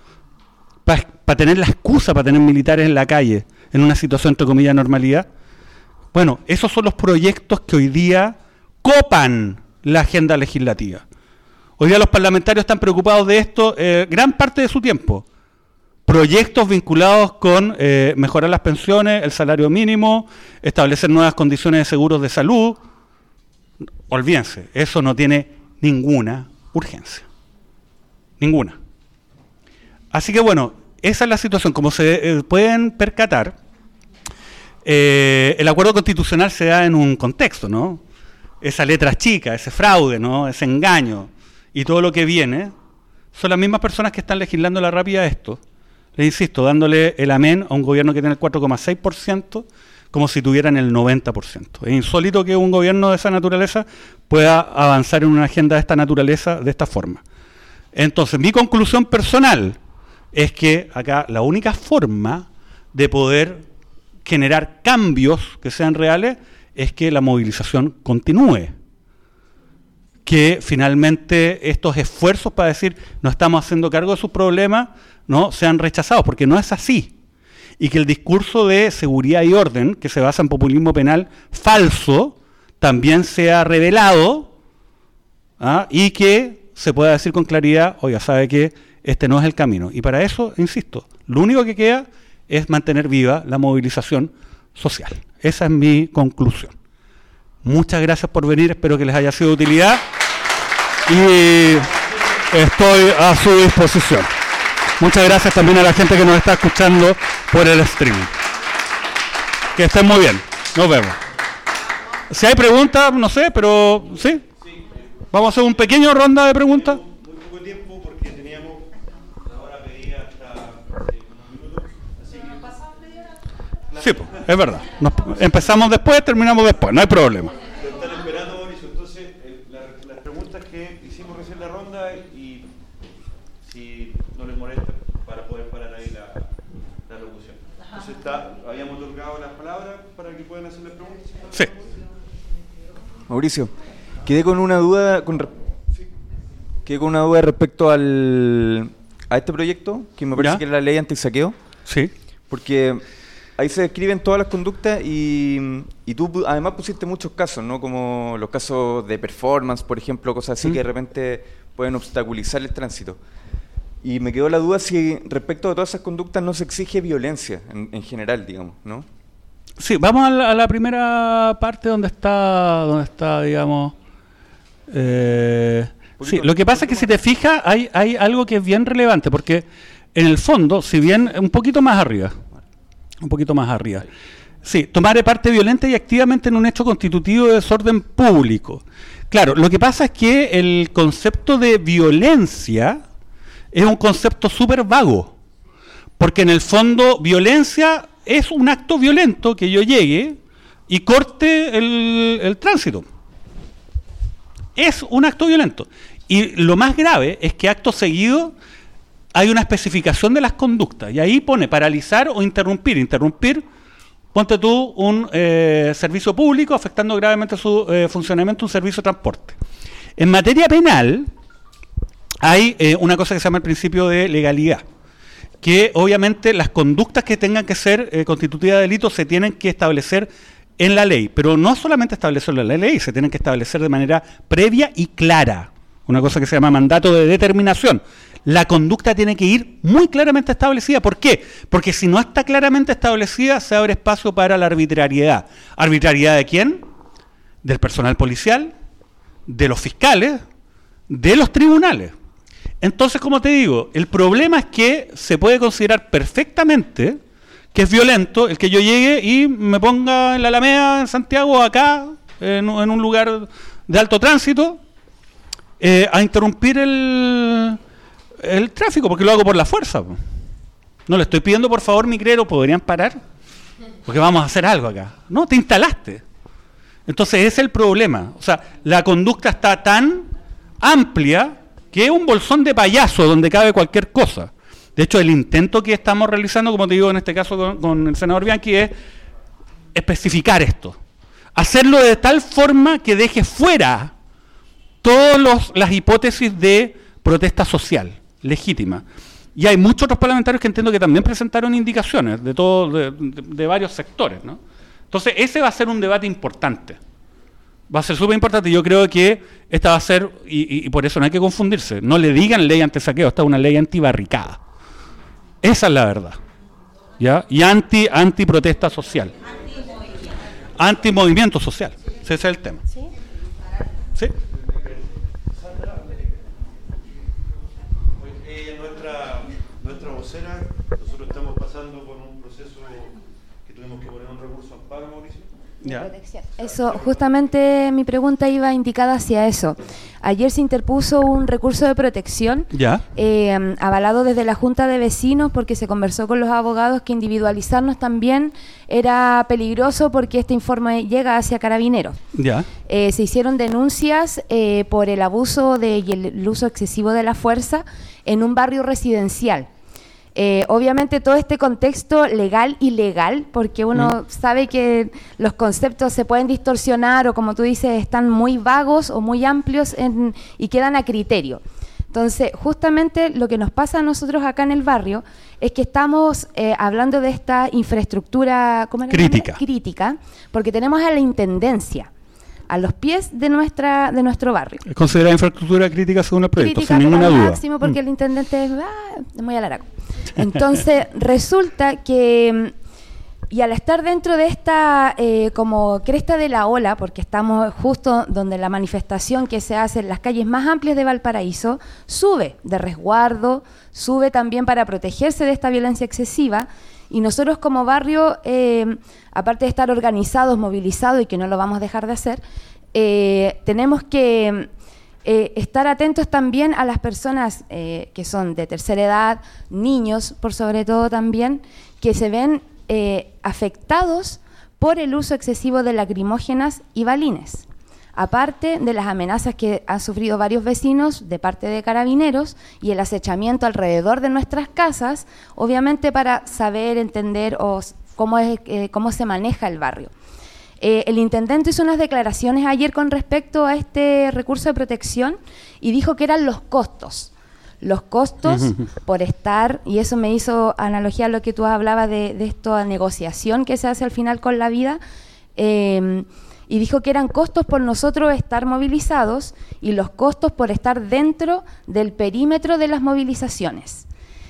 Speaker 1: Para tener la excusa para tener militares en la calle, en una situación entre comillas de normalidad. Bueno, esos son los proyectos que hoy día copan la agenda legislativa. Hoy día los parlamentarios están preocupados de esto gran parte de su tiempo. Proyectos vinculados con mejorar las pensiones, el salario mínimo, establecer nuevas condiciones de seguros de salud. Olvídense, eso no tiene ninguna urgencia. Ninguna. Así que bueno, esa es la situación. Como se pueden percatar, el acuerdo constitucional se da en un contexto, ¿no? Esa letra chica, ese fraude, ¿no? Ese engaño y todo lo que viene, son las mismas personas que están legislando la rápida esto. Les insisto, dándole el amén a un gobierno que tiene el 4,6%, como si tuvieran el 90%. Es insólito que un gobierno de esa naturaleza pueda avanzar en una agenda de esta naturaleza, de esta forma. Entonces, mi conclusión personal es que acá la única forma de poder generar cambios que sean reales es que la movilización continúe. Que finalmente estos esfuerzos para decir no estamos haciendo cargo de sus problemas no sean rechazados, porque no es así. Y que el discurso de seguridad y orden, que se basa en populismo penal falso, también sea revelado, y que se pueda decir con claridad, oiga, sabe que este no es el camino. Y para eso, insisto, lo único que queda es mantener viva la movilización social. Esa es mi conclusión. Muchas gracias por venir, espero que les haya sido de utilidad y estoy a su disposición. Muchas gracias también a la gente que nos está escuchando por el streaming. Que estén muy bien. Nos vemos. Si hay preguntas, no sé, pero ¿sí? Vamos a hacer un pequeño ronda de preguntas.
Speaker 7: Muy poco tiempo porque teníamos la hora pedida hasta unos minutos. Así que...
Speaker 1: Sí, pues, es verdad. Empezamos después, terminamos después, no hay problema.
Speaker 7: Están esperando, Mauricio. Entonces, las preguntas que hicimos recién la ronda y si no les molesta para poder parar ahí la locución. Entonces habíamos otorgado las palabras para que puedan hacerles preguntas.
Speaker 1: Sí.
Speaker 9: Mauricio, quedé con una duda respecto a este proyecto, que me parece
Speaker 1: ¿Ya?
Speaker 9: que es la ley antisaqueo.
Speaker 1: Sí.
Speaker 9: Porque ahí se describen todas las conductas y tú además pusiste muchos casos, ¿no? Como los casos de performance, por ejemplo, cosas así que de repente pueden obstaculizar el tránsito. Y me quedó la duda si respecto de todas esas conductas no se exige violencia en general, digamos, ¿no?
Speaker 1: Sí, vamos a la primera parte donde está, digamos... sí, lo que pasa es que si te fijas hay algo que es bien relevante, porque en el fondo, si bien un poquito más arriba, sí, tomar parte violenta y activamente en un hecho constitutivo de desorden público. Claro, lo que pasa es que el concepto de violencia es un concepto súper vago, porque en el fondo violencia es un acto violento que yo llegue y corte el tránsito. Es un acto violento. Y lo más grave es que acto seguido hay una especificación de las conductas. Y ahí pone paralizar o interrumpir. Interrumpir, ponte tú un servicio público afectando gravemente su funcionamiento, un servicio de transporte. En materia penal hay una cosa que se llama el principio de legalidad, que obviamente las conductas que tengan que ser constitutivas de delito se tienen que establecer en la ley, pero no solamente establecerlo en la ley, se tienen que establecer de manera previa y clara, una cosa que se llama mandato de determinación. La conducta tiene que ir muy claramente establecida. ¿Por qué? Porque si no está claramente establecida, se abre espacio para la arbitrariedad. ¿Arbitrariedad de quién? Del personal policial, de los fiscales, de los tribunales. Entonces, como te digo, el problema es que se puede considerar perfectamente que es violento el que yo llegue y me ponga en la Alameda, en Santiago, acá, en un lugar de alto tránsito, a interrumpir el tráfico, porque lo hago por la fuerza. No le estoy pidiendo, por favor, micrero, ¿podrían parar? Porque vamos a hacer algo acá. No, te instalaste. Entonces, ese es el problema. O sea, la conducta está tan amplia que es un bolsón de payaso donde cabe cualquier cosa. De hecho, el intento que estamos realizando, como te digo en este caso con el senador Bianchi, es especificar esto. Hacerlo de tal forma que deje fuera todas las hipótesis de protesta social legítima. Y hay muchos otros parlamentarios que entiendo que también presentaron indicaciones de varios sectores, ¿no? Entonces, ese va a ser un debate importante. Va a ser súper importante. Yo creo que esta va a ser, y por eso no hay que confundirse, no le digan ley anti-saqueo, esta es una ley anti-barricada. Esa es la verdad. ¿Ya? Y anti-protesta social. Anti-movimiento social. Ese es el tema. ¿Sí? ¿Sí?
Speaker 7: Nuestra proceso que tuvimos que poner un recurso de amparo, Mauricio?
Speaker 10: Protección. Eso, justamente mi pregunta iba indicada hacia eso. Ayer se interpuso un recurso de protección avalado desde la Junta de Vecinos porque se conversó con los abogados que individualizarnos también era peligroso porque este informe llega hacia Carabineros. Se hicieron denuncias por el abuso y el uso excesivo de la fuerza en un barrio residencial. Obviamente todo este contexto legal y ilegal, porque uno sabe que los conceptos se pueden distorsionar o como tú dices, están muy vagos o muy amplios y quedan a criterio. Entonces, justamente lo que nos pasa a nosotros acá en el barrio es que estamos hablando de esta infraestructura crítica, porque tenemos a la Intendencia a los pies de nuestro barrio.
Speaker 1: Es considerada infraestructura crítica según el proyecto, sin ninguna duda.
Speaker 10: Máximo porque el intendente es muy alaraco. Entonces, resulta que, y al estar dentro de esta como cresta de la ola, porque estamos justo donde la manifestación que se hace en las calles más amplias de Valparaíso, sube de resguardo, sube también para protegerse de esta violencia excesiva, y nosotros como barrio, aparte de estar organizados, movilizados, y que no lo vamos a dejar de hacer, tenemos que estar atentos también a las personas que son de tercera edad, niños por sobre todo también, que se ven afectados por el uso excesivo de lacrimógenas y balines. Aparte de las amenazas que han sufrido varios vecinos de parte de Carabineros y el acechamiento alrededor de nuestras casas, obviamente para saber, entender cómo se maneja el barrio. El intendente hizo unas declaraciones ayer con respecto a este recurso de protección y dijo que eran los costos por estar, y eso me hizo analogía a lo que tú hablabas de esta negociación que se hace al final con la vida, y dijo que eran costos por nosotros estar movilizados y los costos por estar dentro del perímetro de las movilizaciones.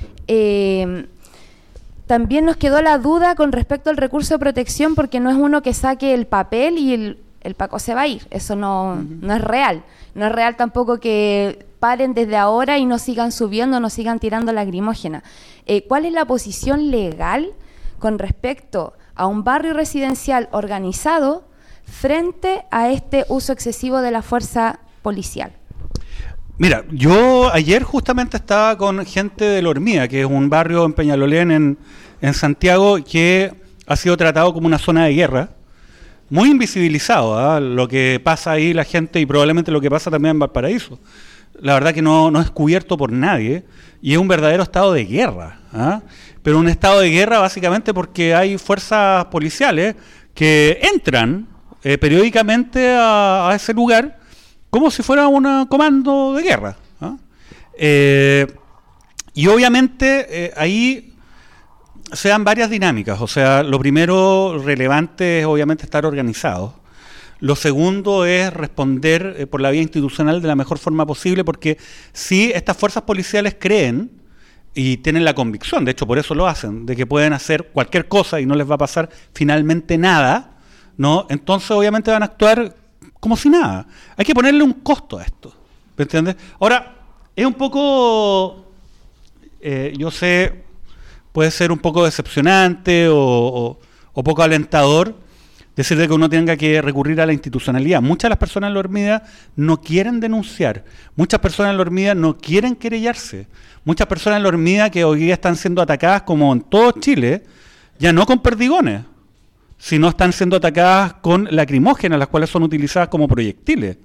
Speaker 10: También nos quedó la duda con respecto al recurso de protección porque no es uno que saque el papel y el Paco se va a ir, eso no es real. No es real tampoco que paren desde ahora y no sigan subiendo, no sigan tirando lacrimógena. ¿Cuál es la posición legal con respecto a un barrio residencial organizado frente a este uso excesivo de la fuerza policial?
Speaker 1: Mira, yo ayer justamente estaba con gente de La Hormiga, que es un barrio en Peñalolén, en Santiago, que ha sido tratado como una zona de guerra, muy invisibilizado, lo que pasa ahí la gente y probablemente lo que pasa también en Valparaíso. La verdad que no es cubierto por nadie y es un verdadero estado de guerra, pero un estado de guerra básicamente porque hay fuerzas policiales que entran periódicamente a ese lugar como si fuera un comando de guerra. Y obviamente ahí se dan varias dinámicas. O sea, lo primero relevante es obviamente estar organizados. Lo segundo es responder por la vía institucional de la mejor forma posible, porque si estas fuerzas policiales creen y tienen la convicción, de hecho por eso lo hacen, de que pueden hacer cualquier cosa y no les va a pasar finalmente nada, ¿no? Entonces obviamente van a actuar como si nada. Hay que ponerle un costo a esto, ¿me entiendes? Ahora, es un poco, yo sé, puede ser un poco decepcionante o poco alentador decir de que uno tenga que recurrir a la institucionalidad. Muchas de las personas en La Hormiga no quieren denunciar, muchas personas en La Hormiga no quieren querellarse, muchas personas en La Hormiga que hoy día están siendo atacadas como en todo Chile, ya no con perdigones, sino están siendo atacadas con lacrimógenas, las cuales son utilizadas como proyectiles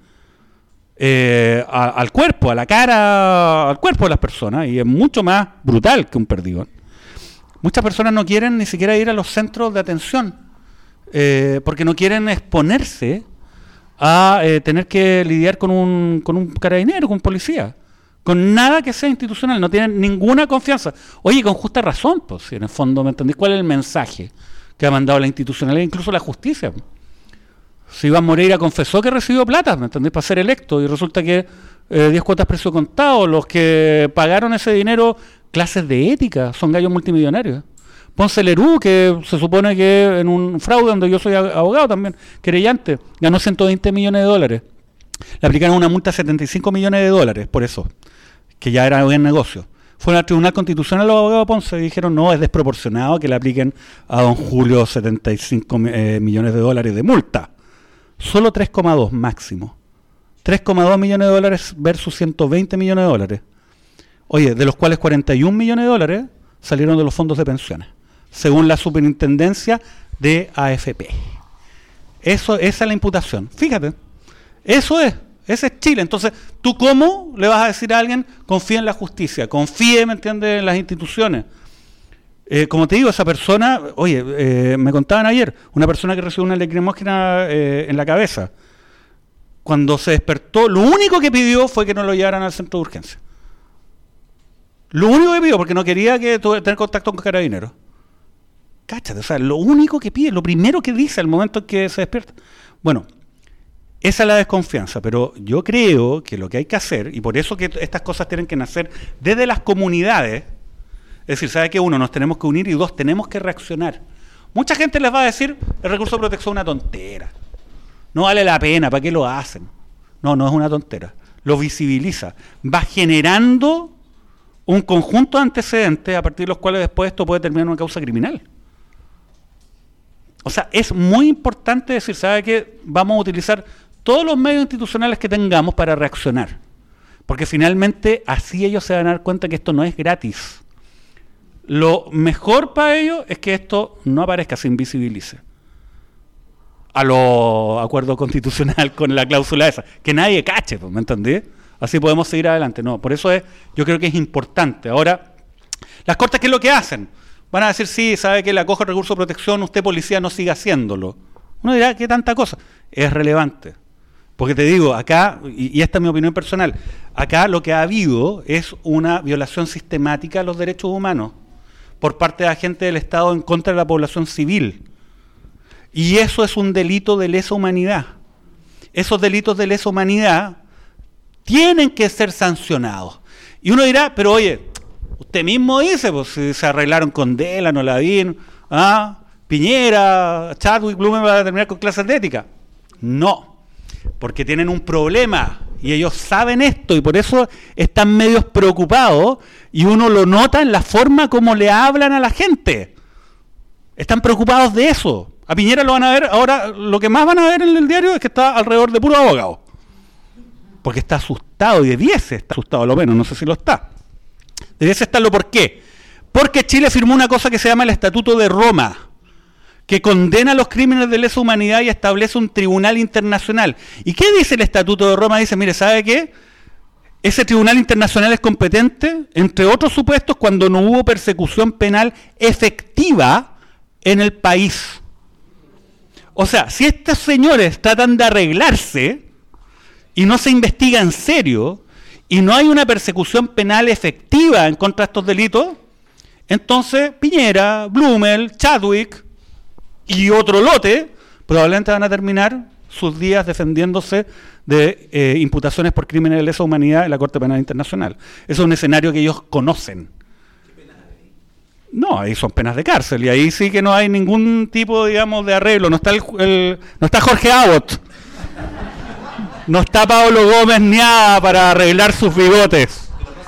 Speaker 1: al cuerpo, a la cara, al cuerpo de las personas, y es mucho más brutal que un perdigón. Muchas personas no quieren ni siquiera ir a los centros de atención porque no quieren exponerse a tener que lidiar con un carabinero, con un policía, con nada que sea institucional, no tienen ninguna confianza. Oye, con justa razón, pues, si en el fondo, ¿me entendés cuál es el mensaje que ha mandado la institucionalidad, incluso la justicia? Si Iván Moreira confesó que recibió plata, ¿me entendés?, para ser electo, y resulta que 10 cuotas precio contado, los que pagaron ese dinero, clases de ética, son gallos multimillonarios. Ponce Lerú, que se supone que en un fraude donde yo soy abogado también, querellante, ganó $120 millones. Le aplicaron una multa de $75 millones por eso, que ya era buen negocio. Fueron al Tribunal Constitucional los abogados de Ponce y dijeron, no, es desproporcionado que le apliquen a don Julio 75 millones de dólares de multa. Solo 3,2 máximo. 3,2 millones de dólares versus 120 millones de dólares. Oye, de los cuales 41 millones de dólares salieron de los fondos de pensiones, según la superintendencia de AFP. Esa es la imputación. Fíjate, ese es Chile. Entonces, ¿tú cómo le vas a decir a alguien, confía en la justicia, confíe, ¿me entiendes?, en las instituciones? Como te digo, esa persona, oye, me contaban ayer, una persona que recibió una lacrimógena en la cabeza. Cuando se despertó, lo único que pidió fue que no lo llevaran al centro de urgencia. Lo único que pidió, porque no quería tener contacto con carabineros. Cáchate, o sea, lo único que pide, lo primero que dice al momento en que se despierta. Bueno, esa es la desconfianza, pero yo creo que lo que hay que hacer, y por eso que estas cosas tienen que nacer desde las comunidades, es decir, ¿sabe qué? Uno, nos tenemos que unir, y dos, tenemos que reaccionar. Mucha gente les va a decir, el recurso de protección es una tontera. No vale la pena, ¿para qué lo hacen? No, no es una tontera. Lo visibiliza. Va generando un conjunto de antecedentes a partir de los cuales después esto puede terminar en una causa criminal. O sea, es muy importante decir, ¿sabe qué? Vamos a utilizar todos los medios institucionales que tengamos para reaccionar. Porque finalmente así ellos se van a dar cuenta que esto no es gratis. Lo mejor para ellos es que esto no aparezca, se invisibilice. A lo acuerdo constitucional con la cláusula esa, que nadie cache, ¿me entendí? Así podemos seguir adelante. No, por eso yo creo que es importante. Ahora, las cortes, ¿qué es lo que hacen? Van a decir, sí, sabe que le acoge el recurso de protección, usted policía no siga haciéndolo. Uno dirá, ¿qué tanta cosa? Es relevante. Porque te digo, acá, y esta es mi opinión personal, acá lo que ha habido es una violación sistemática de los derechos humanos por parte de agentes del Estado en contra de la población civil. Y eso es un delito de lesa humanidad. Esos delitos de lesa humanidad tienen que ser sancionados. Y uno dirá, pero oye, usted mismo dice, pues si se arreglaron con Delano, Lavín, Piñera, Chadwick, Blumen van a terminar con clases de ética. No, porque tienen un problema y ellos saben esto y por eso están medios preocupados y uno lo nota en la forma como le hablan a la gente. Están preocupados de eso. A Piñera lo van a ver, ahora lo que más van a ver en el diario es que está alrededor de puros abogados. Porque está asustado y debiese estar asustado, a lo menos, no sé si lo está. Debiese estarlo, ¿por qué? Porque Chile firmó una cosa que se llama el Estatuto de Roma, que condena los crímenes de lesa humanidad y establece un tribunal internacional. ¿Y qué dice el Estatuto de Roma? Dice, mire, ¿sabe qué? Ese tribunal internacional es competente, entre otros supuestos, cuando no hubo persecución penal efectiva en el país. O sea, si estos señores tratan de arreglarse y no se investiga en serio y no hay una persecución penal efectiva en contra de estos delitos, entonces Piñera, Blumel, Chadwick y otro lote probablemente van a terminar sus días defendiéndose de imputaciones por crímenes de lesa humanidad en la Corte Penal Internacional. Eso es un escenario que ellos conocen. No, ahí son penas de cárcel y ahí sí que no hay ningún tipo, digamos, de arreglo. No está no está Jorge Abbott, no está Pablo Gómez Niada para arreglar sus bigotes.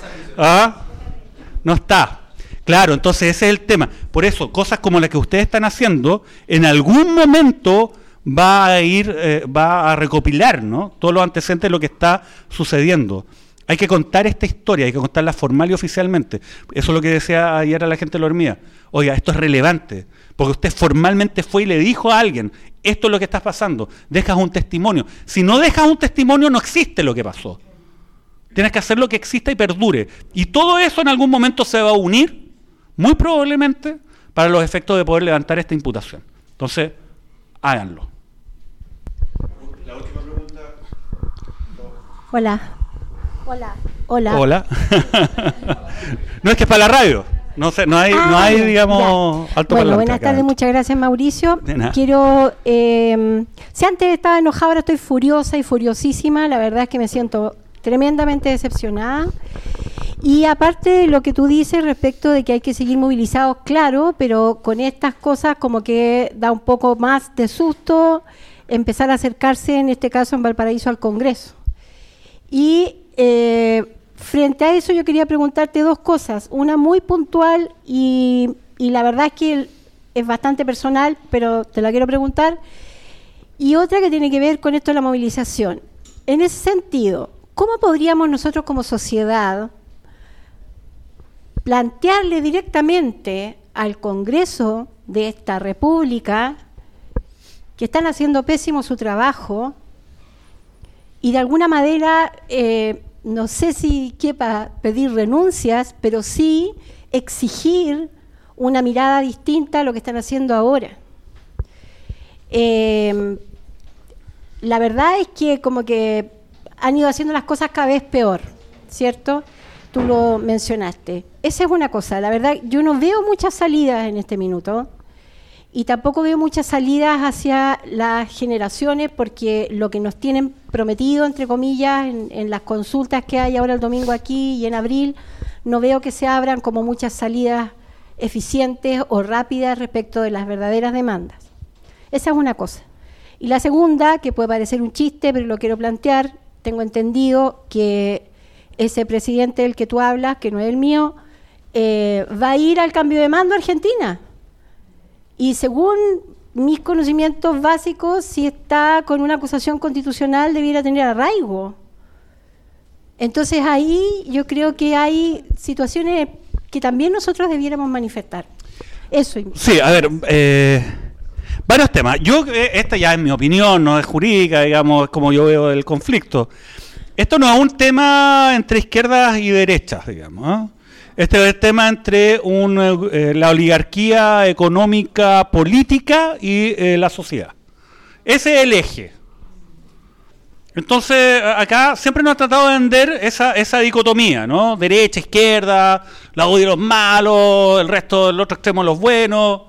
Speaker 1: No está. Claro, entonces ese es el tema. Por eso, cosas como las que ustedes están haciendo, en algún momento va a recopilar, ¿no?, todos los antecedentes de lo que está sucediendo. Hay que contar esta historia, hay que contarla formal y oficialmente. Eso es lo que decía ayer a la gente de la Hormiga. Oiga, esto es relevante, porque usted formalmente fue y le dijo a alguien, esto es lo que está pasando, dejas un testimonio. Si no dejas un testimonio, no existe lo que pasó. Tienes que hacer lo que exista y perdure. Y todo eso en algún momento se va a unir, muy probablemente, para los efectos de poder levantar esta imputación. Entonces, háganlo.
Speaker 7: La última pregunta.
Speaker 11: Hola.
Speaker 1: Hola. No, es que es para la radio. No sé, no hay, digamos, alto
Speaker 11: bueno,
Speaker 1: parlante
Speaker 11: buenas
Speaker 1: acá.
Speaker 11: tardes, muchas gracias, Mauricio.
Speaker 1: De nada.
Speaker 11: Quiero, si antes estaba enojada, ahora estoy furiosa y furiosísima. La verdad es que me siento tremendamente decepcionada. Y aparte de lo que tú dices respecto de que hay que seguir movilizados, claro, pero con estas cosas como que da un poco más de susto empezar a acercarse, en este caso en Valparaíso, al Congreso. Y frente a eso yo quería preguntarte dos cosas, una muy puntual y la verdad es que es bastante personal, pero te la quiero preguntar, y otra que tiene que ver con esto de la movilización. En ese sentido, ¿cómo podríamos nosotros como sociedad plantearle directamente al Congreso de esta República que están haciendo pésimo su trabajo y de alguna manera, no sé si quepa pedir renuncias, pero sí exigir una mirada distinta a lo que están haciendo ahora? La verdad es que como que han ido haciendo las cosas cada vez peor, ¿cierto? Tú lo mencionaste. Esa es una cosa. La verdad, yo no veo muchas salidas en este minuto y tampoco veo muchas salidas hacia las generaciones, porque lo que nos tienen prometido, entre comillas, en las consultas que hay ahora el domingo aquí y en abril, no veo que se abran como muchas salidas eficientes o rápidas respecto de las verdaderas demandas. Esa es una cosa. Y la segunda, que puede parecer un chiste, pero lo quiero plantear, tengo entendido que ese presidente del que tú hablas, que no es el mío, va a ir al cambio de mando a Argentina. Y según mis conocimientos básicos, si está con una acusación constitucional, debiera tener arraigo. Entonces ahí yo creo que hay situaciones que también nosotros debiéramos manifestar. Eso.
Speaker 1: Sí, a ver, varios temas. Esta ya es mi opinión, no es jurídica, digamos, es como yo veo el conflicto. Esto no es un tema entre izquierdas y derechas, digamos, ¿eh? Este es el tema entre la oligarquía económica, política y la sociedad. Ese es el eje. Entonces, acá siempre nos ha tratado de vender esa dicotomía, ¿no? Derecha, izquierda, la odio los malos, el resto del otro extremo los buenos.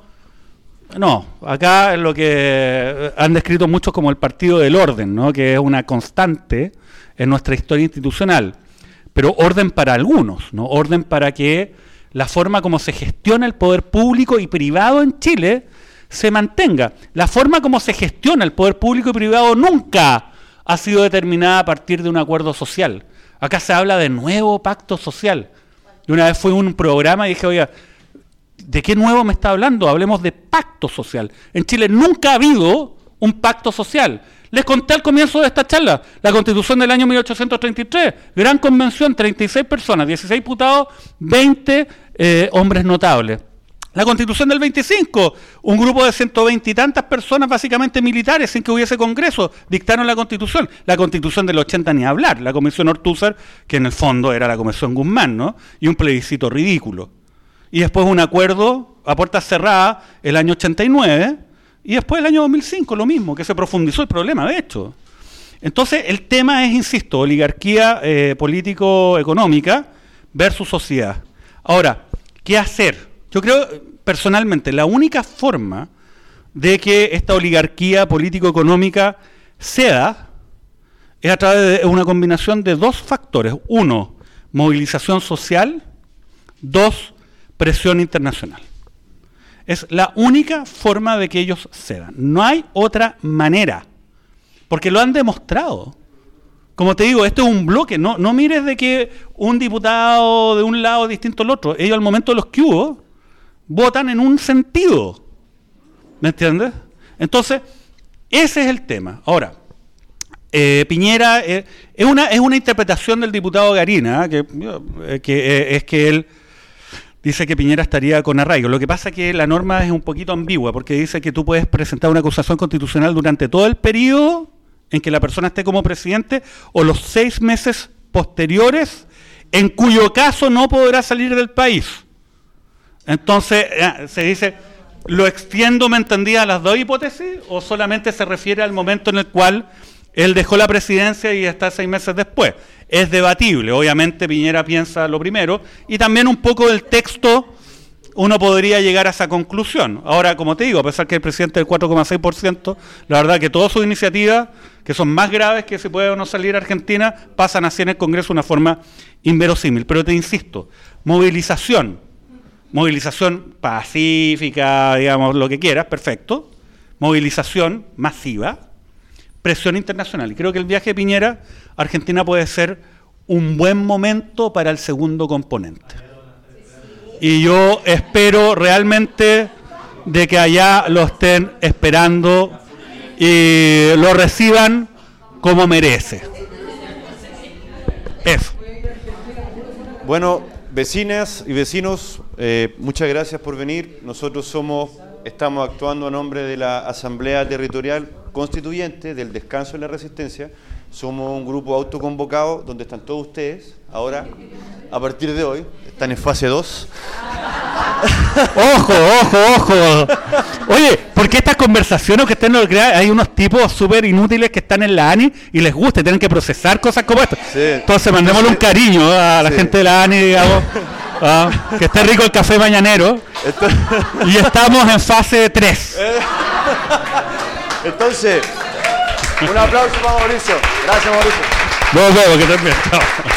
Speaker 1: No, acá es lo que han descrito muchos como el partido del orden, ¿no? Que es una constante en nuestra historia institucional. Pero orden para algunos, ¿no? Orden para que la forma como se gestiona el poder público y privado en Chile se mantenga. La forma como se gestiona el poder público y privado nunca ha sido determinada a partir de un acuerdo social. Acá se habla de nuevo pacto social. Y una vez fui a un programa y dije, oiga, ¿de qué nuevo me está hablando? Hablemos de pacto social. En Chile nunca ha habido un pacto social. Les conté al comienzo de esta charla, la Constitución del año 1833, gran convención, 36 personas, 16 diputados, 20 hombres notables. La Constitución del 25, un grupo de 120 y tantas personas, básicamente militares, sin que hubiese Congreso, dictaron la Constitución. La Constitución del 80 ni hablar, la Comisión Ortúzar, que en el fondo era la Comisión Guzmán, ¿no? Y un plebiscito ridículo. Y después un acuerdo a puertas cerradas el año 89, y después el año 2005 lo mismo, que se profundizó el problema, de hecho. Entonces el tema es, insisto, oligarquía político-económica versus sociedad. Ahora, ¿qué hacer? Yo creo, personalmente, la única forma de que esta oligarquía político-económica ceda es a través de una combinación de dos factores. Uno, movilización social. Dos, presión internacional. Es la única forma de que ellos cedan. No hay otra manera, porque lo han demostrado. Como te digo, esto es un bloque. No mires de que un diputado de un lado es distinto al otro. Ellos al momento de los que hubo, votan en un sentido. ¿Me entiendes? Entonces, ese es el tema. Ahora, Piñera es una interpretación del diputado Garina, que es que él dice que Piñera estaría con arraigo. Lo que pasa es que la norma es un poquito ambigua, porque dice que tú puedes presentar una acusación constitucional durante todo el periodo en que la persona esté como presidente o los 6 meses posteriores, en cuyo caso no podrá salir del país. Entonces, se dice, ¿lo extiendo, me entendía, a las dos hipótesis o solamente se refiere al momento en el cual él dejó la presidencia y está 6 meses después? Es debatible, obviamente Piñera piensa lo primero, y también un poco del texto uno podría llegar a esa conclusión. Ahora, como te digo, a pesar que el presidente del 4,6%, la verdad que todas sus iniciativas, que son más graves que si puede o no salir a Argentina, pasan así en el Congreso de una forma inverosímil. Pero te insisto, movilización pacífica, digamos, lo que quieras, perfecto. Movilización masiva, presión internacional. Y creo que el viaje de Piñera a Argentina puede ser un buen momento para el segundo componente. Y yo espero realmente de que allá lo estén esperando y lo reciban como merece. Eso.
Speaker 7: Bueno, vecinas y vecinos, muchas gracias por venir. Nosotros estamos actuando a nombre de la Asamblea Territorial Constituyente del Descanso y la Resistencia. Somos un grupo autoconvocado donde están todos ustedes. Ahora, a partir de hoy, están en fase 2.
Speaker 1: Ojo. Oye, porque estas conversaciones que ustedes no crean, hay unos tipos súper inútiles que están en la ANI y les gusta, tienen que procesar cosas como estas.
Speaker 7: Sí.
Speaker 1: Entonces mandémosle un cariño a la gente de la ANI, digamos, que esté rico el café mañanero. Y estamos en fase 3.
Speaker 7: Entonces, un aplauso para Mauricio. Gracias, Mauricio.
Speaker 1: Nos vemos, que también.